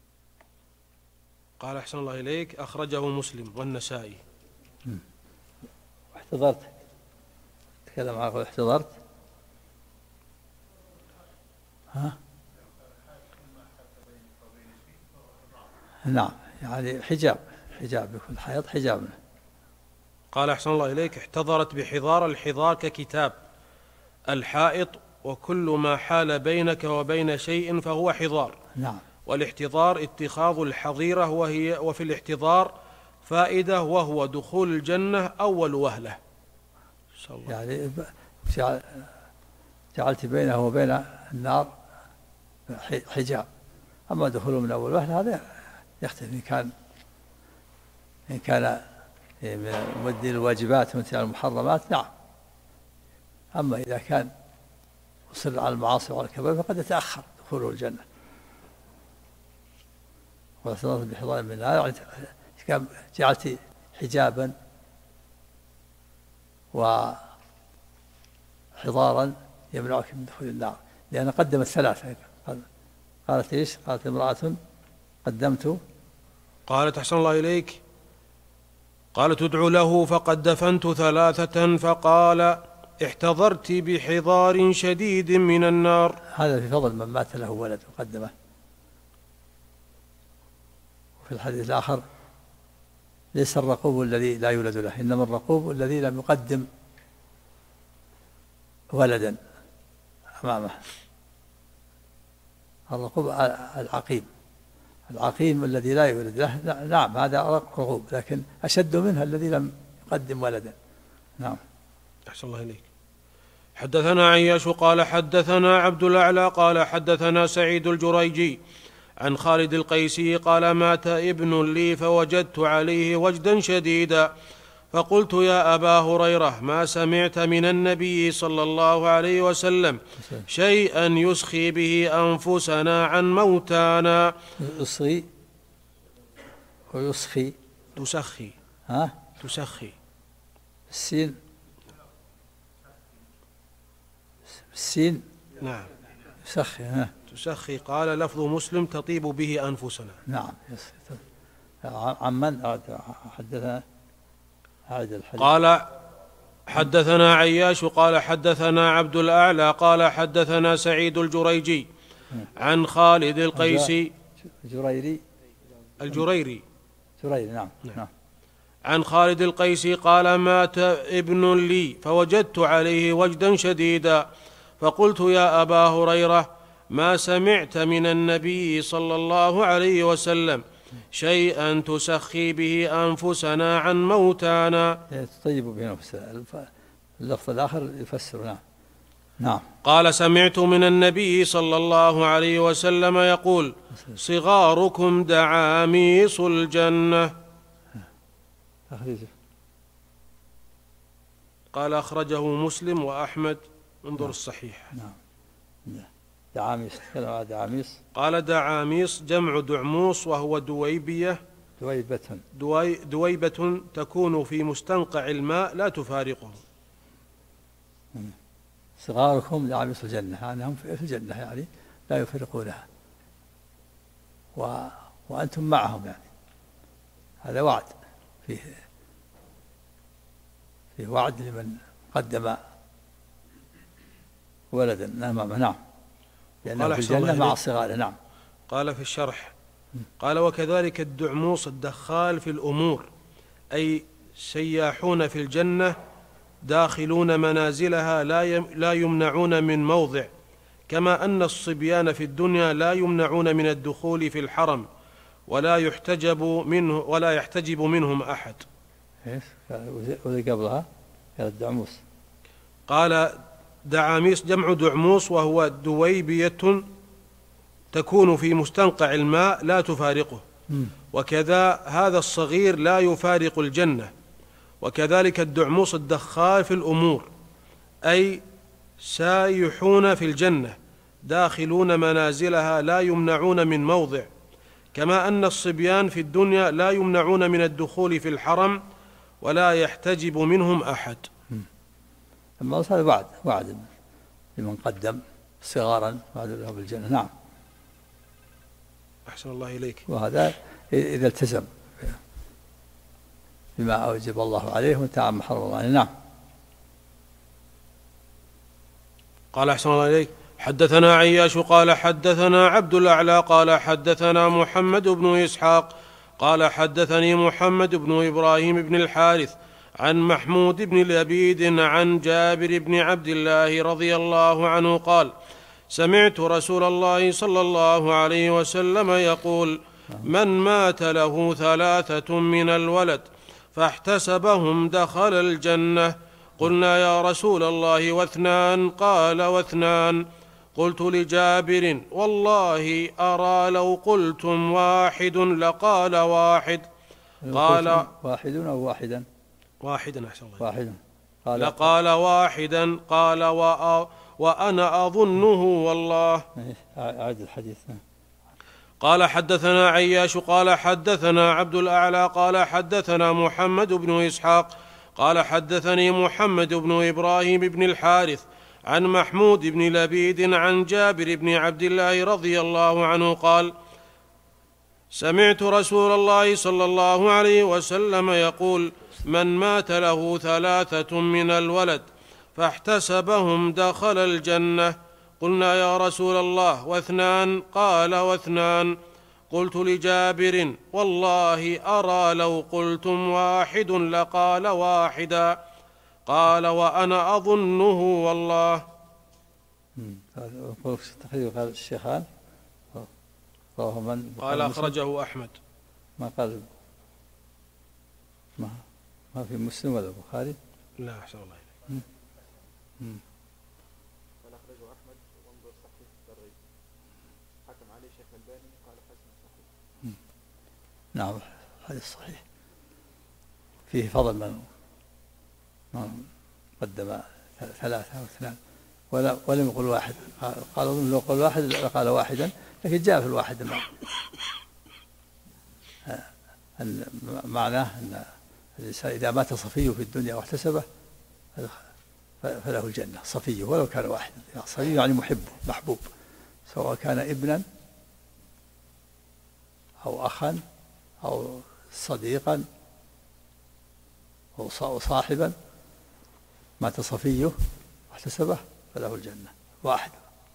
S5: قال: أحسن الله إليك، أخرجه مسلم والنسائي.
S1: احتضرت، تكلم عنه احتضرت. ها؟ نعم، يعني حجاب يكون حيض حجاب.
S5: قال: أحسن الله إليك، احتضرت بحضار. الحضار ككتاب، الحائط وكل ما حال بينك وبين شيء فهو حضار.
S1: نعم.
S5: والاحتضار اتخاذ الحظيرة، وفي الاحتضار فائدة وهو دخول الجنة أول وهلة.
S1: يعني جعلت بينه وبين النار حجاب. أما دخوله من أول وهلة هذا يختلف إن كان مؤدي الواجبات ومنتهي على المحرمات. نعم. أما إذا كان مصر على المعاصي وعلى الكبائر فقد يتأخر دخوله الجنة. واحتضرت بحضار من النار يعني جعلت حجابا وحضارا يمنعك من دخول النار، لأن قدمت 3. قالت إيش؟ قالت امرأة قدمت.
S5: قالت: أحسن الله إليك، قال تدعو له فقد دفنت 3 فقال احتضرت بحضار شديد من النار.
S1: هذا في فضل من مات له ولد وقدمه. وفي الحديث الآخر ليس الرقوب الذي لا يولد له، إنما الرقوب الذي لم يقدم ولدا أمامه. الرقوب العقيم الذي لا يولد له، نعم هذا رقوب، لكن أشد منها الذي لم يقدم ولدا. نعم.
S5: أحسن الله إليك. حدثنا عياش قال حدثنا عبد الأعلى قال حدثنا سعيد الجريجي عن خالد القيسي قال مات ابن لي فوجدت عليه وجدا شديدا فقلت يا أبا هريرة ما سمعت من النبي صلى الله عليه وسلم شيئا يسخي به أنفسنا عن موتانا.
S1: يسخي ويسخي
S5: تسخي تسخي
S1: السين السين
S5: نعم
S1: يسخي
S5: تسخي. قال لفظ مسلم تطيب به أنفسنا.
S1: نعم. عمن حدثنا
S5: قال حدثنا عياش قال حدثنا عبد الأعلى قال حدثنا سعيد الجريجي عن خالد القيسي الجريري
S1: نعم.
S5: عن خالد القيسي قال مات ابن لي فوجدت عليه وجدا شديدا فقلت يا أبا هريرة ما سمعت من النبي صلى الله عليه وسلم شيئا تسخي به أنفسنا عن موتانا.
S1: تطيب به نفسنا. اللفظ الآخر يفسر. نعم.
S5: قال سمعت من النبي صلى الله عليه وسلم يقول صغاركم دعاميص الجنة. قال أخرجه مسلم وأحمد. انظر الصحيح.
S1: نعم. دعاميص. دعاميص.
S5: قال دعاميص جمع دعموس وهو دويبة تكون في مستنقع الماء لا تفارقه.
S1: صغاركم دعاميص الجنة، يعني هم في الجنة يعني لا يفارقونها وأنتم معهم، يعني هذا وعد فيه وعد لمن قدم ولدا أمامه. نعم. لأنه في الجنة مع الصغار. نعم.
S5: قال في الشرح قال وكذلك الدعموس الدخال في الأمور، أي سياحون في الجنة داخلون منازلها لا يمنعون من موضع، كما أن الصبيان في الدنيا لا يمنعون من الدخول في الحرم ولا يحتجب منهم أحد.
S1: وذي قبلها قال الدعموس.
S5: قال دعاميس جمع دعموس وهو دويبية تكون في مستنقع الماء لا تفارقه، وكذا هذا الصغير لا يفارق الجنة. وكذلك الدعموس الدخال في الأمور، أي سايحون في الجنة داخلون منازلها لا يمنعون من موضع، كما أن الصبيان في الدنيا لا يمنعون من الدخول في الحرم ولا يحتجب منهم أحد.
S1: أما هذا وعد لمن قدم صغارا وعد له بالجنة. نعم.
S5: أحسن الله إليك.
S1: وهذا إذا التزم بما أوجب الله عليه وانتهى عما حرم الله عليه. نعم.
S5: قال أحسن الله إليك. حدثنا عياش قال حدثنا عبد الأعلى قال حدثنا محمد بن إسحاق قال حدثني محمد بن إبراهيم بن الحارث عن محمود بن لبيد عن جابر بن عبد الله رضي الله عنه قال سمعت رسول الله صلى الله عليه وسلم يقول من مات له 3 من الولد فاحتسبهم دخل الجنة. قلنا يا رسول الله 2؟ قال 2. قلت لجابر والله أرى لو قلتم 1 لقال 1. قال
S1: 1 أو 1
S5: واحدا. أحسن الله.
S1: 1
S5: لقال 1. قال وأنا أظنه والله.
S1: أعد الحديث.
S5: قال حدثنا عياش قال حدثنا عبد الأعلى قال حدثنا محمد بن إسحاق قال حدثني محمد بن إبراهيم بن الحارث عن محمود بن لبيد عن جابر بن عبد الله رضي الله عنه قال سمعت رسول الله صلى الله عليه وسلم يقول: من مات له 3 من الولد فاحتسبهم دخل الجنة. قلنا: يا رسول الله، و2؟ قال: و2. قلت لجابر: والله أرى لو قلتم 1 لقال 1. قال: وأنا أظنه والله.
S1: قال الشيخان رواه من؟
S5: قال: أخرجه أحمد.
S1: ما قال ما في مسلم ولا البخاري؟
S5: لا، أحسن الله إليك.
S3: قال أخرجه أحمد وانظر صحيح الدري، حكم عليه شيخ الباني قال حسن صحيح.
S1: نعم، حديث صحيح فيه فضل من قدم 3 أو 2 ولم يقل 1. قال لو قال 1 لقال 1، لكن جاء في 1 أن معناه أن الإنسان إذا مات صفيه في الدنيا واحتسبه فله الجنة، صفيه ولو كان 1. صفيه يعني محبوب، سواء كان ابنا أو أخا أو صديقا أو صاحبا، مات صفيه واحتسبه فله الجنة 1.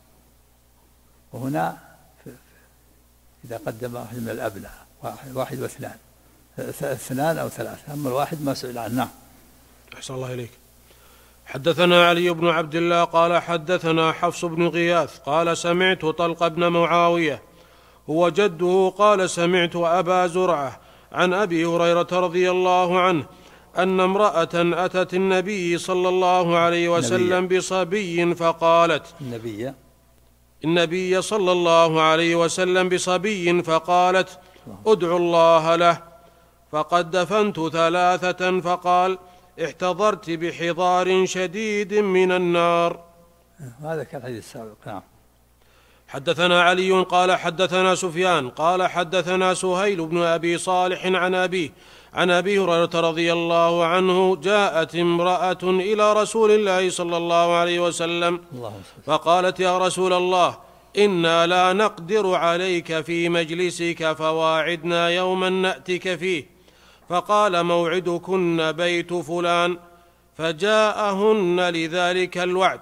S1: وهنا إذا قدم 1 من الأبناء 1 و2، 2 أو 3، أما 1 ما سئل عنه. نعم.
S5: أحسن الله إليك. حدثنا علي بن عبد الله قال حدثنا حفص بن غياث قال سمعت طلق بن معاوية هو جده قال سمعت أبا زرعة عن أبي هريرة رضي الله عنه أن امرأة أتت النبي صلى الله عليه وسلم بصبي فقالت النبي صلى الله عليه وسلم بصبي فقالت: ادعوا الله له. فقد دفنت 3 فقال: احتضرت بحضار شديد من النار.
S1: هذا كان الحديث السابق. نعم.
S5: حدثنا علي قال حدثنا سفيان قال حدثنا سهيل بن أبي صالح عن أبي هريرة رضي الله عنه: جاءت امرأة إلى رسول الله صلى الله عليه وسلم فقالت: يا رسول الله، إنا لا نقدر عليك في مجلسك فواعدنا يوما نأتك فيه. فقال: موعدكن بيت فلان. فجاءهن لذلك الوعد،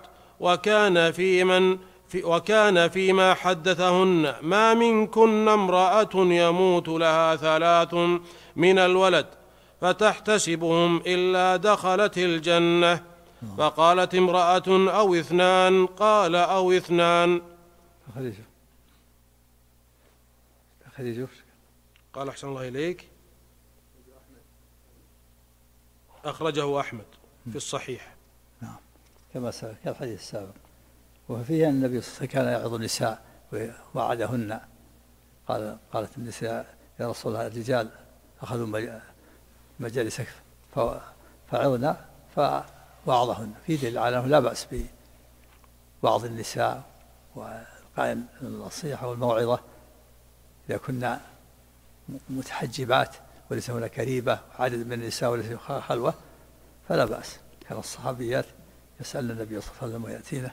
S5: وكان فيما حدثهن: ما منكن امرأة يموت لها 3 من الولد فتحتسبهم إلا دخلت الجنة. فقالت امرأة: أو 2؟ قال: أو 2. قال: أحسن الله إليك. أخرجه أحمد في الصحيح.
S1: نعم، كما سبق الحديث السابق. وفيه أن النبي صلى الله عليه وسلم كان يعظ النساء ووعدهن. قالت النساء: يا رسول الله، الرجال أخذوا مجالسك فعظنا فوعظهن. في دليل على أنه لا بأس بوعظ النساء وقائم النصيحة والموعظة إذا كنا متحجبات وليس هناك ريبة وعدد من النساء وليس خلوة فلا بأس. كان الصحابيات يسألن النبي صلى الله عليه وسلم ويأتينا.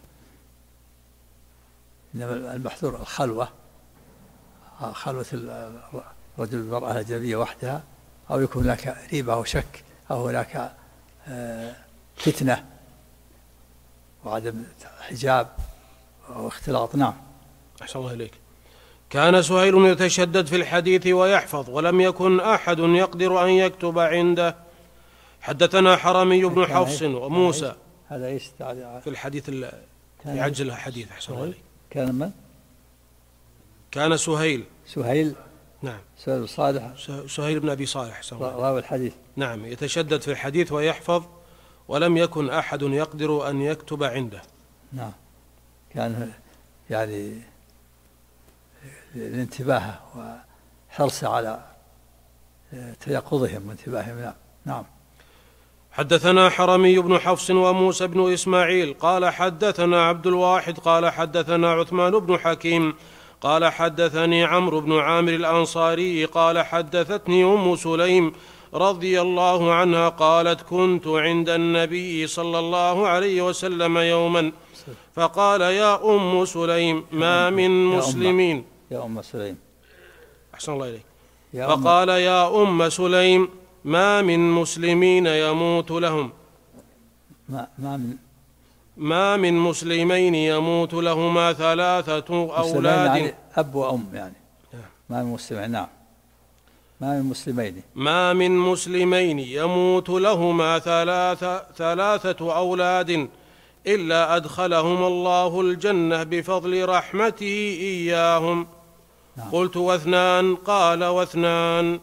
S1: إنما المحذور الخلوة، خلوة الرجل بالمرأة الأجنبية وحدها، أو يكون هناك ريبة أو شك أو هناك فتنة وعدم حجاب أو اختلاط. نعم.
S5: أحسن الله إليك. كان سهيل يتشدد في الحديث ويحفظ، ولم يكن أحد يقدر أن يكتب عنده. حدثنا حرمي بن حفص وموسى.
S1: هذا ايش
S5: في الحديث يعجل الحديث. أحسن الله إليك.
S1: كان من؟
S5: كان سهيل.
S1: نعم. سهيل بن صالح.
S5: سهيل بن أبي صالح
S1: راوي الحديث.
S5: نعم، يتشدد في الحديث ويحفظ، ولم يكن أحد يقدر أن يكتب عنده.
S1: نعم. كان يعني الانتباه وحرص على تيقظهم وانتباههم. نعم.
S5: حدثنا حرمي بن حفص وموسى بن إسماعيل قال حدثنا عبد الواحد قال حدثنا عثمان بن حكيم قال حدثني عمرو بن عامر الأنصاري قال حدثتني أم سليم رضي الله عنها قالت: كنت عند النبي صلى الله عليه وسلم يوما فقال: يا أم سليم، ما من مسلمين.
S1: يا أم سليم.
S5: أحسن الله إليك.
S1: يا
S5: فقال يا أم سليم ما من مسلمين يموت لهم ما من مسلمين يموت لهما 3 أولاد،
S1: يعني أب وأم، يعني ما من مسلمين. نعم، ما من مسلمين
S5: يموت لهما 3 أولاد إلا أدخلهم الله الجنة بفضل رحمته إياهم.
S1: نعم.
S5: قلت واثنان؟ قال واثنان.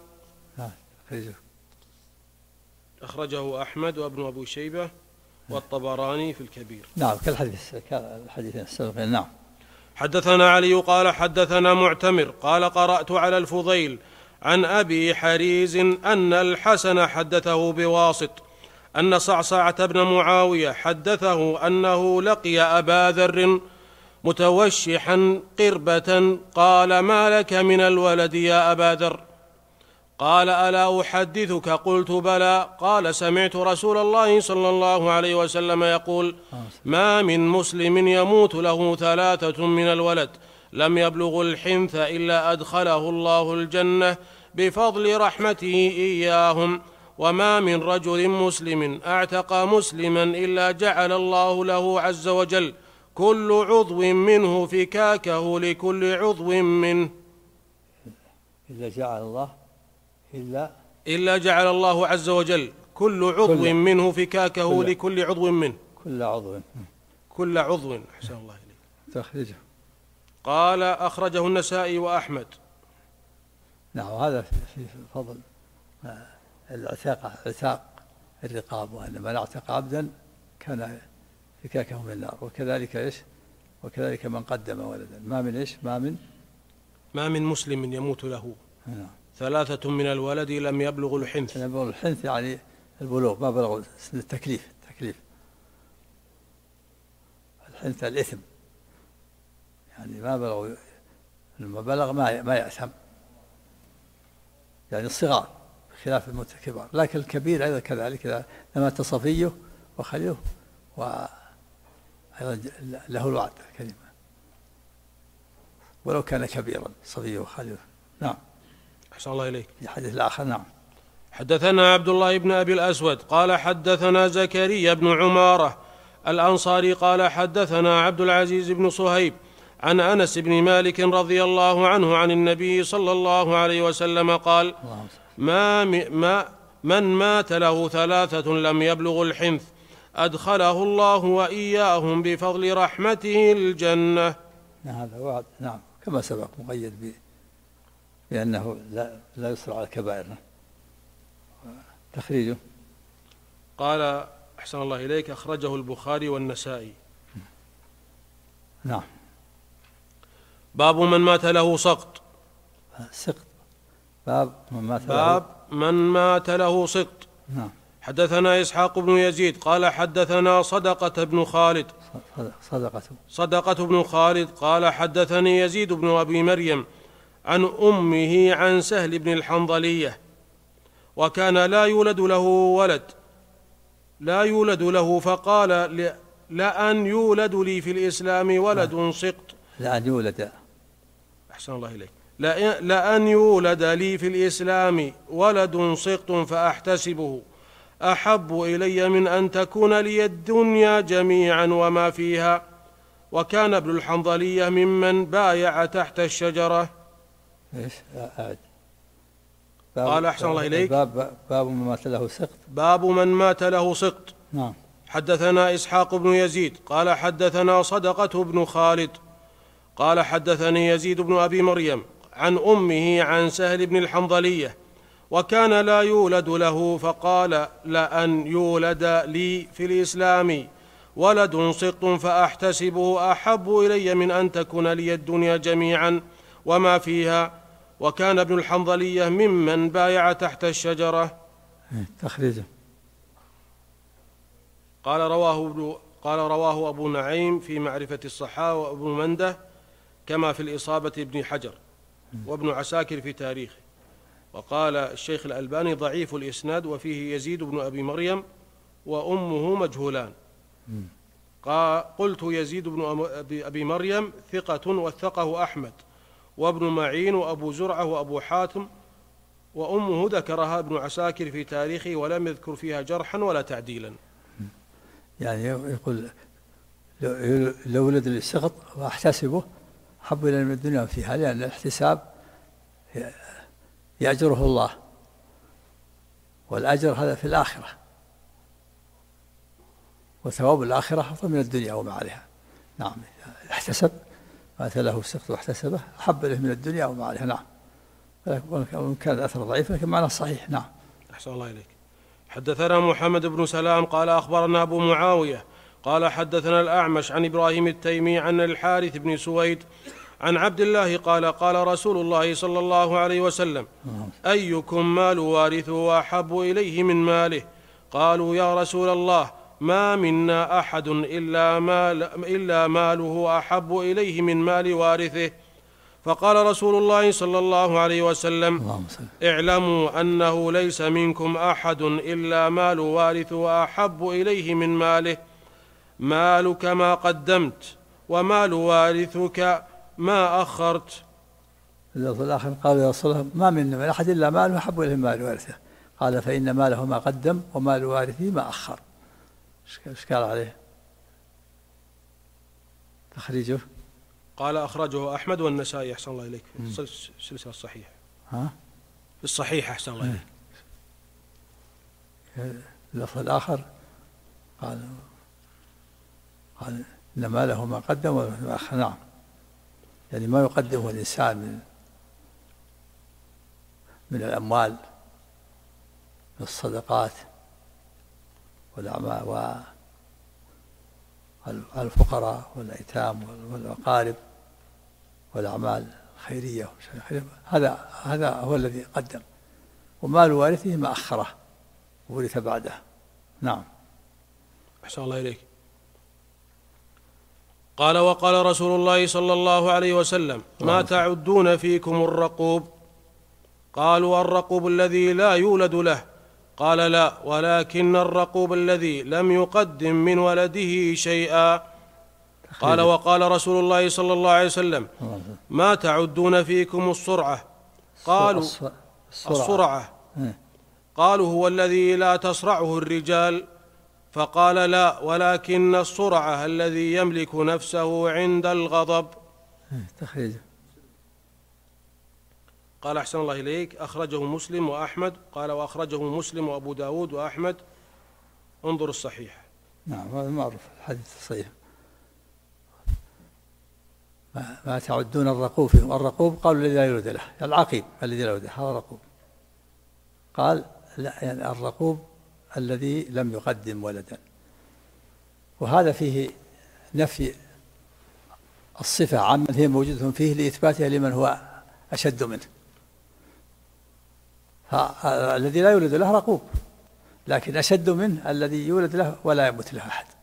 S5: أخرجه أحمد وابن أبي شيبة والطبراني في الكبير.
S1: نعم، كالحديثين السابقين. نعم.
S5: حدثنا علي قال حدثنا معتمر قال قرأت على الفضيل عن أبي حريز أن الحسن حدثه بواسط أن صعصعة بن معاوية حدثه أنه لقي أبا ذر متوشحا قربة، قال ما لك من الولد يا أبا ذر؟ قال ألا أحدثك؟ قلت بلى. قال سمعت رسول الله صلى الله عليه وسلم يقول ما من مسلم يموت له 3 من الولد لم يبلغ الحنث إلا أدخله الله الجنة بفضل رحمته إياهم، وما من رجل مسلم أعتق مسلما إلا جعل الله له عز وجل كل عضو منه فكاكه لكل عضو منه. إلا جعل الله عز وجل كل عضو منه فكاكه لكل عضو منه. كل عضو. أحسن الله إليك.
S1: تخرجه.
S5: قال أخرجه النسائي وأحمد.
S1: نعم، هذا في فضل عتاق الرقاب، وأن من اعتق عبدا كان فكاكه من النار. وكذلك من قدم ولدا. ما من
S5: مسلم يموت له 3 من الولد لم يبلغ الحنث.
S1: الحنث يعني البلوغ، ما بلغوا سن التكليف. الحنث الإثم، يعني ما بلغوا، لما بلغ ما يأثم، يعني الصغار بخلاف الموت الكبار. لكن الكبير أيضا كذلك، إذا مات صفيه وخليه وأيضا له الوعد الكريم ولو كان كبيرا، صفيه وخليه. نعم.
S5: أحسن الله إليك.
S1: الحديث الآخر. نعم.
S5: حدثنا عبد الله بن أبي الأسود قال حدثنا زكريا بن عمارة الأنصاري قال حدثنا عبد العزيز بن صهيب عن أنس بن مالك رضي الله عنه عن النبي صلى الله عليه وسلم قال من مات له 3 لم يبلغ الحنث أدخله الله وإياهم بفضل رحمته الجنة.
S1: هذا وعد. نعم، كما سبق، مقيد بأنه لا يصر على الكبائر. تخريجه.
S5: قال أحسن الله إليك أخرجه البخاري والنسائي.
S1: نعم.
S5: باب من مات له سقط.
S1: باب من مات له سقط.
S5: نعم. حدثنا إسحاق بن يزيد قال حدثنا صدقة بن خالد قال حدثني يزيد بن أبي مريم عن أمه عن سهل بن الحنظلية، وكان لا يولد له فقال لأن يولد لي في الإسلام ولد سقط.
S1: لأن يولد.
S5: أحسن الله إليك. لأن يولد لي في الإسلام ولد سقط فأحتسبه أحب إلي من أن تكون لي الدنيا جميعا وما فيها. وكان ابن الحنظلية ممن بايع تحت الشجرة. قال أحسن الله إليك.
S1: باب من مات له سقط.
S5: باب من مات له سقط.
S1: نعم.
S5: حدثنا إسحاق بن يزيد قال حدثنا صدقة بن خالد قال حدثني يزيد بن أبي مريم عن أمه عن سهل بن الحنظلية، وكان لا يولد له فقال لأن يولد لي في الإسلام ولد سقط فأحتسبه أحب إلي من أن تكون لي الدنيا جميعا وما فيها. وكان ابن الحنظلية ممن بايع تحت الشجرة.
S1: تخريجه.
S5: قال رواه أبو نعيم في معرفة الصحابة وابن منده كما في الإصابة ابن حجر وابن عساكر في تاريخه. وقال الشيخ الألباني ضعيف الإسناد وفيه يزيد بن أبي مريم وأمه مجهولان. قلت يزيد بن أبي مريم ثقة وثقه أحمد، وابن معين وأبو زرعة وأبو حاتم، وأمه ذكرها ابن عساكر في تاريخه ولم يذكر فيها جرحا ولا تعديلا.
S1: يعني يقول لو ولد السقط واحتسبه أحب إلى من الدنيا فيها، لأن الاحتساب يأجره الله، والأجر هذا في الآخرة، وثواب الآخرة أفضل من الدنيا وما عليها. نعم، احتسب مات له السقط واحتسبه أحب إليه من الدنيا وما عليها. نعم، وإن كان الأثر ضعيف لكن معنى صحيح. نعم.
S5: أحسن الله إليك. حدثنا محمد بن سلام قال أخبرنا أبو معاوية قال حدثنا الأعمش عن إبراهيم التيمي عن الحارث بن سويد عن عبد الله قال قال رسول الله صلى الله عليه وسلم: أيكم مال وارثه أحب إليه من ماله؟ قالوا: يا رسول الله، ما منا أحد إلا ماله أحب إليه من مال وارثه. فقال رسول الله صلى الله عليه وسلم: اعلموا أنه ليس منكم أحد إلا مال وارثه أحب إليه من ماله، مالك ما قدمت ومال وارثك ما أخرت.
S1: اللفظ الآخر قال يا رسول الله: ما منا من أحد إلا ماله أحب إليه من مال وارثه. قال: فإن ماله ما قدم ومال وارثه ما أخر. ايش قال عليه تخريجه؟
S5: قال: أخرجه أحمد والنسائي. أحسن الله إليك. السلسلة الصحيحة. الصحيح. أحسن الله إليك.
S1: اللفظ الآخر قال إن ماله ما قدم وما أخر. نعم، يعني ما يقدمه الإنسان من الأموال، من الصدقات والأعمال والفقراء والأيتام والأقارب والأعمال الخيرية، هذا هو الذي قدم، ومال وارثه ما أخره وورث بعده. نعم.
S5: أحسن الله إليك. قال: وقال رسول الله صلى الله عليه وسلم: ما تعدون فيكم الرقوب؟ قالوا: الرقوب الذي لا يولد له. قال: لا، ولكن الرقوب الذي لم يقدم من ولده شيئا. قال: وقال رسول الله صلى الله عليه وسلم: ما تعدون فيكم الصرعة؟ قالوا: الصرعة. قالوا: هو الذي لا تصرعه الرجال. فقال: لا، ولكن الصرعة الذي يملك نفسه عند الغضب.
S1: تخريجه.
S5: قال: أحسن الله إليك. أخرجه مسلم وأحمد. قال: وأخرجه مسلم وأبو داود وأحمد. انظر الصحيح.
S1: نعم، هذا معروف الحديث الصحيح. ما تعدون الرقوب فيهم. الرقوب قالوا الذي لا يولد له، العقيم الذي لا يولد له هذا رقوب. قال: لا، يعني الرقوب الذي لم يقدم ولدا. وهذا فيه نفي الصفة عمن هي موجودة فيه لإثباتها لمن هو أشد منه. الذي لا يولد له رقوب، لكن أشد منه الذي يولد له ولا يموت له أحد.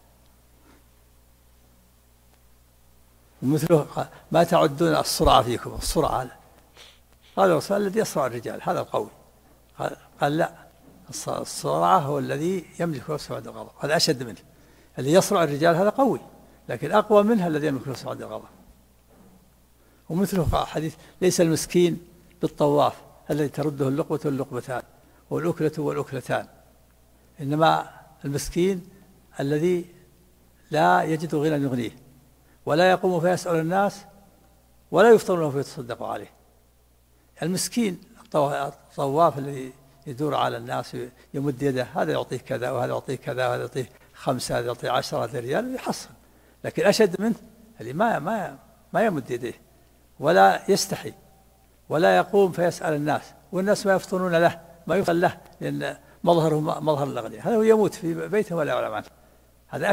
S1: ومثله: ما تعدون الصرعة فيكم. الصرعة قال الرسول: الذي يصرع الرجال، هذا القوي. قال: لا، الصرعة هو الذي يملك نفسه عند الغضب، هذا أشد منه. الذي يصرع الرجال هذا قوي، لكن أقوى منه الذي يملك نفسه عند الغضب. ومثله حديث: ليس المسكين بالطواف الذي ترده اللقمة واللقمتان والأكلة والأكلتان، إنما المسكين الذي لا يجد غنى يغنيه، ولا يقوم فيسأل الناس، ولا يفطر له فيتصدق عليه. المسكين الطواف الذي يدور على الناس يمد يده، هذا يعطيه كذا وهذا يعطيه كذا وهذا يعطيه 5 هذا يعطيه 10 ريال يحصل. لكن أشد منه اللي ما يمد يديه ولا يستحي ولا يقوم فيسأل الناس، والناس ما يفطنون له، ما يفطن له، لأن مظهره مظهر الأغنياء. هذا هو يموت في بيته ولا يعلم عنه. هذا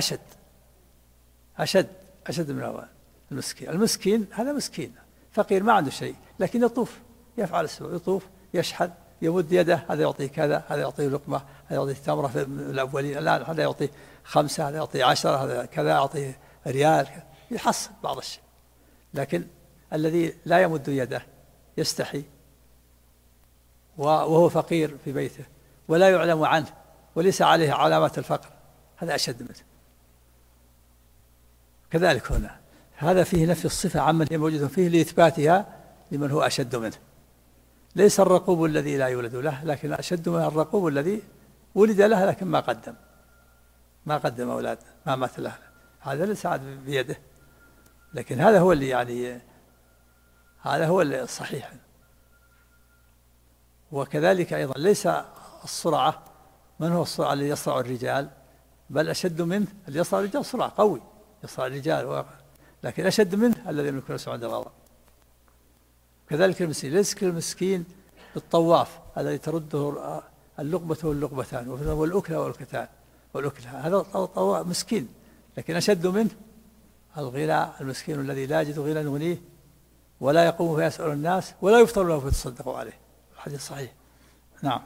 S1: أشد من المسكين. المسكين هذا مسكين فقير ما عنده شيء، لكن يطوف يفعل السوء، يطوف يشحذ يمد يده، هذا يعطيه كذا، هذا يعطيه لقمة، هذا يعطيه تمرة في الأولين، لا، هذا يعطيه 5، هذا يعطيه 10، هذا كذا يعطيه ريال، يحصل بعض الشيء. لكن الذي لا يمد يده يستحي وهو فقير في بيته ولا يعلم عنه وليس عليه علامات الفقر، هذا أشد منه. كذلك هنا هذا فيه نفي الصفة عمن هي موجودة فيه لإثباتها لمن هو أشد منه. ليس الرقوب الذي لا يولد له، لكن أشد منه الرقوب الذي ولد له لكن ما قدم أولاد، ما مات له، هذا ليس بيده. لكن هذا هو اللي يعني هذا هو الصحيح. وكذلك أيضا ليس الصرعة، من هو الصرعة الذي يصرع الرجال؟ بل أشد منه اللي يصرع الرجال صرع قوي يصرع الرجال، لكن أشد منه الذي يملك نفسه عند الغضب. كذلك المسكين، ليس كالمسكين الطواف الذي ترده اللقمة واللقمتان والأكلة والأكلتان هذا طواف مسكين، لكن أشد منه الغنى المسكين الذي لا يجد غنى يغنيه ولا يقوم فيسأل الناس ولا يفطر له فيتصدقوا عليه. الحديث صحيح. نعم.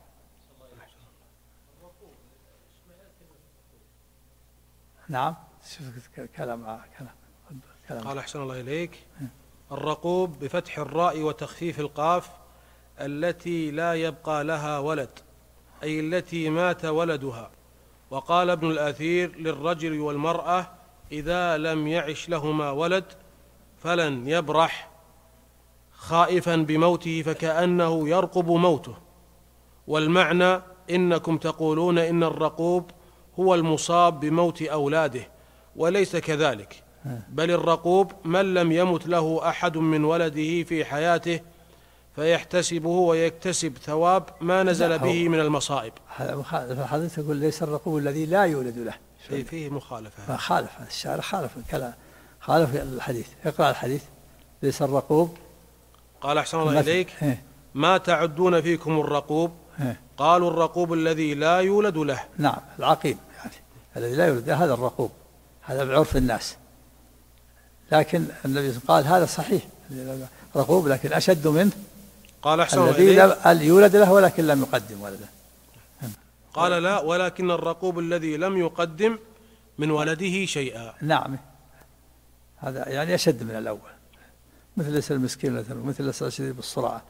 S1: نعم. كلام.
S5: قال أحسن الله إليك: الرقوب بفتح الراء وتخفيف القاف التي لا يبقى لها ولد، أي التي مات ولدها. وقال ابن الأثير: للرجل والمرأة إذا لم يعش لهما ولد فلن يبرح خائفا بموته فكأنه يرقب موته. والمعنى: إنكم تقولون إن الرقوب هو المصاب بموت أولاده، وليس كذلك، بل الرقوب من لم يمت له أحد من ولده في حياته فيحتسبه ويكتسب ثواب ما نزل به من المصائب.
S1: الحديث يقول ليس الرقوب الذي لا يولد له،
S5: فيه مخالفة.
S1: خالف الشارع، خالف الكلام، خالف الحديث. اقرأ الحديث: ليس الرقوب.
S5: قال أحسن الله إليك: ما تعدون فيكم الرقوب؟ قالوا: الرقوب الذي لا يولد له.
S1: نعم، العقيم يعني الذي لا يولد له، هذا الرقوب، هذا بعرف الناس. لكن النبي قال هذا صحيح رقوب، لكن أشد منه
S5: قال أحسن
S1: الذي يولد له ولكن لم يقدم ولده.
S5: قال: لا، ولكن الرقوب الذي لم يقدم من ولده شيئا.
S1: نعم، هذا يعني أشد من الأول، مثل ليس المسكين مثل ليس الشديد بالسرعة.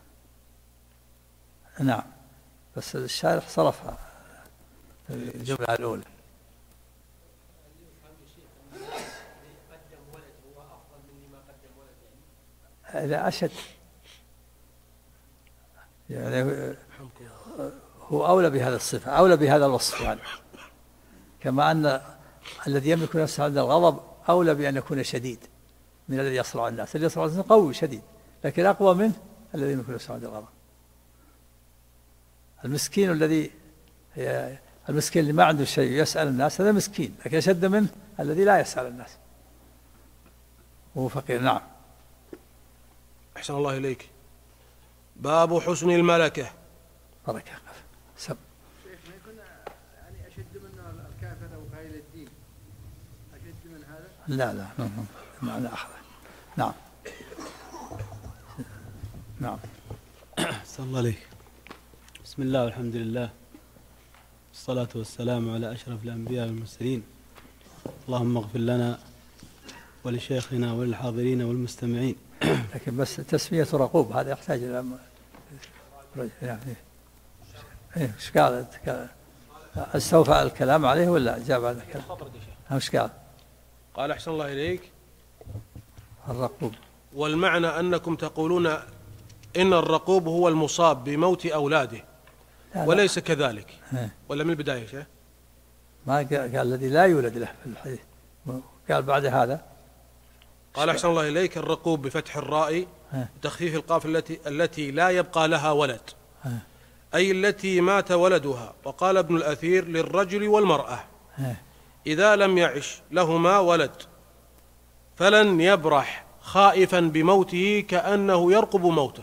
S1: نعم، بس الشارع صرفها الجملة الأولى. إذا أشد يعني هو أولى بهذا الصفة، أولى بهذا الوصف يعني. كما أن الذي يملك نفسه عند الغضب أولى بأن يكون شديد من الذي يصرع الناس. الذي يصرع الناس قوي شديد، لكن أقوى منه الذي يملك نفسه عند الغضب. المسكين المسكين اللي ما عنده شيء يسأل الناس هذا مسكين، لكن أشد منه الذي لا يسأل الناس وهو فقير. نعم.
S5: أحسن الله إليك. باب حسن الملكة.
S1: بركة. سب.
S8: شيخنا يكون يعني أشد منه الكافر أو قائل الدين، أشد من هذا؟
S1: لا معنى آخر. نعم. نعم.
S2: أحسن الله عليك. بسم الله والحمد لله والصلاة والسلام على أشرف الأنبياء والمرسلين. اللهم اغفر لنا ولشيخنا وللحاضرين والمستمعين.
S1: لكن بس تسمية رقوب هذا يحتاج إلى يعني ايش قال؟ استوفى الكلام عليه ولا جاب هذا الكلام؟ ايش قال؟
S5: قال أحسن الله إليك:
S1: الرقوب.
S5: والمعنى أنكم تقولون إن الرقوب هو المصاب بموت أولاده، وليس كذلك. ولا من البداية شيء؟
S1: ما قال الذي لا يولد له في الحديث، قال بعد هذا.
S5: قال أحسن الله إليك: الرقوب بفتح الراء وتخفيف القاف التي لا يبقى لها ولد، أي التي مات ولدها. وقال ابن الأثير: للرجل والمرأة إذا لم يعش لهما ولد فلن يبرح خائفا بموته كأنه يرقب موته.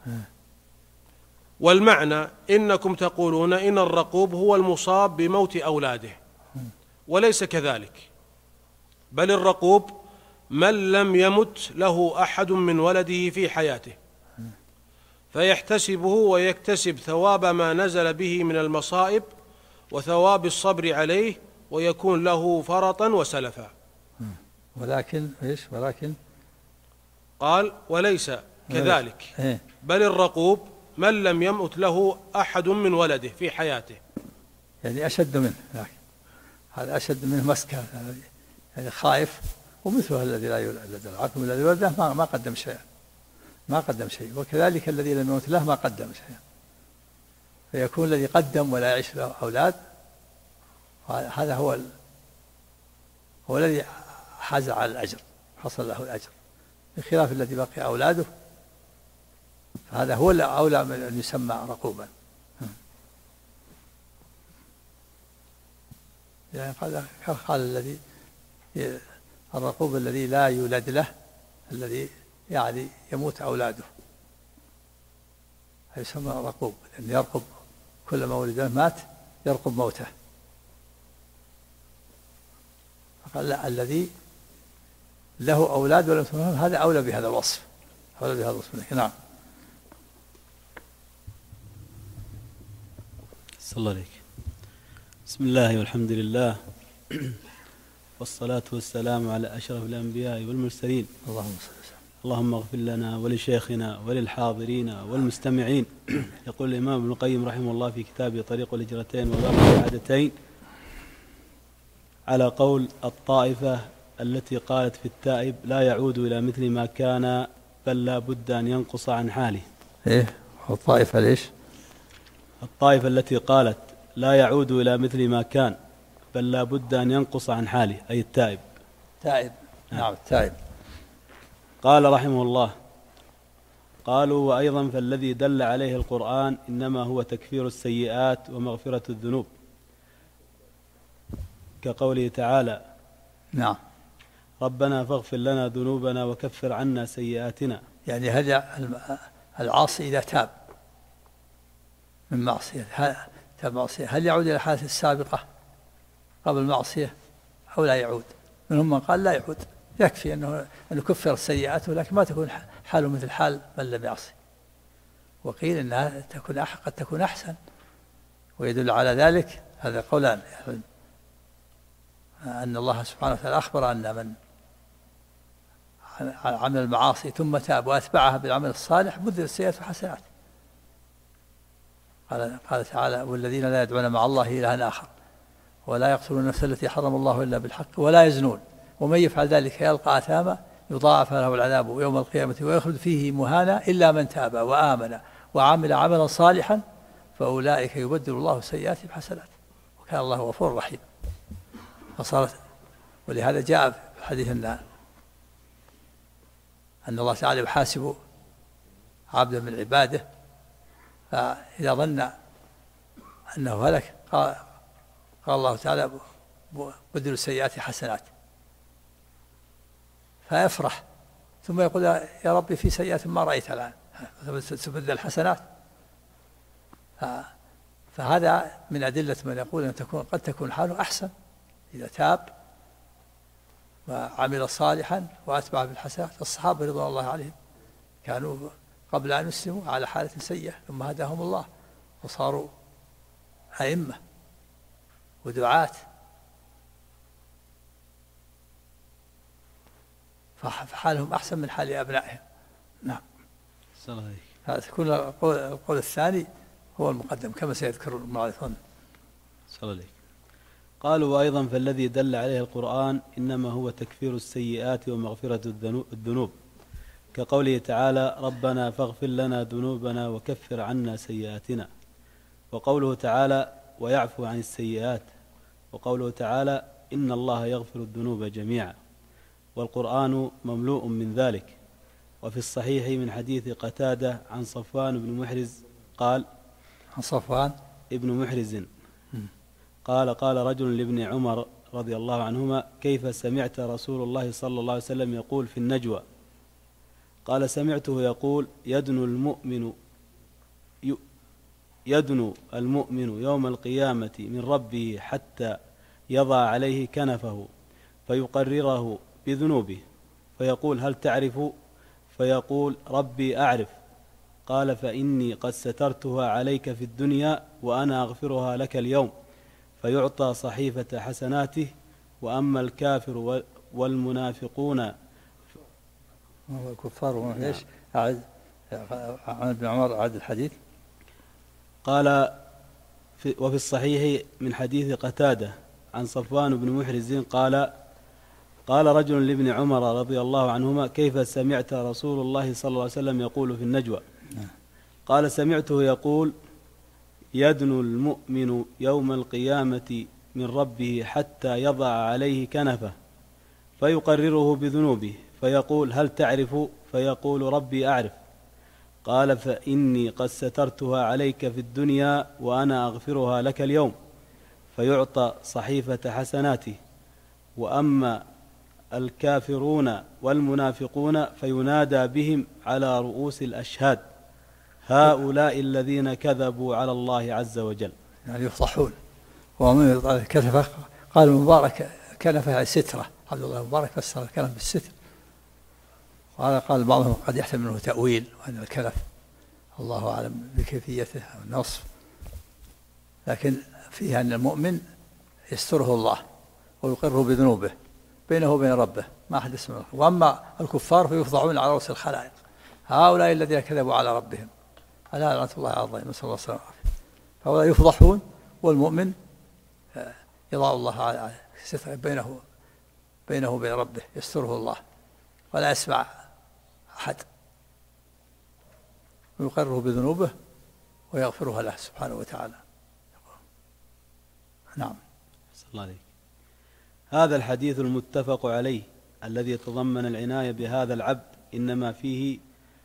S5: والمعنى: إنكم تقولون إن الرقوب هو المصاب بموت أولاده، وليس كذلك، بل الرقوب من لم يمت له أحد من ولده في حياته فيحتسبه ويكتسب ثواب ما نزل به من المصائب وثواب الصبر عليه، ويكون له فرطا وسلفا.
S1: ولكن ايش؟ ولكن
S5: قال: وليس كذلك، بل الرقوب من لم يمت له أحد من ولده في حياته.
S1: يعني أشد منه، لكن هذا أشد منه مسكة، يعني خائف، ومثله الذي لا يولد. العقم الذي ولده ما قدم شيئا، ما قدم شيء، وكذلك الذي لم يمت له ما قدم شيء، فيكون الذي قدم ولا يعيش له أولاد هذا هو الذي حاز على الأجر، حصل له الأجر، بخلاف الذي بقي أولاده فهذا هو الأولى من أن يسمى رقوبا. يعني قال الذي الرقوب الذي لا يولد له، الذي يعني يموت أولاده يسمى رقوب، لأن يرقب كل ما ولد مات يرقب موته. فقال لا، الذي له أولاد ولم تمت هذا أولى بهذا الوصف، أولى بهذا الوصف. نعم.
S2: صلى الله عليك. بسم الله والحمد لله والصلاة والسلام على أشرف الأنبياء والمرسلين.
S1: اللهم صل وسلم.
S2: اللهم اغفر لنا ولشيخنا وللحاضرين والمستمعين. يقول الإمام ابن القيم رحمه الله في كتابه طريق الهجرتين وباب السعادتين على قول الطائفة التي قالت في التائب لا يعود إلى مثل ما كان بل لا بد أن ينقص عن حاله.
S1: إيه الطائفة ليش؟
S2: الطائفة التي قالت لا يعود إلى مثل ما كان بل لا بد أن ينقص عن حاله، أي التائب.
S1: تائب. نعم التائب.
S2: قال رحمه الله: قالوا وأيضا فالذي دل عليه القرآن إنما هو تكفير السيئات ومغفرة الذنوب، كقوله تعالى:
S1: نعم،
S2: ربنا فاغفر لنا ذنوبنا وكفر عنا سيئاتنا.
S1: يعني هل العاصي إذا تاب من معصية هل يعود إلى حالته السابقة قبل المعصية أو لا يعود؟ منهم من قال لا يعود، يكفي أنه كفر سيئاته لكن ما تكون حاله مثل حال من لم يعصي. وقيل أنها قد تكون أحسن، ويدل على ذلك هذا قولان، أن الله سبحانه وتعالى أخبر أن من عمل المعاصي ثم تاب وأتبعها بالعمل الصالح بدل السيئات حسنات. قال تعالى: والذين لا يدعون مع الله إلها آخر ولا يقتلون النفس التي حرم الله إلا بالحق ولا يزنون ومن يفعل ذلك يلقى أثاما يضاعف له العذاب يوم القيامة ويخلد فيه مهانا إلا من تاب وآمن وعمل عملا صالحا فأولئك يبدل الله سيئاتهم حسنات وكان الله غفورا رحيما. ولهذا جاء في الحديث أن الله تعالى يحاسب عبدا من عباده، فإذا ظن أنه هلك قال الله تعالى: بدل السيئات حسنات، فيفرح ثم يقول: يا ربي في سيئات ما رأيت الآن تبدل الحسنات. فهذا من أدلة من يقول أن قد تكون حاله أحسن إذا تاب وعمل صالحا وأتبع بالحسنات. الصحابة رضوان الله عليهم كانوا قبل أن يسلموا على حالة سيئة ثم هداهم الله وصاروا أئمة ودعاة، فحالهم أحسن من حال أبنائهم. نعم. تكون القول الثاني هو المقدم كما سيذكر المعرفون.
S2: صلى الله عليه. قالوا وأيضا فالذي دل عليه القرآن إنما هو تكفير السيئات ومغفرة الذنوب، كقوله تعالى: ربنا فاغفر لنا ذنوبنا وكفر عنا سيئاتنا، وقوله تعالى: ويعفو عن السيئات، وقوله تعالى: إن الله يغفر الذنوب جميعا، والقرآن مملوء من ذلك. وفي الصحيح من حديث قتادة عن صفوان بن محرز قال:
S1: عن صفوان
S2: ابن محرز قال: قال رجل لابن عمر رضي الله عنهما: كيف سمعت رسول الله صلى الله عليه وسلم يقول في النجوى؟ قال: سمعته يقول: يدنو المؤمن يوم القيامة من ربه حتى يضع عليه كنفه فيقرره بذنوبه فيقول: هل تعرف؟ فيقول: ربي أعرف. قال: فإني قد سترتها عليك في الدنيا وأنا أغفرها لك اليوم. فيعطى صحيفة حسناته. وأما الكافر والمنافقون
S1: الكفار ايش؟ عن ابن عمر عاد الحديث.
S2: قال: وفي الصحيح من حديث قتادة عن صفوان بن محرز قال: قال رجل لابن عمر رضي الله عنهما: كيف سمعت رسول الله صلى الله عليه وسلم يقول في النجوى؟ قال: سمعته يقول: يدنو المؤمن يوم القيامة من ربه حتى يضع عليه كنفه فيقرره بذنوبه فيقول: هل تعرف؟ فيقول: ربي أعرف. قال: فإني قد سترتها عليك في الدنيا وأنا أغفرها لك اليوم. فيعطى صحيفة حسناته. وأما الكافرون والمنافقون فينادى بهم على رؤوس الأشهاد: هؤلاء الذين كذبوا على الله عز وجل.
S1: يعني يفضحون. ومن يطلع كنفه قال المبارك كنفه سترة، عبد الله المبارك فسر الكنف بالستر. قال بعضهم قد يحتمل منه تأويل، وأن الكنف الله أعلم بكيفيته أو النصف، لكن فيها أن المؤمن يستره الله ويقره بذنوبه بينه وبين ربه، ما أحد يسمع. وأما الكفار فيفضحون على رؤوس الخلائق: هؤلاء الذين كذبوا على ربهم، ألا لعنة الله على الظالمين، نسأل الله السلامة والعافية. فهؤلاء يفضحون، والمؤمن يضع الله ستر بينه وبين ربه، يستره الله ولا يسمع أحد، ويقرره بذنوبه ويغفرها له سبحانه وتعالى. نعم.
S2: صلى الله عليه. هذا الحديث المتفق عليه الذي يتضمن العناية بهذا العبد إنما فيه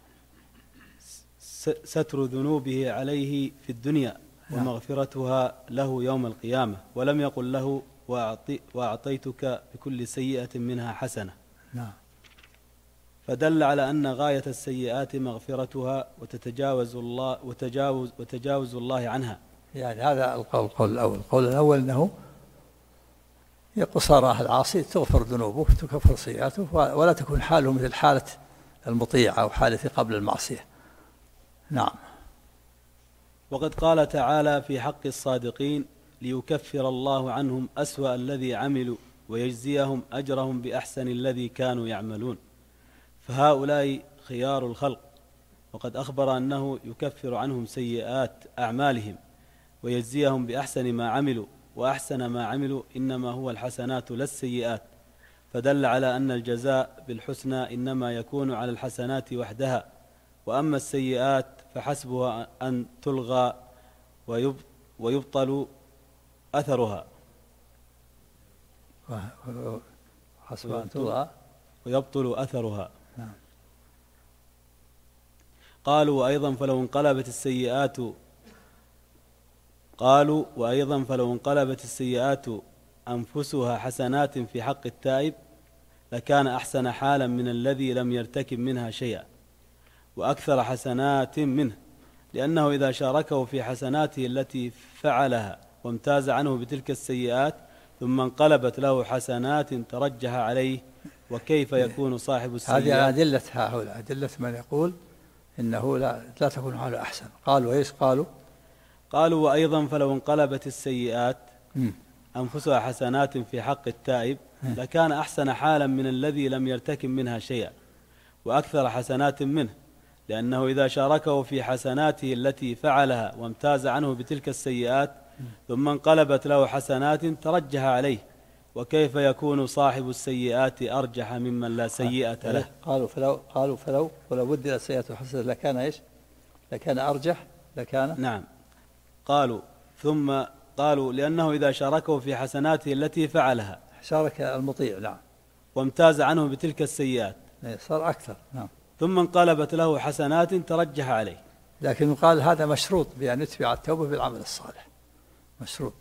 S2: ستر ذنوبه عليه في الدنيا ومغفرتها له يوم القيامة، ولم يقل له: وأعطيتك بكل سيئة منها حسنة.
S1: نعم.
S2: فدل على أن غاية السيئات مغفرتها وتجاوز الله عنها.
S1: يعني هذا القول الأول. القول الأول أنه قصارى العاصي تغفر ذنوبه تكفر سيئاته، ولا تكون حاله مثل حالة المطيع أو حالة قبل المعصية. نعم.
S2: وقد قال تعالى في حق الصادقين: ليكفر الله عنهم أسوأ الذي عملوا ويجزيهم أجرهم بأحسن الذي كانوا يعملون. فهؤلاء خيار الخلق، وقد أخبر أنه يكفر عنهم سيئات أعمالهم ويجزيهم بأحسن ما عملوا، وأحسن ما عملوا إنما هو الحسنات لا السيئات، فدل على أن الجزاء بالحسنى إنما يكون على الحسنات وحدها، وأما السيئات فحسبها أن تلغى ويبطل أثرها.
S1: حسب أن تلغى
S2: ويبطل أثرها. قالوا: وأيضا فلو انقلبت السيئات أنفسها حسنات في حق التائب لكان أحسن حالا من الذي لم يرتكب منها شيئا وأكثر حسنات منه، لأنه إذا شاركه في حسناته التي فعلها وامتاز عنه بتلك السيئات ثم انقلبت له حسنات ترجح عليه، وكيف يكون صاحب السيئات؟
S1: هذه أدلة هؤلاء، أدلة من يقول إنه لا تكون حاله أحسن. قالوا إيش؟ قالوا
S2: وأيضا فلو انقلبت السيئات أنفسها حسنات في حق التائب لكان أحسن حالا من الذي لم يرتكب منها شيئا وأكثر حسنات منه، لأنه إذا شاركه في حسناته التي فعلها وامتاز عنه بتلك السيئات ثم انقلبت له حسنات ترجح عليه، وكيف يكون صاحب السيئات أرجح ممن لا سيئة له؟
S1: قالوا فلو بدل السيئة حسنة لكان إيش؟ لكان أرجح.
S2: نعم. قالوا لأنه إذا شاركه في حسناته التي فعلها،
S1: شارك المطيع، نعم،
S2: وامتاز عنه بتلك السيئات
S1: صار أكثر، نعم،
S2: ثم انقلبت له حسنات ترجح عليه.
S1: لكن قال هذا مشروط بأن يتبع التوبة بالعمل الصالح، مشروط.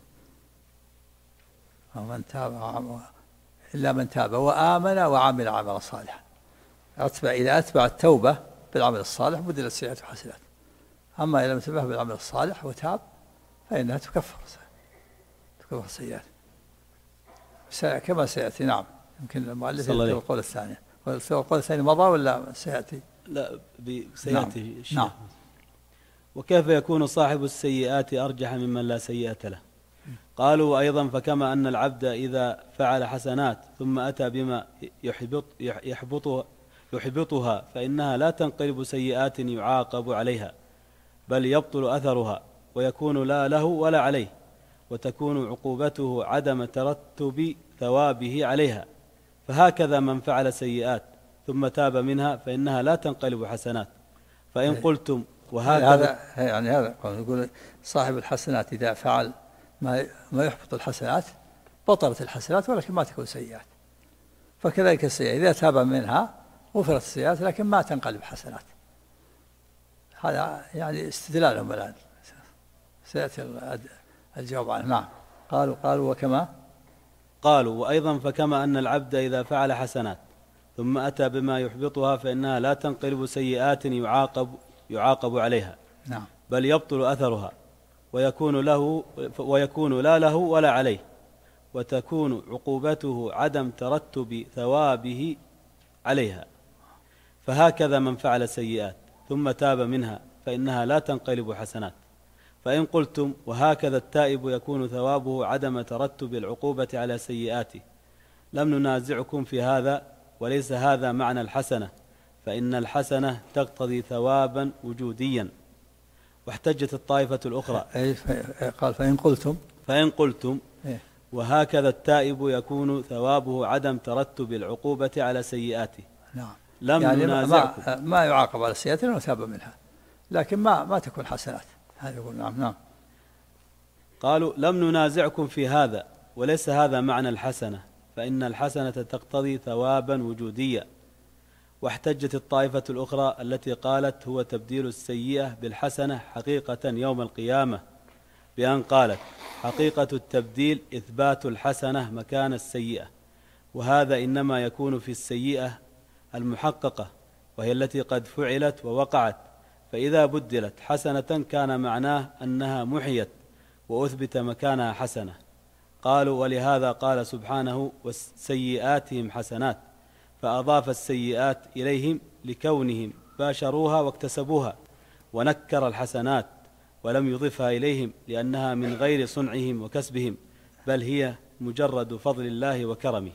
S1: ومن تاب إلا من تاب وآمن وعمل عملا صالحا. إذا أتبع التوبة بالعمل الصالح بدل السيئات حسنات. أما إذا لم يتبعها بالعمل الصالح وتاب فإنها تكفر السيئات كما سيأتي. نعم. يمكن المؤلف يذكر القول الثاني. القول الثاني مضى ولا سيأتي؟
S2: لا، سيأتي.
S1: نعم.
S2: وكيف يكون صاحب السيئات أرجح ممن لا سيئة له؟ قالوا أيضا فكما أن العبد إذا فعل حسنات ثم أتى بما يحبطها فإنها لا تنقلب سيئات يعاقب عليها، بل يبطل أثرها ويكون لا له ولا عليه، وتكون عقوبته عدم ترتب ثوابه عليها، فهكذا من فعل سيئات ثم تاب منها فإنها لا تنقلب حسنات. فإن قلتم وهكذا
S1: هذا يقول صاحب الحسنات إذا فعل ما يحبط الحسنات بطلت الحسنات ولكن ما تكون سيئات، فكذلك السيئة إذا تاب منها غفرت السيئات لكن ما تنقلب حسنات. هذا يعني استدلالهم الآن سيأتي الجواب عنه. نعم. قالوا وكما
S2: قالوا وأيضا فكما أن العبد إذا فعل حسنات ثم أتى بما يحبطها فإنها لا تنقلب سيئات يعاقب عليها،
S1: نعم،
S2: بل يبطل أثرها ويكون لا له ولا عليه، وتكون عقوبته عدم ترتب ثوابه عليها. فهكذا من فعل سيئات ثم تاب منها فإنها لا تنقلب حسنات. فإن قلتم وهكذا التائب يكون ثوابه عدم ترتب العقوبة على سيئاته لم ننازعكم في هذا، وليس هذا معنى الحسنة، فإن الحسنة تقتضي ثوابا وجوديا. واحتجت الطائفة الأخرى
S1: قال فإن قلتم
S2: وهكذا التائب يكون ثوابه عدم ترتب العقوبة على سيئاته،
S1: نعم،
S2: لم
S1: يعني
S2: ننازعكم
S1: ما يعاقب على السيئات لأنه تاب منها، لكن ما تكون حسنات. هذا يقول نعم.
S2: قالوا لم ننازعكم في هذا، وليس هذا معنى الحسنة، فإن الحسنة تقتضي ثوابا وجوديا. واحتجت الطائفة الأخرى التي قالت هو تبديل السيئة بالحسنة حقيقة يوم القيامة بأن قالت حقيقة التبديل إثبات الحسنة مكان السيئة، وهذا إنما يكون في السيئة المحققة وهي التي قد فعلت ووقعت، فإذا بدلت حسنة كان معناه أنها محيت وأثبت مكانها حسنة. قالوا ولهذا قال سبحانه وسيئاتهم حسنات، فأضاف السيئات إليهم لكونهم باشروها واكتسبوها، ونكر الحسنات ولم يضفها إليهم لأنها من غير صنعهم وكسبهم، بل هي مجرد فضل الله وكرمه.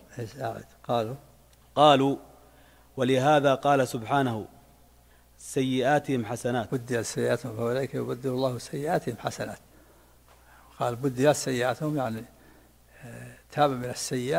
S2: قالوا ولهذا قال سبحانه سيئاتهم حسنات،
S1: بدل سيئاتهم فأولئك يبدل الله سيئاتهم حسنات. قال بدلت سيئاتهم يعني تاب من السيئة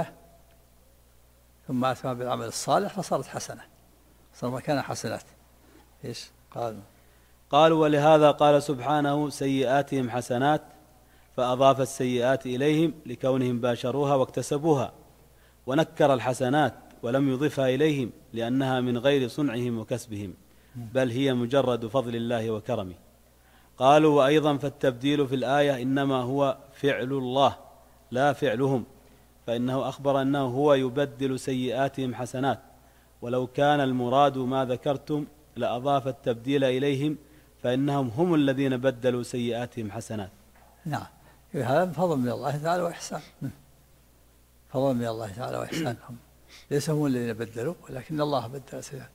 S1: ثم أتى بالعمل الصالح فصارت حسنة، صار مكانها حسنات. إيش
S2: قالوا ولهذا قال سبحانه سيئاتهم حسنات، فأضاف السيئات إليهم لكونهم باشروها واكتسبوها، ونكر الحسنات ولم يضفها إليهم لأنها من غير صنعهم وكسبهم، بل هي مجرد فضل الله وكرمه. قالوا وأيضا فالتبديل في الآية إنما هو فعل الله لا فعلهم، فإنه أخبر أنه هو يبدل سيئاتهم حسنات، ولو كان المراد ما ذكرتم لأضاف التبديل إليهم، فإنهم هم الذين بدلوا سيئاتهم حسنات.
S1: نعم، هذا فضل من الله تعالى وإحسان، فضل من الله تعالى وإحسانهم، ليس هم الذين بدلوا ولكن الله بدل سيئات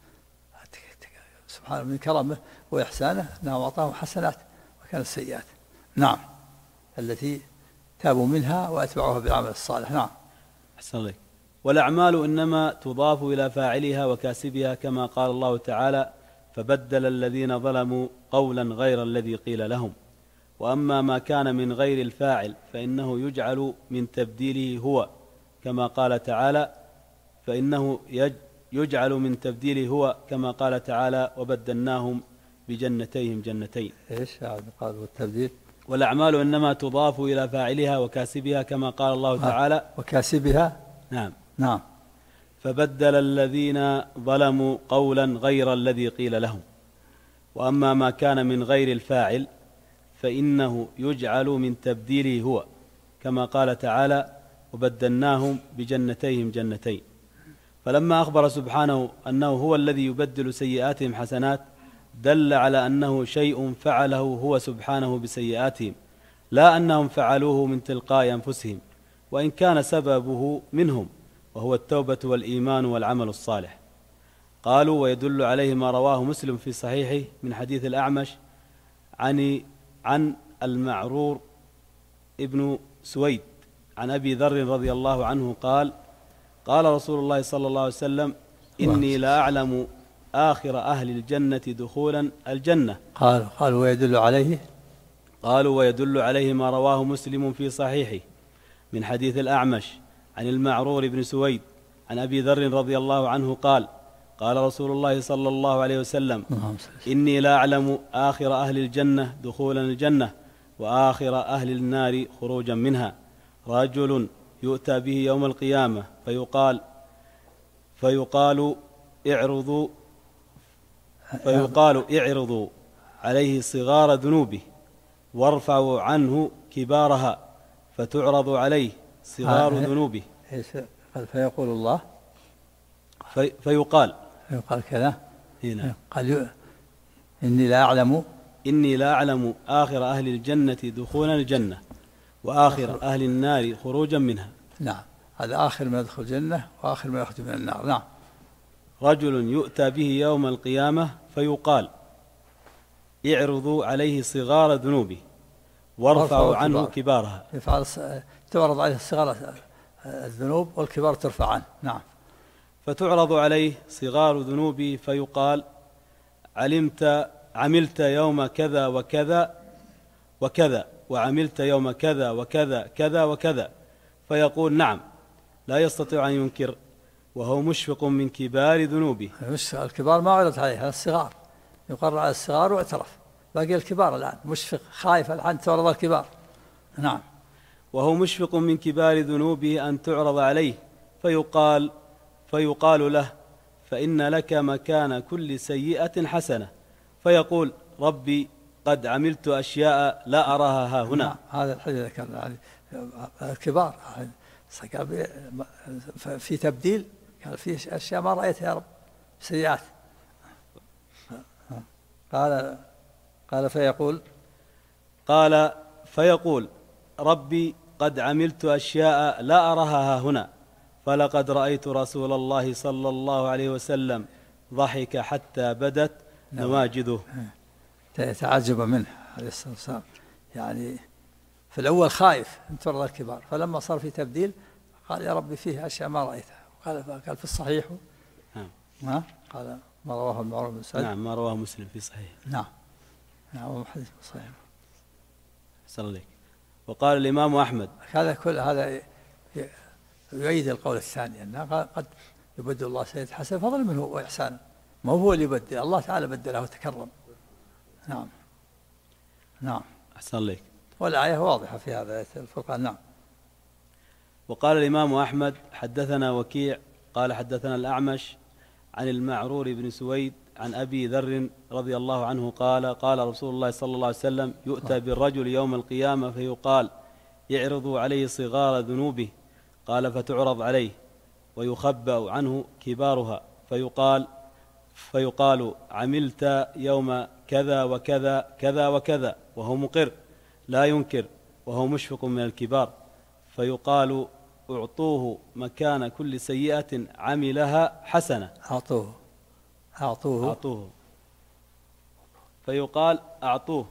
S1: سبحانه من كرمه وإحسانه أنه أعطاهم حسنات وكانت السيئات نعم التي تابوا منها وأتبعوها بالعمل الصالح. نعم.
S2: أحسن الله. والأعمال إنما تضاف إلى فاعلها وكاسبها، كما قال الله تعالى فبدل الذين ظلموا قولا غير الذي قيل لهم. وأما ما كان من غير الفاعل فإنه يجعل من تبديله هو، كما قال تعالى فإنه يجعل من تبديله هو، كما قال تعالى وبدلناهم بجنتيهم جنتين.
S1: إيش قال والتبديل؟
S2: والأعمال إنما تضاف إلى فاعلها وكاسبها، كما قال الله تعالى
S1: وكاسبها. نعم.
S2: فبدل الذين ظلموا قولا غير الذي قيل لهم. وأما ما كان من غير الفاعل فإنه يجعل من تبديله هو، كما قال تعالى وبدلناهم بجنتيهم جنتين. فلما أخبر سبحانه أنه هو الذي يبدل سيئاتهم حسنات دل على أنه شيء فعله هو سبحانه بسيئاتهم، لا أنهم فعلوه من تلقاء أنفسهم، وإن كان سببه منهم وهو التوبة والإيمان والعمل الصالح. قالوا ويدل عليه ما رواه مسلم في صحيحه من حديث الأعمش عن المعرور ابن سويد عن أبي ذر رضي الله عنه قال قال رسول الله صلى الله عليه وسلم إني لا أعلم آخر أهل الجنة دخولا الجنة.
S1: قالوا ويدل عليه
S2: ويدل عليه ما رواه مسلم في صحيحه من حديث الأعمش عن المعرور بن سويد عن أبي ذر رضي الله عنه قال قال رسول الله صلى الله عليه وسلم إني لا أعلم آخر أهل الجنة دخولا الجنة وآخر أهل النار خروجا منها، رجل يؤتى به يوم القيامة فيقال اعرضوا عليه صغار ذنوبه وارفعوا عنه كبارها، فتعرض عليه صغار ذنوبه.
S1: فيقول الله
S2: فيقال
S1: كذا
S2: هنا
S1: قال إني لا أعلم
S2: آخر أهل الجنة دخولا الجنة وآخر أهل النار خروجا منها.
S1: نعم، هذا آخر ما يدخل الجنة وآخر ما يخرج من النار. نعم.
S2: رجل يؤتى به يوم القيامة فيقال اعرضوا عليه صغار ذنوبه وارفعوا عنه كبارها.
S1: تعرض عليه صغار الذنوب والكبار ترفع عنه. نعم.
S2: فتعرض عليه صغار ذنوبه فيقال عملت يوم كذا وكذا وكذا وعملت يوم كذا وكذا كذا وكذا، فيقول نعم، لا يستطيع أن ينكر وهو مشفق من كبار ذنوبه.
S1: الكبار ما عرض عليه، الصغار يقر على الصغار واعترف، باقي الكبار الآن مشفق خايف الآن تعرض الكبار. نعم.
S2: وهو مشفق من كبار ذنوبه أن تعرض عليه فيقال له فإن لك مكان كل سيئة حسنة، فيقول ربي قد عملت أشياء لا أراها ها هنا.
S1: نعم. هذا الحديث ذكرنا يعني الكبار في تبديل، قال في أشياء ما رأيتها يا رب سيئات.
S2: فيقول ربي قد عملت أشياء لا أراها ها هنا، فلقد رأيت رسول الله صلى الله عليه وسلم ضحك حتى بدت نواجذه.
S1: تعجب منه عليه الصلاة والسلام، يعني في الأول خايف أن تعرض الكبار، فلما صار في تبديل قال يا ربي فيه أشياء ما رأيتها. قال في الصحيح قال ما رواه المعروف بن سعد.
S2: نعم، ما رواه مسلم في صحيح.
S1: نعم حديث صحيح.
S2: صلى الله. وقال الإمام أحمد
S1: كل هذا يؤيد القول الثاني أنه قد يبدل الله سيئات حسنة فضل منه وإحسانا، ما هو اللي يبدل، الله تعالى بدله وتكرم. نعم
S2: أحسن لك.
S1: والآية واضحة في هذا آية الفرقان. نعم.
S2: وقال الإمام أحمد حدثنا وكيع قال حدثنا الأعمش عن المعرور بن سويد عن أبي ذر رضي الله عنه قال رسول الله صلى الله عليه وسلم يؤتى بالرجل يوم القيامة فيقال يعرض عليه صغار ذنوبه، قال فتعرض عليه ويخبأ عنه كبارها، فيقال عملت يوم كذا وكذا كذا وكذا، وهو مقر لا ينكر وهو مشفق من الكبار، فيقال اعطوه مكان كل سيئة عملها حسنة. أعطوه فيقال أعطوه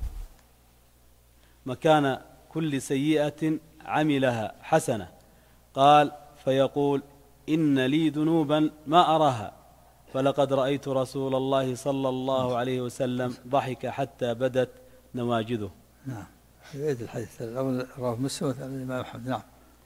S2: مكان كل سيئة عملها حسنة، قال فيقول إن لي ذنوبا ما أراها، فلقد رأيت رسول الله صلى الله عليه وسلم ضحك حتى بدت نواجذه.
S1: نعم. يعيد الحديث رواه مسلم والإمام أحمد. نعم.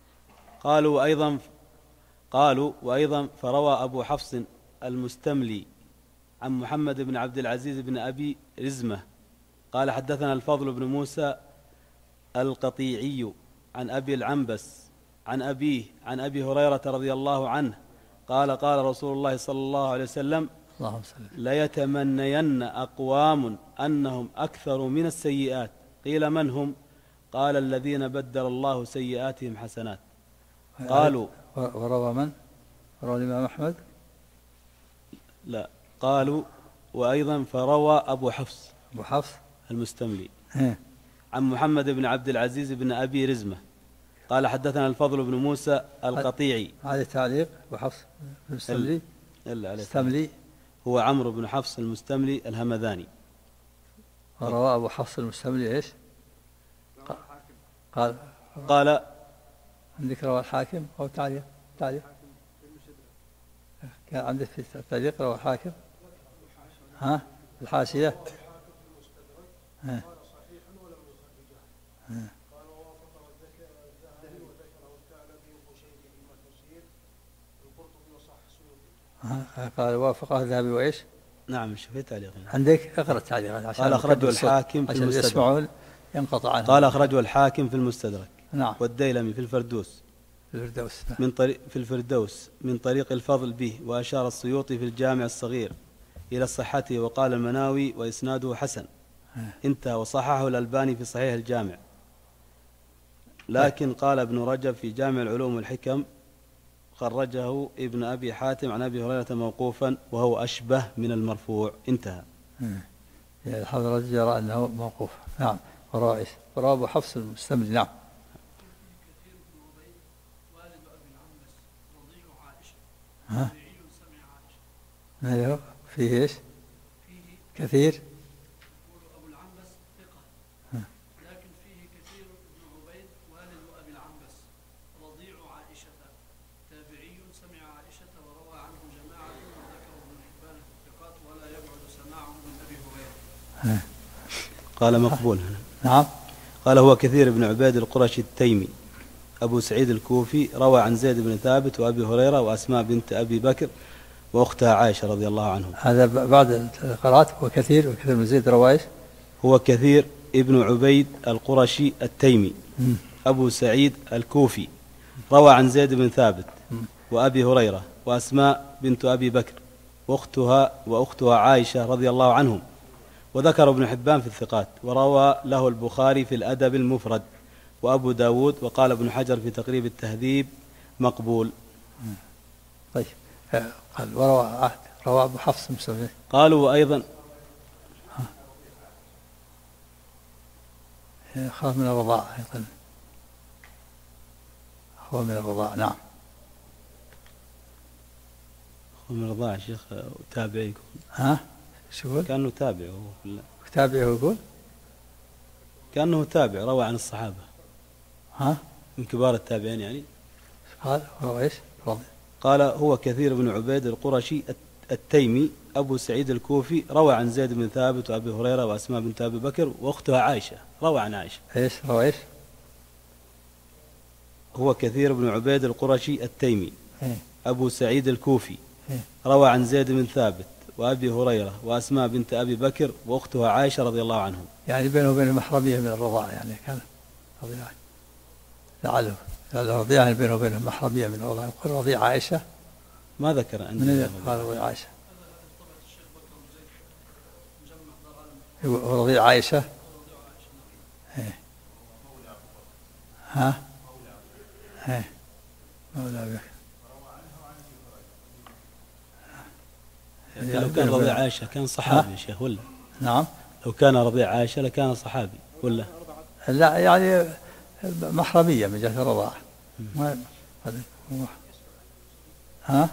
S2: قالوا وأيضا فروى أبو حفص المستملي عن محمد بن عبد العزيز بن أبي رزمة قال حدثنا الفضل بن موسى القطيعي عن أبي العنبس عن أبي هريرة رضي الله عنه قال رسول الله صلى الله عليه وسلم ليتمنين أقوام أنهم أكثر من السيئات، قيل من هم؟ قال الذين بدل الله سيئاتهم حسنات. قالوا
S1: وروى من؟ روى الإمام أحمد؟
S2: لا، قالوا وأيضا فروى أبو حفص المستملي عن محمد بن عبد العزيز بن أبي رزمة قال حدثنا الفضل بن موسى القطيعي.
S1: هذا تعليق أبو حفص المستملي. المستملي
S2: هو عمرو بن حفص المستملي الهمذاني.
S1: وروى أبو حفص المستملي إيش؟
S2: قال
S1: عندك روى الحاكم أو تعليق كان عندك في التعليق روى الحاكم الحاشية قال وافقه الذهبي وإيش؟
S2: نعم شفت تعليق
S1: عندك اقرأ التعليق عشان
S2: قال أخرجه الحاكم في
S1: عشان
S2: المستدرك
S1: يسمعون ينقطع عنهم.
S2: قال أخرجه الحاكم في المستدرك
S1: نعم
S2: والديلمي في الفردوس في الفردوس من طريق الفضل به، وأشار السيوطي في الجامع الصغير إلى صحته، وقال المناوي وإسناده حسن انتهى، وصححه الألباني في صحيح الجامع. لكن قال ابن رجب في جامع العلوم والحكم خرجه ابن أبي حاتم عن أبي هريرة موقوفا وهو أشبه من المرفوع. انتهى.
S1: الحافظ يرى أنه موقوف. نعم. وروى أبو حفص المستملي. نعم. ها؟ ماذا فيه ايش؟ كثير.
S8: يقول أبو العنبس ثقة، لكن فيه كثير بن عبيد والد أبي العنبس رضيع عائشة تابعي سمع عائشة وروى عنه جماعة وذكره ابن حبان في الثقات ولا يبعد سماعه من أبي هريرة.
S2: قال مقبول.
S1: نعم.
S2: قال هو كثير بن عبيد القرشي التيمي أبو سعيد الكوفي، روى عن زيد بن ثابت وأبي هريرة وأسماء بنت أبي بكر وأختها عائشة رضي الله عنهم.
S1: هذا بعد القراءات. وكثير بن زيد رواه
S2: هو كثير ابن عبيد القرشي التيمي أبو سعيد الكوفي، روى عن زيد بن ثابت وأبي هريرة وأسماء بنت أبي بكر وأختها عائشة رضي الله عنهم، وذكر ابن حبان في الثقات، وروى له البخاري في الأدب المفرد وأبو داود، وقال ابن حجر في تقريب التهذيب مقبول.
S1: طيب. قال روى أبو حفص مسلم.
S2: قالوا وأيضا
S1: خاف من الرضاع أيضا. هو من الرضاع. نعم.
S2: هو من الرضاع يا شيخ. تابعي يكون.
S1: ها شو يقول؟
S2: كأنه تابع.
S1: تابعي يقول
S2: كأنه تابع روى عن الصحابة.
S1: ها
S2: من كبار التابعين يعني.
S1: قال هو ايش؟
S2: قال هو كثير بن عبيد القرشي التيمي أبو سعيد الكوفي، روى عن زيد بن ثابت وأبي هريرة وأسماء بنت أبي بكر وأختها عائشة، روى عن عائشة.
S1: ايش روى ايش؟
S2: هو كثير بن عبيد القرشي التيمي أبو سعيد الكوفي، روى عن زيد بن ثابت وأبي هريرة وأسماء بنت أبي بكر وأختها عائشة رضي الله عنهم.
S1: يعني بينه وبين المحرمية من الرضاعة، يعني كان رضيعة. لعله رضيعة بينه وبين المحرمية من الرضاعة. يقول رضيع عائشة.
S2: ما ذكر
S1: من قال رضيع عائشة. رضيع عائشة. ها مولى بك.
S2: لو كان رضيع عائشة كان صحابي يا شيخ ولا؟
S1: نعم.
S2: لو كان رضيع عائشة لكان صحابي ولا؟
S1: لا يعني محرمية من جهة الرضاعة. ها؟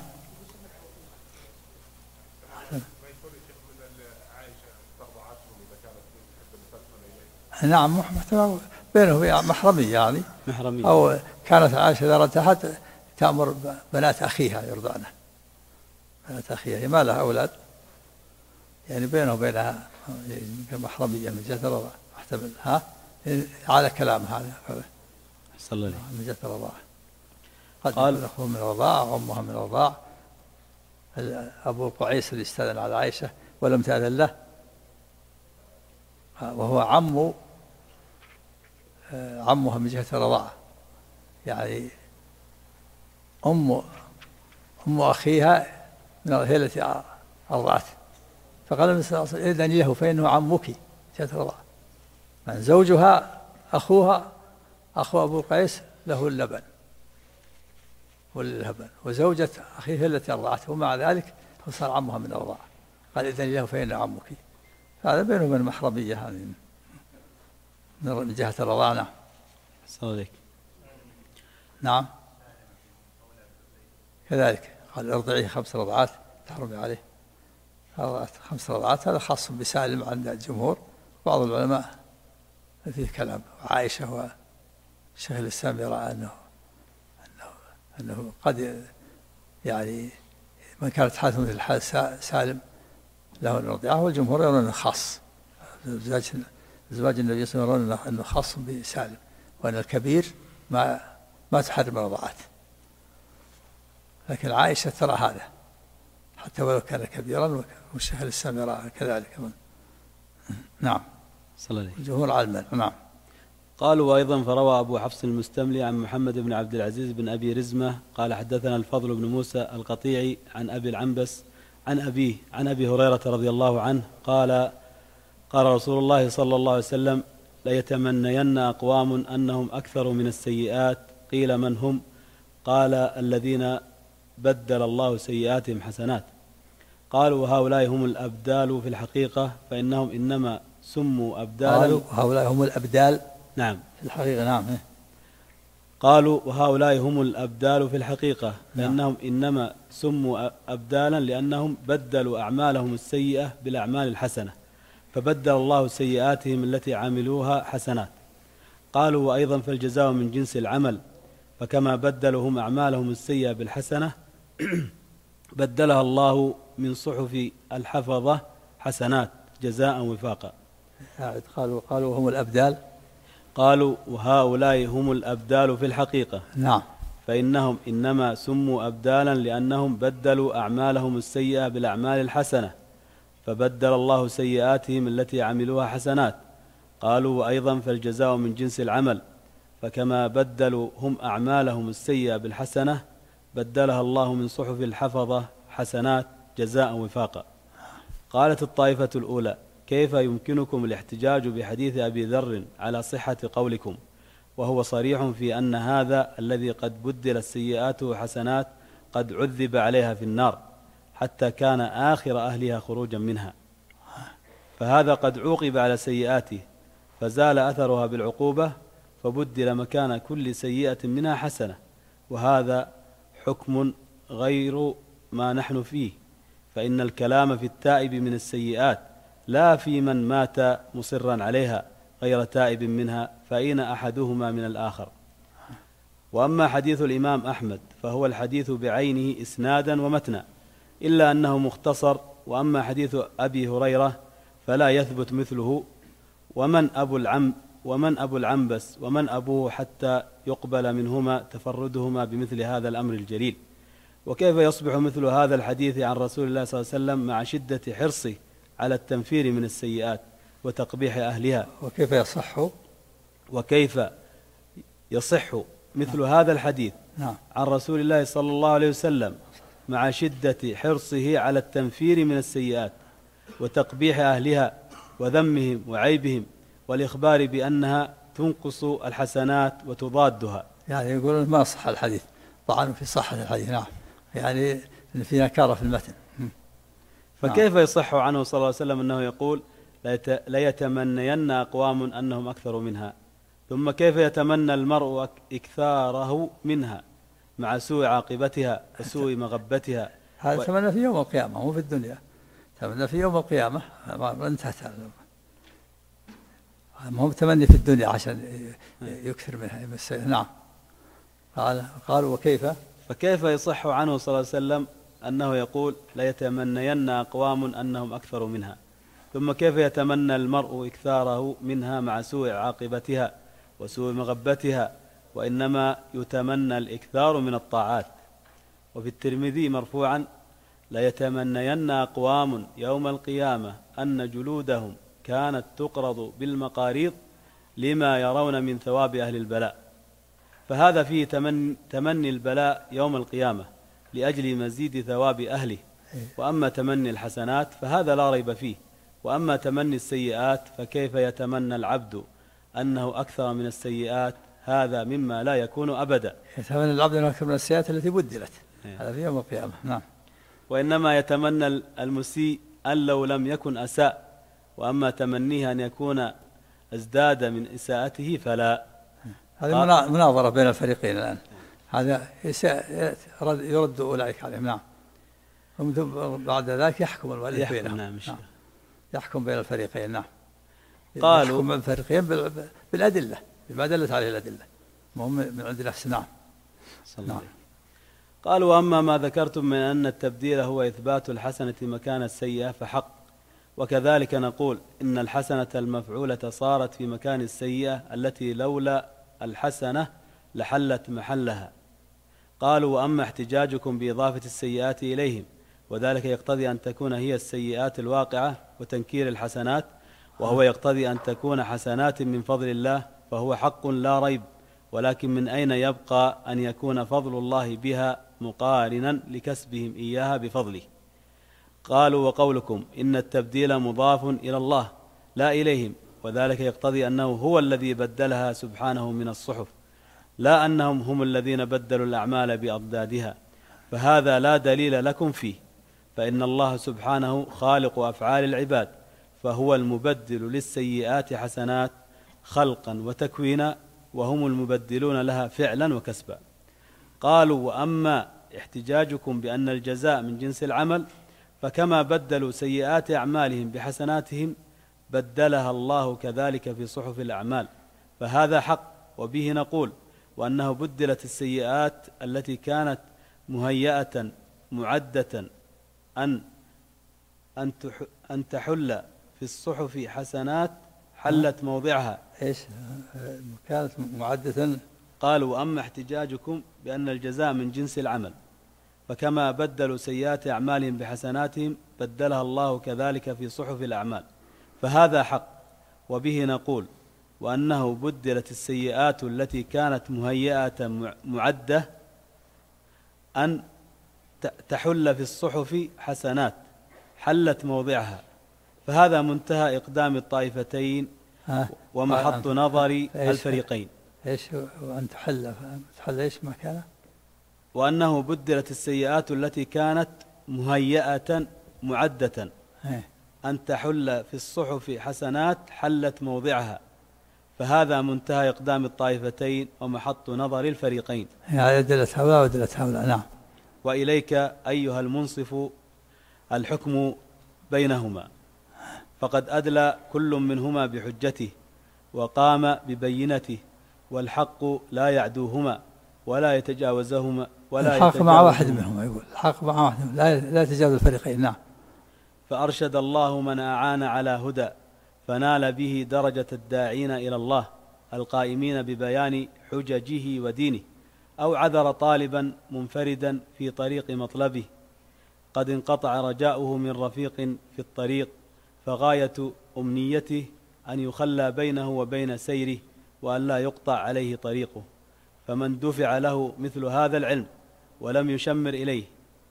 S1: نعم بينه وبين محرمية يعني.
S2: محرمية.
S1: أو كانت عائشة إذا ارتاحت تأمر بنات أخيها يرضعنه. بنات أخيها هي ما لها أولاد، يعني بينه وبينها محرمية من جهة الرضاعة. محتمل. ها على كلام هذا
S2: صلى الله عليه
S1: من جهة الرضاعة. قد يكون أخوه من الرضاعة وأمها من الرضاعة. أبو قعيس اللي استأذن على عائشة ولم تأذن له، وهو عمها من جهة الرضاعة، يعني أم أخيها هي التي أرضعته. فقال النبي صلى الله عليه وسلم إذن له فإنه عمك من جهة الرضاعة. من زوجها أخو أبو قيس له اللبن وزوجة أخيه هي التي أرضعته، ومع ذلك صار عمها من الرضاعة. قال إذن له فإنه عمك. هذا بينه وبين المحرمية هذه من جهة الرضاعة. نعم.
S2: صلى الله عليك.
S1: نعم كذلك. قال ارضعيه 5 رضعات تحرمي عليه. 5 رضعات هذا خاص بسالم عند الجمهور. بعض العلماء فيه كلام. عائشة وشيخ الإسلام يرى أنه قد يعني من كانت حالته مثل حال سالم له الرضيعة، والجمهور يرون أنه خاص. زواج النبي صلى الله عليه وسلم يرون أنه خاص بسالم، وأن الكبير ما تحرم الرضاعات. لكن عائشة ترى هذا، حتى ولو كان كبيرا، والشهر السامراء كذلك. نعم.
S2: صلى الله عليه.
S1: الجمهور على المنع. نعم.
S2: قالوا وأيضا فروى أبو حفص المستملي عن محمد بن عبد العزيز بن أبي رزمة قال حدثنا الفضل بن موسى القطيعي عن أبي العنبس عن أبيه عن أبي هريرة رضي الله عنه قال قال رسول الله صلى الله عليه وسلم ليتمنين أقوام أنهم أكثر من السيئات. قيل من هم؟ قال الذين بدل الله سيئاتهم حسنات. قالوا وهؤلاء هم الأبدال في الحقيقة فإنهم إنما سموا أبدالا.
S1: قالوا هؤلاء هم الأبدال.
S2: نعم
S1: في الحقيقة. نعم.
S2: قالوا وهؤلاء هم الأبدال في الحقيقة فإنهم إنما سموا أبدالا لأنهم بدلوا أعمالهم السيئة بالأعمال الحسنة فبدل الله سيئاتهم التي عملوها حسنات. قالوا وأيضا فالجزاء من جنس العمل فكما بدلوا هم أعمالهم السيئة بالحسنة بدلها الله من صحف الحفظة حسنات جزاء وفاقا.
S1: قالوا هم الأبدال.
S2: قالوا وهؤلاء هم الأبدال في الحقيقة.
S1: نعم.
S2: فإنهم إنما سموا أبدالا لأنهم بدلوا أعمالهم السيئة بالأعمال الحسنة فبدل الله سيئاتهم التي عملوها حسنات. قالوا وأيضا فالجزاء من جنس العمل فكما بدلوا هم أعمالهم السيئة بالحسنة بدلها الله من صحف الحفظة حسنات جزاء وفاقا. قالت الطائفة الأولى كيف يمكنكم الاحتجاج بحديث أبي ذر على صحة قولكم وهو صريح في أن هذا الذي قد بدل السيئات حسنات قد عذب عليها في النار حتى كان آخر أهلها خروجا منها، فهذا قد عوقب على سيئاته فزال أثرها بالعقوبة فبدل مكان كل سيئة منها حسنة، وهذا حكم غير ما نحن فيه، فإن الكلام في التائب من السيئات لا في من مات مصرا عليها غير تائب منها، فأين أحدهما من الآخر؟ وأما حديث الإمام أحمد فهو الحديث بعينه إسنادا ومتنا إلا أنه مختصر، وأما حديث أبي هريرة فلا يثبت مثله، ومن أبو العنبس ومن أبوه حتى يقبل منهما تفردهما بمثل هذا الأمر الجليل. وكيف يصبح مثل هذا الحديث عن رسول الله صلى الله عليه وسلم مع شدة حرصه على التنفير من السيئات وتقبيح أهلها؟ وكيف يصح مثل هذا الحديث عن رسول الله صلى الله عليه وسلم مع شدة حرصه على التنفير من السيئات وتقبيح أهلها وذمهم وعيبهم والإخبار بأنها تنقص الحسنات وتضادها؟
S1: يعني يقولون ما صح الحديث، طعنوا في صحة الحديث. نعم، يعني في نكارة في المتن.
S2: فكيف يصح عنه صلى الله عليه وسلم أنه يقول ليتمنين أقوام أنهم أكثر منها، ثم كيف يتمنى المرء إكثاره منها مع سوء عاقبتها وسوء مغبتها؟
S1: هذا تمنى في يوم القيامة مو في الدنيا، تمنى في يوم القيامة ما انتهت، ما هو تمني في الدنيا عشان يكثر منها. نعم. قالوا فكيف
S2: يصح عنه صلى الله عليه وسلم أنه يقول ليتمنين أقوام أنهم أكثر منها، ثم كيف يتمنى المرء إكثاره منها مع سوء عاقبتها وسوء مغبتها، وإنما يتمنى الإكثار من الطاعات؟ وفي الترمذي مرفوعا ليتمنين أقوام يوم القيامة أن جلودهم كانت تقرض بالمقاريض لما يرون من ثواب أهل البلاء، فهذا فيه تمني البلاء يوم القيامة لأجل مزيد ثواب أهله. وأما تمني الحسنات فهذا لا ريب فيه، وأما تمني السيئات فكيف يتمنى العبد أنه أكثر من السيئات؟ هذا مما لا يكون أبدا.
S1: يتمنى العبد أنه أكثر من السيئات التي بدلت، هذا في يوم القيامة. نعم.
S2: وإنما يتمنى المسيء أن لو لم يكن أساء، وأما تمنيه أن يكون ازداد من إساءته فلا.
S1: هذه مناظرة بين الفريقين الآن، هذا يرد أولئك عليهم. نعم. بعد ذلك يحكم المؤلف بينهم. نعم. يحكم بين الفريقين. نعم.
S2: قالوا
S1: يحكم بين الفريقين بالأدلة، بما دلت عليه الأدلة، مهم من عند نفسه. نعم.
S2: نعم. قالوا وأما ما ذكرتم من أن التبديل هو إثبات الحسنة مكان السيئة فحق، وكذلك نقول إن الحسنة المفعولة صارت في مكان السيئة التي لولا الحسنة لحلت محلها. قالوا وأما احتجاجكم بإضافة السيئات إليهم وذلك يقتضي أن تكون هي السيئات الواقعة وتنكير الحسنات، وهو يقتضي أن تكون حسنات من فضل الله، فهو حق لا ريب، ولكن من أين يبقى أن يكون فضل الله بها مقارنا لكسبهم إياها بفضله؟ قالوا وقولكم إن التبديل مضاف إلى الله لا إليهم، وذلك يقتضي أنه هو الذي بدلها سبحانه من الصحف، لا أنهم هم الذين بدلوا الأعمال بأضدادها، فهذا لا دليل لكم فيه، فإن الله سبحانه خالق أفعال العباد، فهو المبدل للسيئات حسنات خلقا وتكوينا، وهم المبدلون لها فعلا وكسبا. قالوا وأما احتجاجكم بأن الجزاء من جنس العمل، فكما بدلوا سيئات أعمالهم بحسناتهم بدلها الله كذلك في صحف الأعمال، فهذا حق، وبه نقول وأنه بدلت السيئات التي كانت مهيئة معدة أن تحل في الصحف حسنات حلت موضعها.
S1: إيش كانت معدة؟
S2: قالوا وأما احتجاجكم بأن الجزاء من جنس العمل، فكما بدلوا سيئات أعمالهم بحسناتهم بدلها الله كذلك في صحف الأعمال، فهذا حق، وبه نقول وأنه بدلت السيئات التي كانت مهيئة معدة أن تحل في الصحف حسنات حلت موضعها، فهذا منتهى إقدام الطائفتين ومحط نظر الفريقين.
S1: إيش وأن تحل إيش مكانه؟
S2: وأنه بدلت السيئات التي كانت مهيئة معدة أن تحل في الصحف حسنات حلت موضعها، فهذا منتهى إقدام الطائفتين ومحط نظر الفريقين.
S1: يعني دلت هؤلاء ودلت هؤلاء. نعم.
S2: وإليك أيها المنصف الحكم بينهما، فقد أدلى كل منهما بحجته وقام ببينته، والحق لا يعدوهما ولا يتجاوزهما
S1: الحق مع واحد منهما، يقول الحق مع واحد منهما لا يتجاوز الفريقين. نعم.
S2: فأرشد الله من أعان على هدى فنال به درجة الداعين إلى الله القائمين ببيان حججه ودينه، أو عذر طالبا منفردا في طريق مطلبه قد انقطع رجاؤه من رفيق في الطريق، فغاية أمنيته أن يخلى بينه وبين سيره وأن لا يقطع عليه طريقه، فمن دفع له مثل هذا العلم ولم يشمر إليه.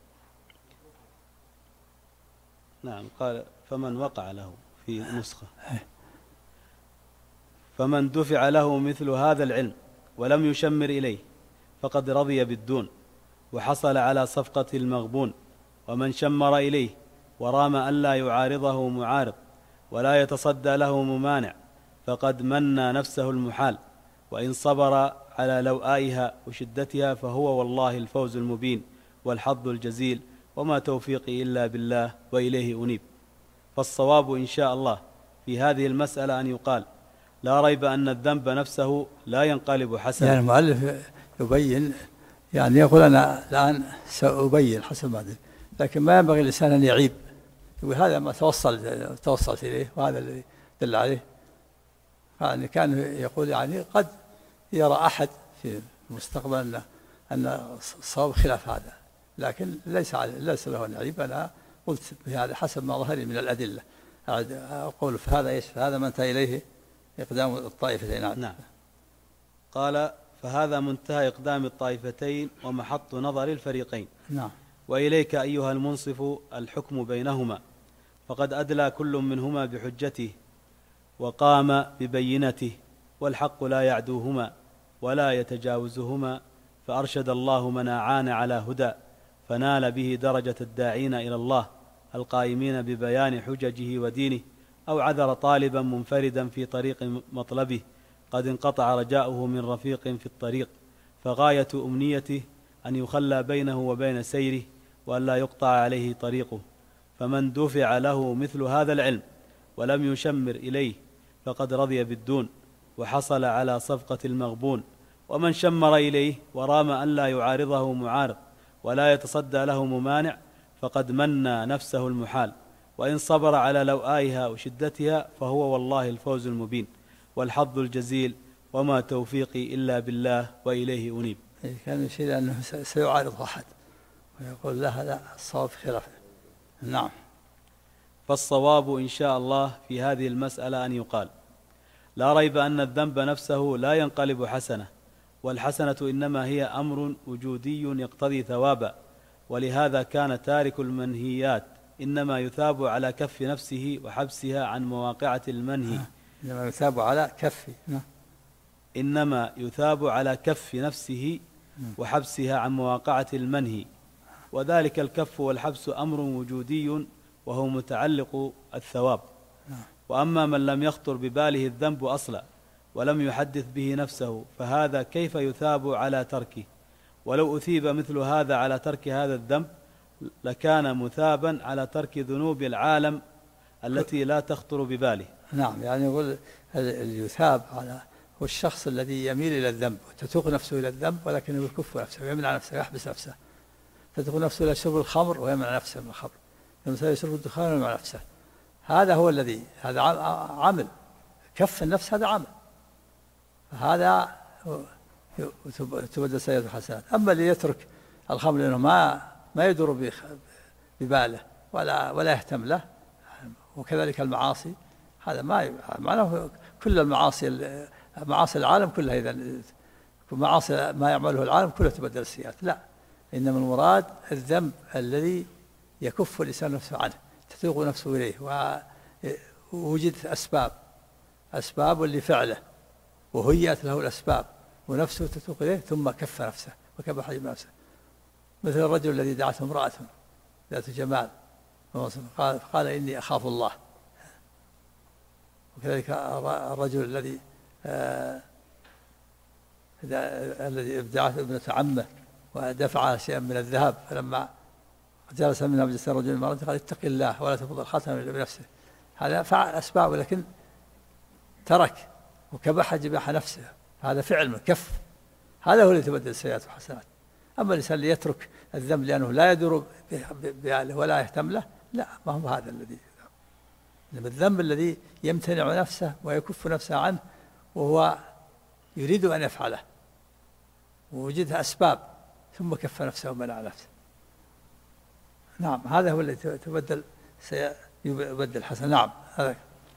S2: نعم، قال فمن وقع له في نسخة، فمن دفع له مثل هذا العلم ولم يشمر إليه فقد رضي بالدون وحصل على صفقة المغبون، ومن شمر إليه ورام أن لا يعارضه معارض ولا يتصدى له ممانع فقد منى نفسه المحال، وإن صبر على لوآئها وشدتها فهو والله الفوز المبين والحظ الجزيل، وما توفيقي إلا بالله وإليه أنيب. فالصواب إن شاء الله في هذه المسألة أن يقال لا ريب أن الذنب نفسه لا ينقلب حسنا.
S1: يعني المؤلف يبين، يعني يقول أنا الآن سأبين حسب ما أدري، لكن ما ينبغي الإنسان أن يعيب، يقول هذا ما توصلت إليه وهذا الذي دل عليه. يعني كان يقول يعني قد يرى أحد في المستقبل أن الصواب خلاف هذا، لكن ليس له أن يعيب. أنا قلت بهذا حسب ما ظهر من الأدلة، أقول فهذا إيش، فهذا ما انتهى إليه إقدام الطائفتين.
S2: نعم. قال فهذا منتهى إقدام الطائفتين ومحط نظر الفريقين.
S1: نعم.
S2: وإليك أيها المنصف الحكم بينهما، فقد أدلى كل منهما بحجته وقام ببينته، والحق لا يعدوهما ولا يتجاوزهما، فأرشد الله من أعان على هدى فنال به درجة الداعين إلى الله القائمين ببيان حججه ودينه، أو عذر طالبا منفردا في طريق مطلبه قد انقطع رجاؤه من رفيق في الطريق، فغاية أمنيته أن يخلى بينه وبين سيره وأن لا يقطع عليه طريقه، فمن دفع له مثل هذا العلم ولم يشمر إليه فقد رضي بالدون وحصل على صفقة المغبون، ومن شمر إليه ورام أن لا يعارضه معارض ولا يتصدى له ممانع فقد منى نفسه المحال، وإن صبر على لوآئها وشدتها فهو والله الفوز المبين والحظ الجزيل، وما توفيقي إلا بالله وإليه أنيب.
S1: كان يشير أنه سيعارض أحد ويقول لا الصواب خلافه. نعم.
S2: فالصواب إن شاء الله في هذه المسألة أن يقال: لا ريب أن الذنب نفسه لا ينقلب حسنة، والحسنة إنما هي أمر وجودي يقتضي ثوابا، ولهذا كان تارك المنهيات إنما يثاب على كف نفسه وحبسها عن مواقعة المنهي.
S1: إنما يثاب على كف
S2: إنما يثاب على كف نفسه وحبسها عن مواقعة المنهي، وذلك الكف والحبس أمر وجودي وهو متعلق الثواب. وأما من لم يخطر بباله الذنب أصلا ولم يحدث به نفسه فهذا كيف يثاب على تركه؟ ولو أثيب مثل هذا على ترك هذا الذنب لكان مثابا على ترك ذنوب العالم التي لا تخطر بباله.
S1: نعم، يعني يقول يثاب على هو الشخص الذي يميل إلى الذنب وتتوق نفسه إلى الذنب ولكنه يكف نفسه ويمنع نفسه ويحبس نفسه، تتوق نفسه إلى شرب الخمر ويمنع نفسه من الخمر، مثلا يشرب الدخان ويمنع نفسه. هذا هو الذي هذا عمل كف النفس، هذا عمل، هذا تبدل سيئات الحسنات. أما اللي يترك الخمر لأنه ما يدور بباله ولا يهتم له، وكذلك المعاصي، هذا ما معناه كل معاصي العالم كلها، إذا معاصي ما يعمله العالم كلها تبدل السيئات، لا، إنما المراد الذنب الذي يكف الإنسان نفسه عنه، تتوق نفسه إليه، ووجدت أسباب لفعله وهيأت له الأسباب ونفسه تتوق إليه ثم كف نفسه وكبح نفسه. مثل الرجل الذي دعته امرأة ذات جمال قال إني أخاف الله، وكذلك الرجل الذي ابدعته ابنة عمه ودفع شيئا من الذهب، فلما جلس منها مجلس الرجل المرأة قال اتق الله ولا تفضل الخاتم إلا بنفسه. هذا فعل أسباب ولكن ترك وكبح جباح نفسه، هذا فعل من كف، هذا هو اللي يتبدل السيئات والحسنات. أما الإنسان اللي يترك الذنب لأنه لا يدور بأهله ولا يهتم له، لا، ما هو هذا الذي، الذنب الذي يمتنع نفسه ويكف نفسه عنه وهو يريد أن يفعله ووجدها أسباب ثم كف نفسه ومنع نفسه. نعم، هذا هو الذي يبدل حسن. نعم، هذا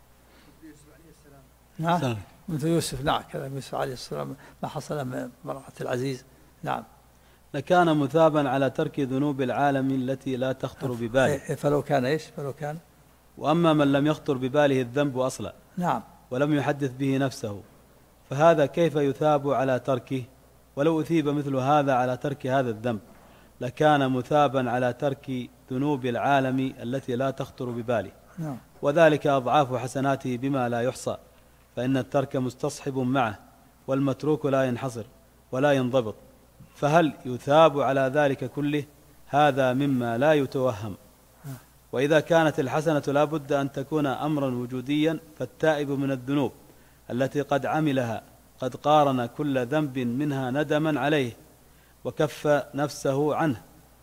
S1: نعم مثل يوسف، نعم كذا يوسف عليه السلام ما حصل من امرأة العزيز. نعم،
S2: لكان مثابا على ترك ذنوب العالم التي لا تخطر بباله.
S1: فلو كان ايش؟ فلو كان
S2: وأما من لم يخطر بباله الذنب أصلا
S1: نعم
S2: ولم يحدث به نفسه فهذا كيف يثاب على تركه؟ ولو أثيب مثل هذا على ترك هذا الذنب لكان مثابا على ترك ذنوب العالم التي لا تخطر بباله.
S1: نعم.
S2: وذلك أضعاف حسناته بما لا يحصى، فإن الترك مستصحب معه والمتروك لا ينحصر ولا ينضبط، فهل يثاب على ذلك كله؟ هذا مما لا يتوهم. وإذا كانت الحسنة لا بد أن تكون أمرا وجوديا، فالتائب من الذنوب التي قد عملها قد قارن كل ذنب منها ندما عليه وكف نفسه عنه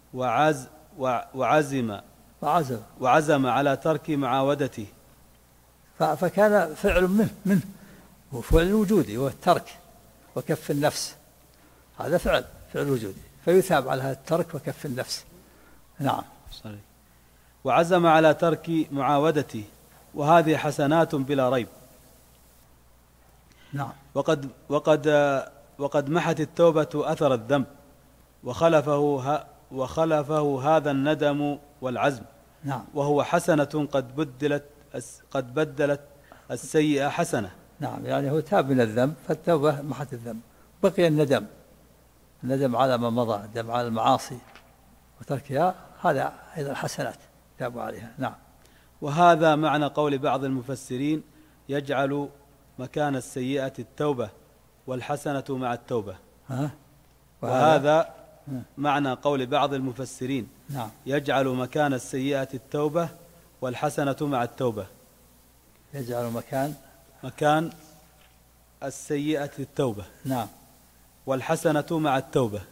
S2: وعزم على ترك معاودته،
S1: فكان فعل منه وفعل وجودي والترك وكف النفس، هذا فعل وجودي فيثاب على هذا الترك وكف النفس. نعم
S2: صحيح. وعزم على ترك معاودته، وهذه حسنات بلا ريب.
S1: نعم.
S2: وقد محت التوبة أثر الذنب وخلفه هذا الندم والعزم.
S1: نعم.
S2: وهو حسنة قد بدلت السيئة حسنة.
S1: نعم، يعني هو تاب من الذنب فالتوبة محت الذنب، بقي الندم على ما مضى، الندم على المعاصي وتركها، هذا أيضا حسنات تابوا عليها. نعم.
S2: وهذا معنى قول بعض المفسرين يجعل مكان السيئة التوبة والحسنة مع التوبة. وهذا معنى قول بعض المفسرين
S1: نعم.
S2: يجعل مكان السيئة التوبة والحسنة مع التوبة.
S1: يجعل مكان
S2: السيئة التوبة.
S1: نعم.
S2: والحسنة مع التوبة.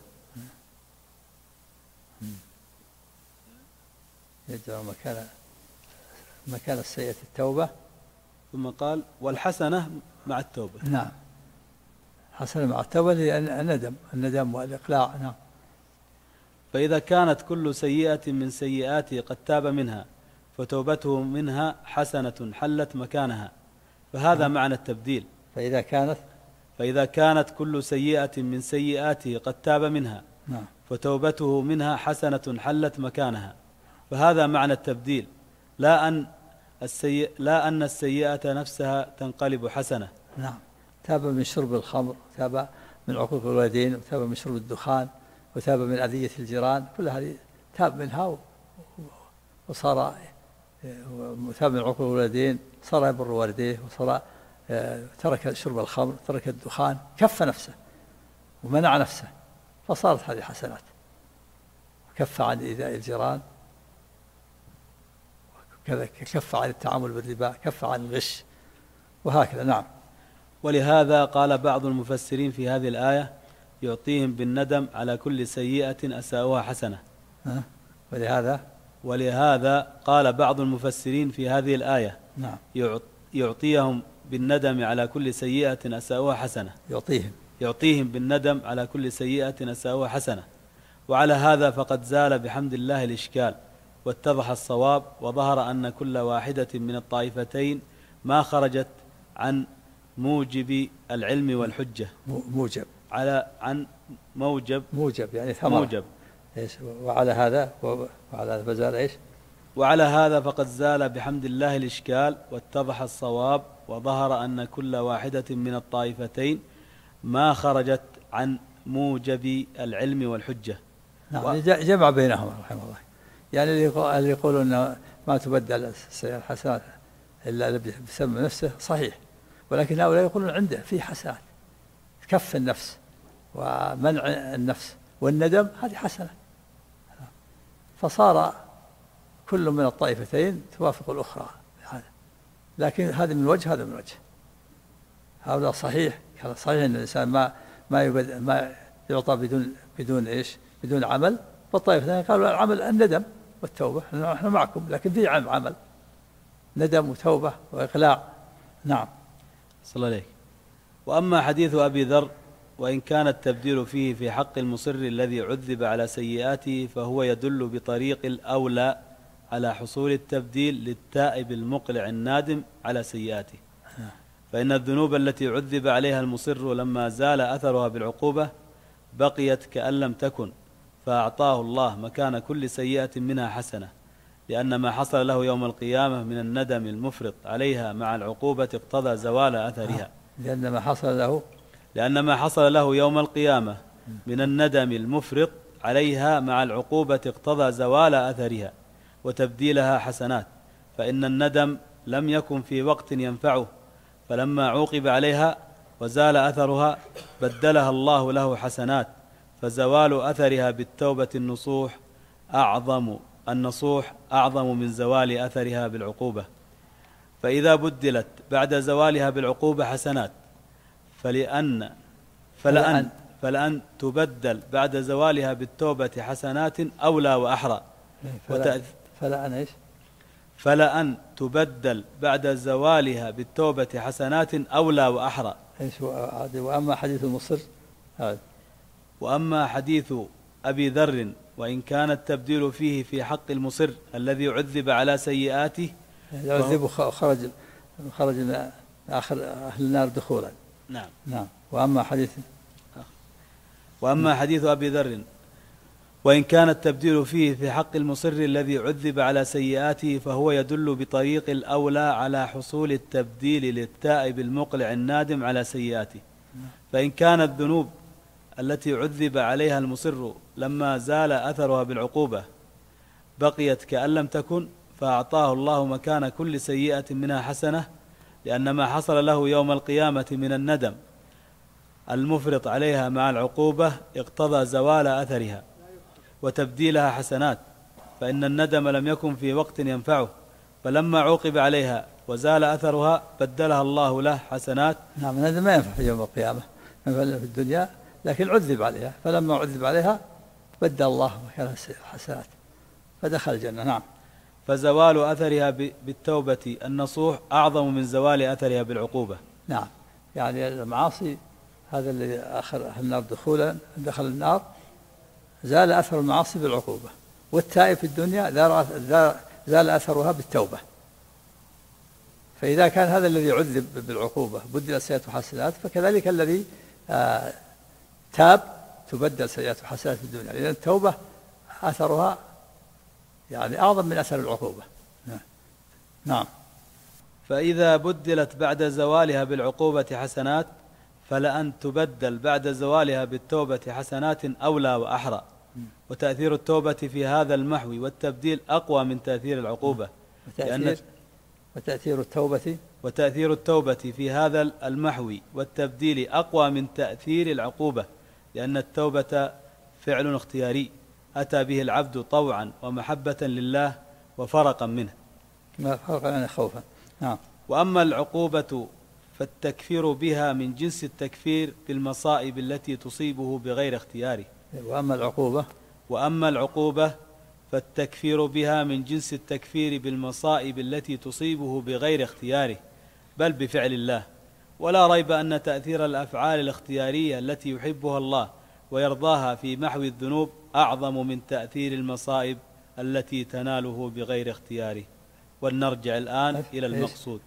S1: يجعل مكان السيئة التوبة،
S2: ثم قال والحسنة مع التوبة.
S1: نعم، حسنة مع التوبة لأن الندم والإقلاع. نعم.
S2: فإذا كانت كل سيئة من سيئاته قد تاب منها فتوبته منها حسنة حلت مكانها، فهذا معنى التبديل. فإذا كانت كل سيئة من سيئاته قد تاب منها فتوبته منها حسنة حلت مكانها، فهذا معنى التبديل، لا أن السيئة نفسها تنقلب حسنة.
S1: نعم. تاب من شرب الخمر، تاب من عقوق الوالدين، وتاب من شرب الدخان، وتاب من أذية الجيران، كل هذه تاب منها وصار تاب من عقوق الوالدين، صار يبر والديه، وصار ترك شرب الخمر، ترك الدخان، كف نفسه ومنع نفسه، فصارت هذه حسنات. كف عن إيذاء الجيران، وكذا كف عن التعامل بالربا، كف عن الغش، وهكذا. نعم.
S2: ولهذا قال بعض المفسرين في هذه الآية: يعطيهم بالندم على كل سيئة أساؤها حسنة. ولهذا قال بعض المفسرين في هذه الآية:
S1: نعم.
S2: يعطيهم بالندم على كل سيئة أساؤها حسنة. يعطيهم بالندم على كل سيئة أساؤها حسنة. وعلى هذا فقد زال بحمد الله الإشكال، واتضح الصواب، وظهر أن كل واحدة من الطائفتين ما خرجت عن موجب العلم والحجة. موجب
S1: يعني ثمرة.
S2: موجب.
S1: وعلى هذا فزال إيش؟
S2: وعلى هذا فقد زال بحمد الله الإشكال، واتضح الصواب، وظهر أن كل واحدة من الطائفتين ما خرجت عن موجب العلم والحجة.
S1: نعم. جمع بينهما رحمه الله. يعني اللي يقولون ما تبدل السيئات الحسنات إلا بسبب نفسه صحيح، ولكن هؤلاء يقولون عنده في حسنات، كف النفس ومنع النفس والندم، هذه حسنة، فصار كل من الطائفتين توافق الأخرى. لكن هذا من وجه، هذا من وجه. هؤلاء صحيح أن الإنسان ما يعطى بدون عمل، والطائفتين قالوا العمل الندم والتوبة، نحن معكم، لكن في عمل ندم وتوبة وإقلاع. نعم.
S2: صلى الله عليه. وأما حديث أبي ذر: وإن كان التبديل فيه في حق المصر الذي عذب على سيئاته فهو يدل بطريق الأولى على حصول التبديل للتائب المقلع النادم على سيئاته، فإن الذنوب التي عذب عليها المصر لما زال أثرها بالعقوبة بقيت كأن لم تكن، فأعطاه الله مكان كل سيئة منها حسنة، لأن ما حصل له يوم القيامة من الندم المفرط عليها مع العقوبة اقتضى زوال أثرها. لأن ما حصل له يوم القيامة من الندم المفرط عليها مع العقوبة اقتضى زوال أثرها وتبديلها حسنات، فإن الندم لم يكن في وقت ينفعه، فلما عوقب عليها وزال أثرها بدلها الله له حسنات، فزوال أثرها بالتوبة النصوح أعظم من زوال أثرها بالعقوبة. فإذا بدلت بعد زوالها بالعقوبة حسنات فلأن تبدل بعد زوالها بالتوبة حسنات أولى وأحرى. فلأن تبدل بعد زوالها بالتوبة حسنات أولى وأحرى. وأما حديث أبي ذر: وإن كان التبديل فيه في حق المصر الذي عذب على سيئاته
S1: يعذب خرج من آخر أهل النار دخولا.
S2: نعم.
S1: وأما
S2: حديث أبي ذر: وإن كان التبديل فيه في حق المصر الذي عذب على سيئاته فهو يدل بطريق الأولى على حصول التبديل للتائب المقلع النادم على سيئاته، فإن كانت الذنوب التي عذب عليها المصر لما زال أثرها بالعقوبة بقيت كأن لم تكن، فأعطاه الله مكان كل سيئة منها حسنة، لأن ما حصل له يوم القيامة من الندم المفرط عليها مع العقوبة اقتضى زوال أثرها وتبديلها حسنات، فإن الندم لم يكن في وقت ينفعه، فلما عوقب عليها وزال أثرها بدلها الله له حسنات.
S1: نعم. الندم ما ينفع في يوم القيامة، ينفع في الدنيا، لكن عذب عليها، فلما عذب عليها بدل الله مكانها حسنات فدخل الجنة. نعم.
S2: فزوال أثرها بالتوبة النصوح أعظم من زوال أثرها بالعقوبة.
S1: نعم. يعني المعاصي هذا الذي آخر أهل النار دخولا دخل النار زال أثر المعاصي بالعقوبة، والتائب في الدنيا زال أثرها بالتوبة. فإذا كان هذا الذي عذب بالعقوبة بدل سيئات وحسنات، فكذلك الذي تاب تبدل سيئات وحسنات في الدنيا، لأن التوبة أثرها يعني أعظم من أثر العقوبة. نعم.
S2: فإذا بدلت بعد زوالها بالعقوبة حسنات، فلأن تبدل بعد زوالها بالتوبة حسنات أولى وأحرى. وتأثير التوبة في هذا المحو والتبديل أقوى من تأثير العقوبة، وتأثير التوبة في هذا المحو والتبديل أقوى من تأثير العقوبة، لأن التوبة فعل اختياري أتى به العبد طوعا ومحبة لله وفرقا منه،
S1: ما فرقا منه خوفا. نعم.
S2: وأما العقوبة فالتكفير بها من جنس التكفير بالمصائب التي تصيبه بغير اختياره. وأما العقوبة فالتكفير بها من جنس التكفير بالمصائب التي تصيبه بغير اختياره بل بفعل الله. ولا ريب أن تأثير الأفعال الاختيارية التي يحبها الله ويرضاها في محو الذنوب أعظم من تأثير المصائب التي تناله بغير اختياره. ولنرجع الآن إلى المقصود.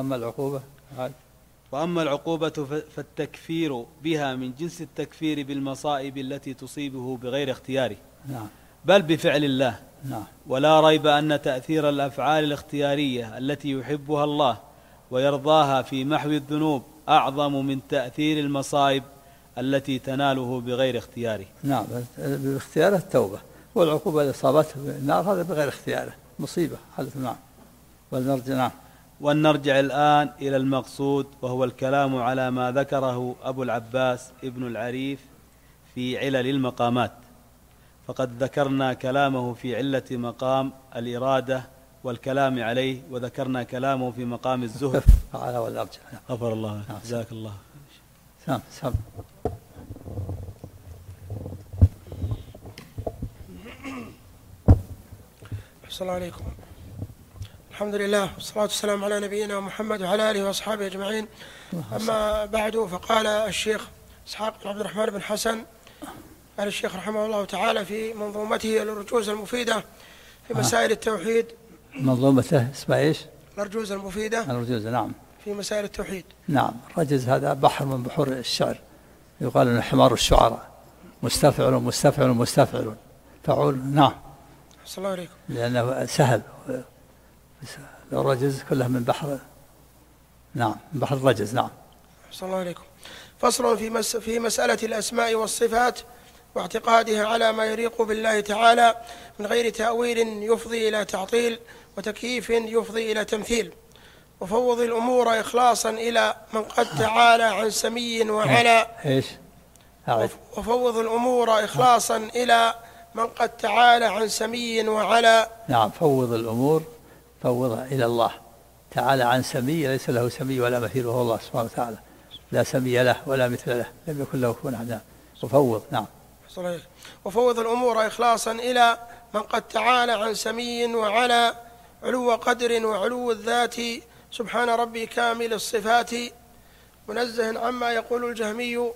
S2: وأما العقوبة فالتكفير بها من جنس التكفير بالمصائب التي تصيبه بغير اختياره بل بفعل الله. ولا ريب أن تأثير الأفعال الاختيارية التي يحبها الله ويرضاها في محو الذنوب أعظم من تأثير المصائب التي تناله بغير اختياره.
S1: نعم. باختياره التوبة، والعقوبة اللي أصابته بالنار هذا بغير اختياره، مصيبة حدث. نعم.
S2: ولنرجع الآن إلى المقصود، وهو الكلام على ما ذكره أبو العباس ابن العريف في علل المقامات. فقد ذكرنا كلامه في علة مقام الإرادة والكلام عليه، وذكرنا كلامه في مقام الزهد. غفر الله. جزاك الله.
S9: السلام عليكم. الحمد لله والصلاة والسلام على نبينا محمد وعلى آله وأصحابه أجمعين. أما بعد، فقال الشيخ إسحاق بن عبد الرحمن بن حسن قال الشيخ رحمه الله تعالى في منظومته الأرجوز المفيدة في مسائل التوحيد.
S1: منظومته اسمها إيش؟
S9: الأرجوز المفيدة.
S1: الأرجوز. نعم.
S9: في مسائل التوحيد.
S1: نعم. الرجز هذا بحر من بحور الشعر، يقال انه حمار الشعراء، مستفعل مستفعل مستفعل فعول. نعم.
S9: السلام عليكم.
S1: لأنه سهل. الرجز كلها من بحر. نعم، من بحر الرجز. نعم.
S9: السلام عليكم. فصل في مسألة الأسماء والصفات واعتقادها على ما يليق بالله تعالى من غير تأويل يفضي إلى تعطيل وتكييف يفضي إلى تمثيل. وفوض الأمور إخلاصا إلى من قد تعالى عن سمي وعلى.
S1: إيش؟
S9: وفوض الأمور إخلاصا إلى من قد تعالى عن سمي وعلى.
S1: نعم. فوض الأمور، فوضها إلى الله تعالى عن سمي ليس له سمي ولا مثيل، وهو الله سبحانه وتعالى لا سمي له ولا مثل له، لم يكن له كفوا أحد. وفوض. نعم.
S9: وفوض الأمور إخلاصا إلى من قد تعالى عن سمي وعلى علو قدر وعلو الذات سبحان ربي كامل الصفات منزه عما يقول الجهمي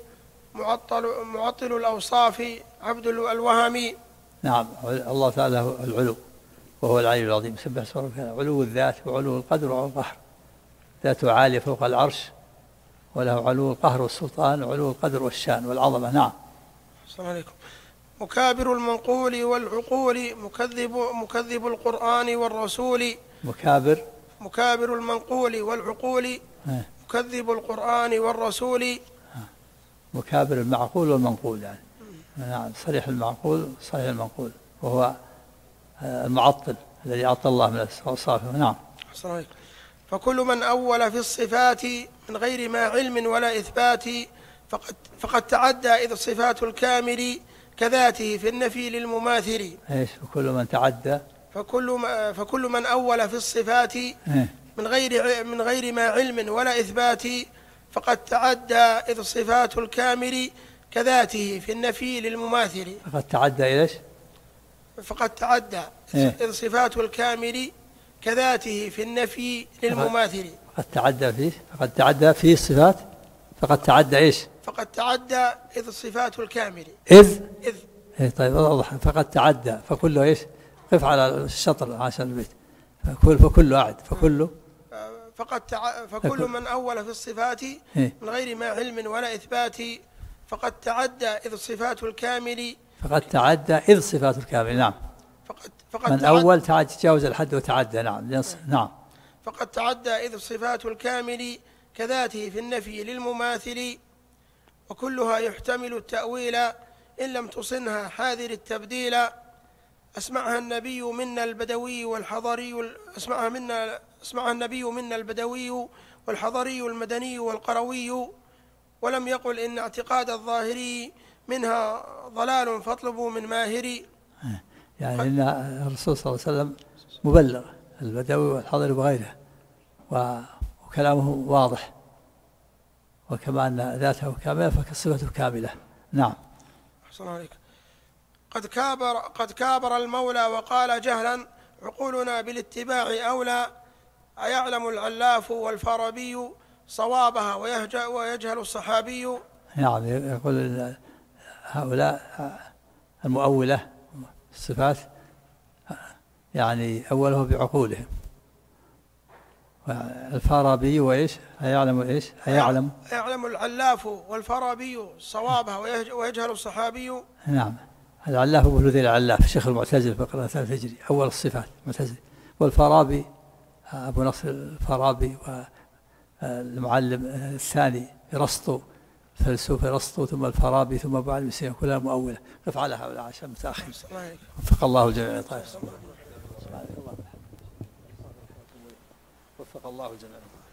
S9: معطل الأوصاف عبد الوهمي.
S1: نعم. الله تعالى هو العلو وهو العلي العظيم، سبح اسم ربك. علو الذات وعلو القدر وعلو القهر، ذاته عالية فوق العرش، وله علو القهر والسلطان وعلو القدر والشان والعظمة. نعم.
S9: السلام عليكم. مكابر المنقول والعقول مكذب القرآن والرسول. مكابر المنقول والعقول مكذب القرآن والرسول.
S1: مكابر المعقول والمنقول يعني. نعم. صريح المعقول صريح المنقول، وهو المعطل الذي عطل الله من أوصافه. نعم.
S9: فكل من أول في الصفات من غير ما علم ولا إثبات فقد تعدى إذ صفات الكامل كذاته في النفي للمماثل.
S1: ايش؟ وكل من تعدى،
S9: فكل من أول في الصفات من غير ما علم ولا إثبات فقد تعدى إذ صفات الكامل كذاته في النفي للمماثل.
S1: فقد تعدى إيش؟
S9: فقد تعدى إذ صفات الكامل كذاته في النفي للمماثل.
S1: فقد تعدى في الصفات. فقد تعدى إيش؟
S9: فقد تعدى إذ صفات الكامل.
S1: إذ إيه طيب واضح. فقد تعدى فكله إيش؟ قف على الشطر عشان البيت. فكله أعد فكله
S9: فكل من أول في الصفات من غير ما علم ولا إثبات فقد تعدى إذ صفات الكامل.
S1: فقد تعدى إذ صفات الكامل. نعم. من أول تجاوز الحد وتعدى. نعم. نعم.
S9: فقد تعدى إذ صفات الكامل كذاته في النفي للمماثل وكلها يحتمل التأويل إن لم تصنها حاذر التبديل. أسمعها النبي منا البدوي والحضري أسمعها النبي منا البدوي والحضري المدني والقروي ولم يقل إن اعتقاد الظاهري منها ضلال فاطلبوا من ماهري.
S1: يعني إن الرسول صلى الله عليه وسلم مبلغ البدوي والحضري وغيره وكلامه واضح وكما أن ذاته كاملة فكصفته كاملة. نعم.
S9: أحسن عليك. قد كابر المولى وقال جهلا عقولنا بالاتباع أولى أيعلم العلاف والفارابي صوابها ويجهل الصحابي.
S1: نعم. يقول هؤلاء المؤولة الصفات يعني أوله بعقولهم. الفارابي وإيش؟ أيعلم إيش؟ أيعلم
S9: العلاف والفارابي صوابها ويجهل الصحابي.
S1: نعم. العلاف هو ذي العلاف شيخ المعتزلة في قراءة الفجري أول الصفات المعتزلة. والفارابي أبو نصر الفارابي والمعلم الثاني أرسطو فيلسوف أرسطو ثم الفارابي ثم أبو علي المسيح كلها مؤولة. قف على هؤلاء عشان متأخر. وفق الله الجميع. طيب. وفق الله الجميع.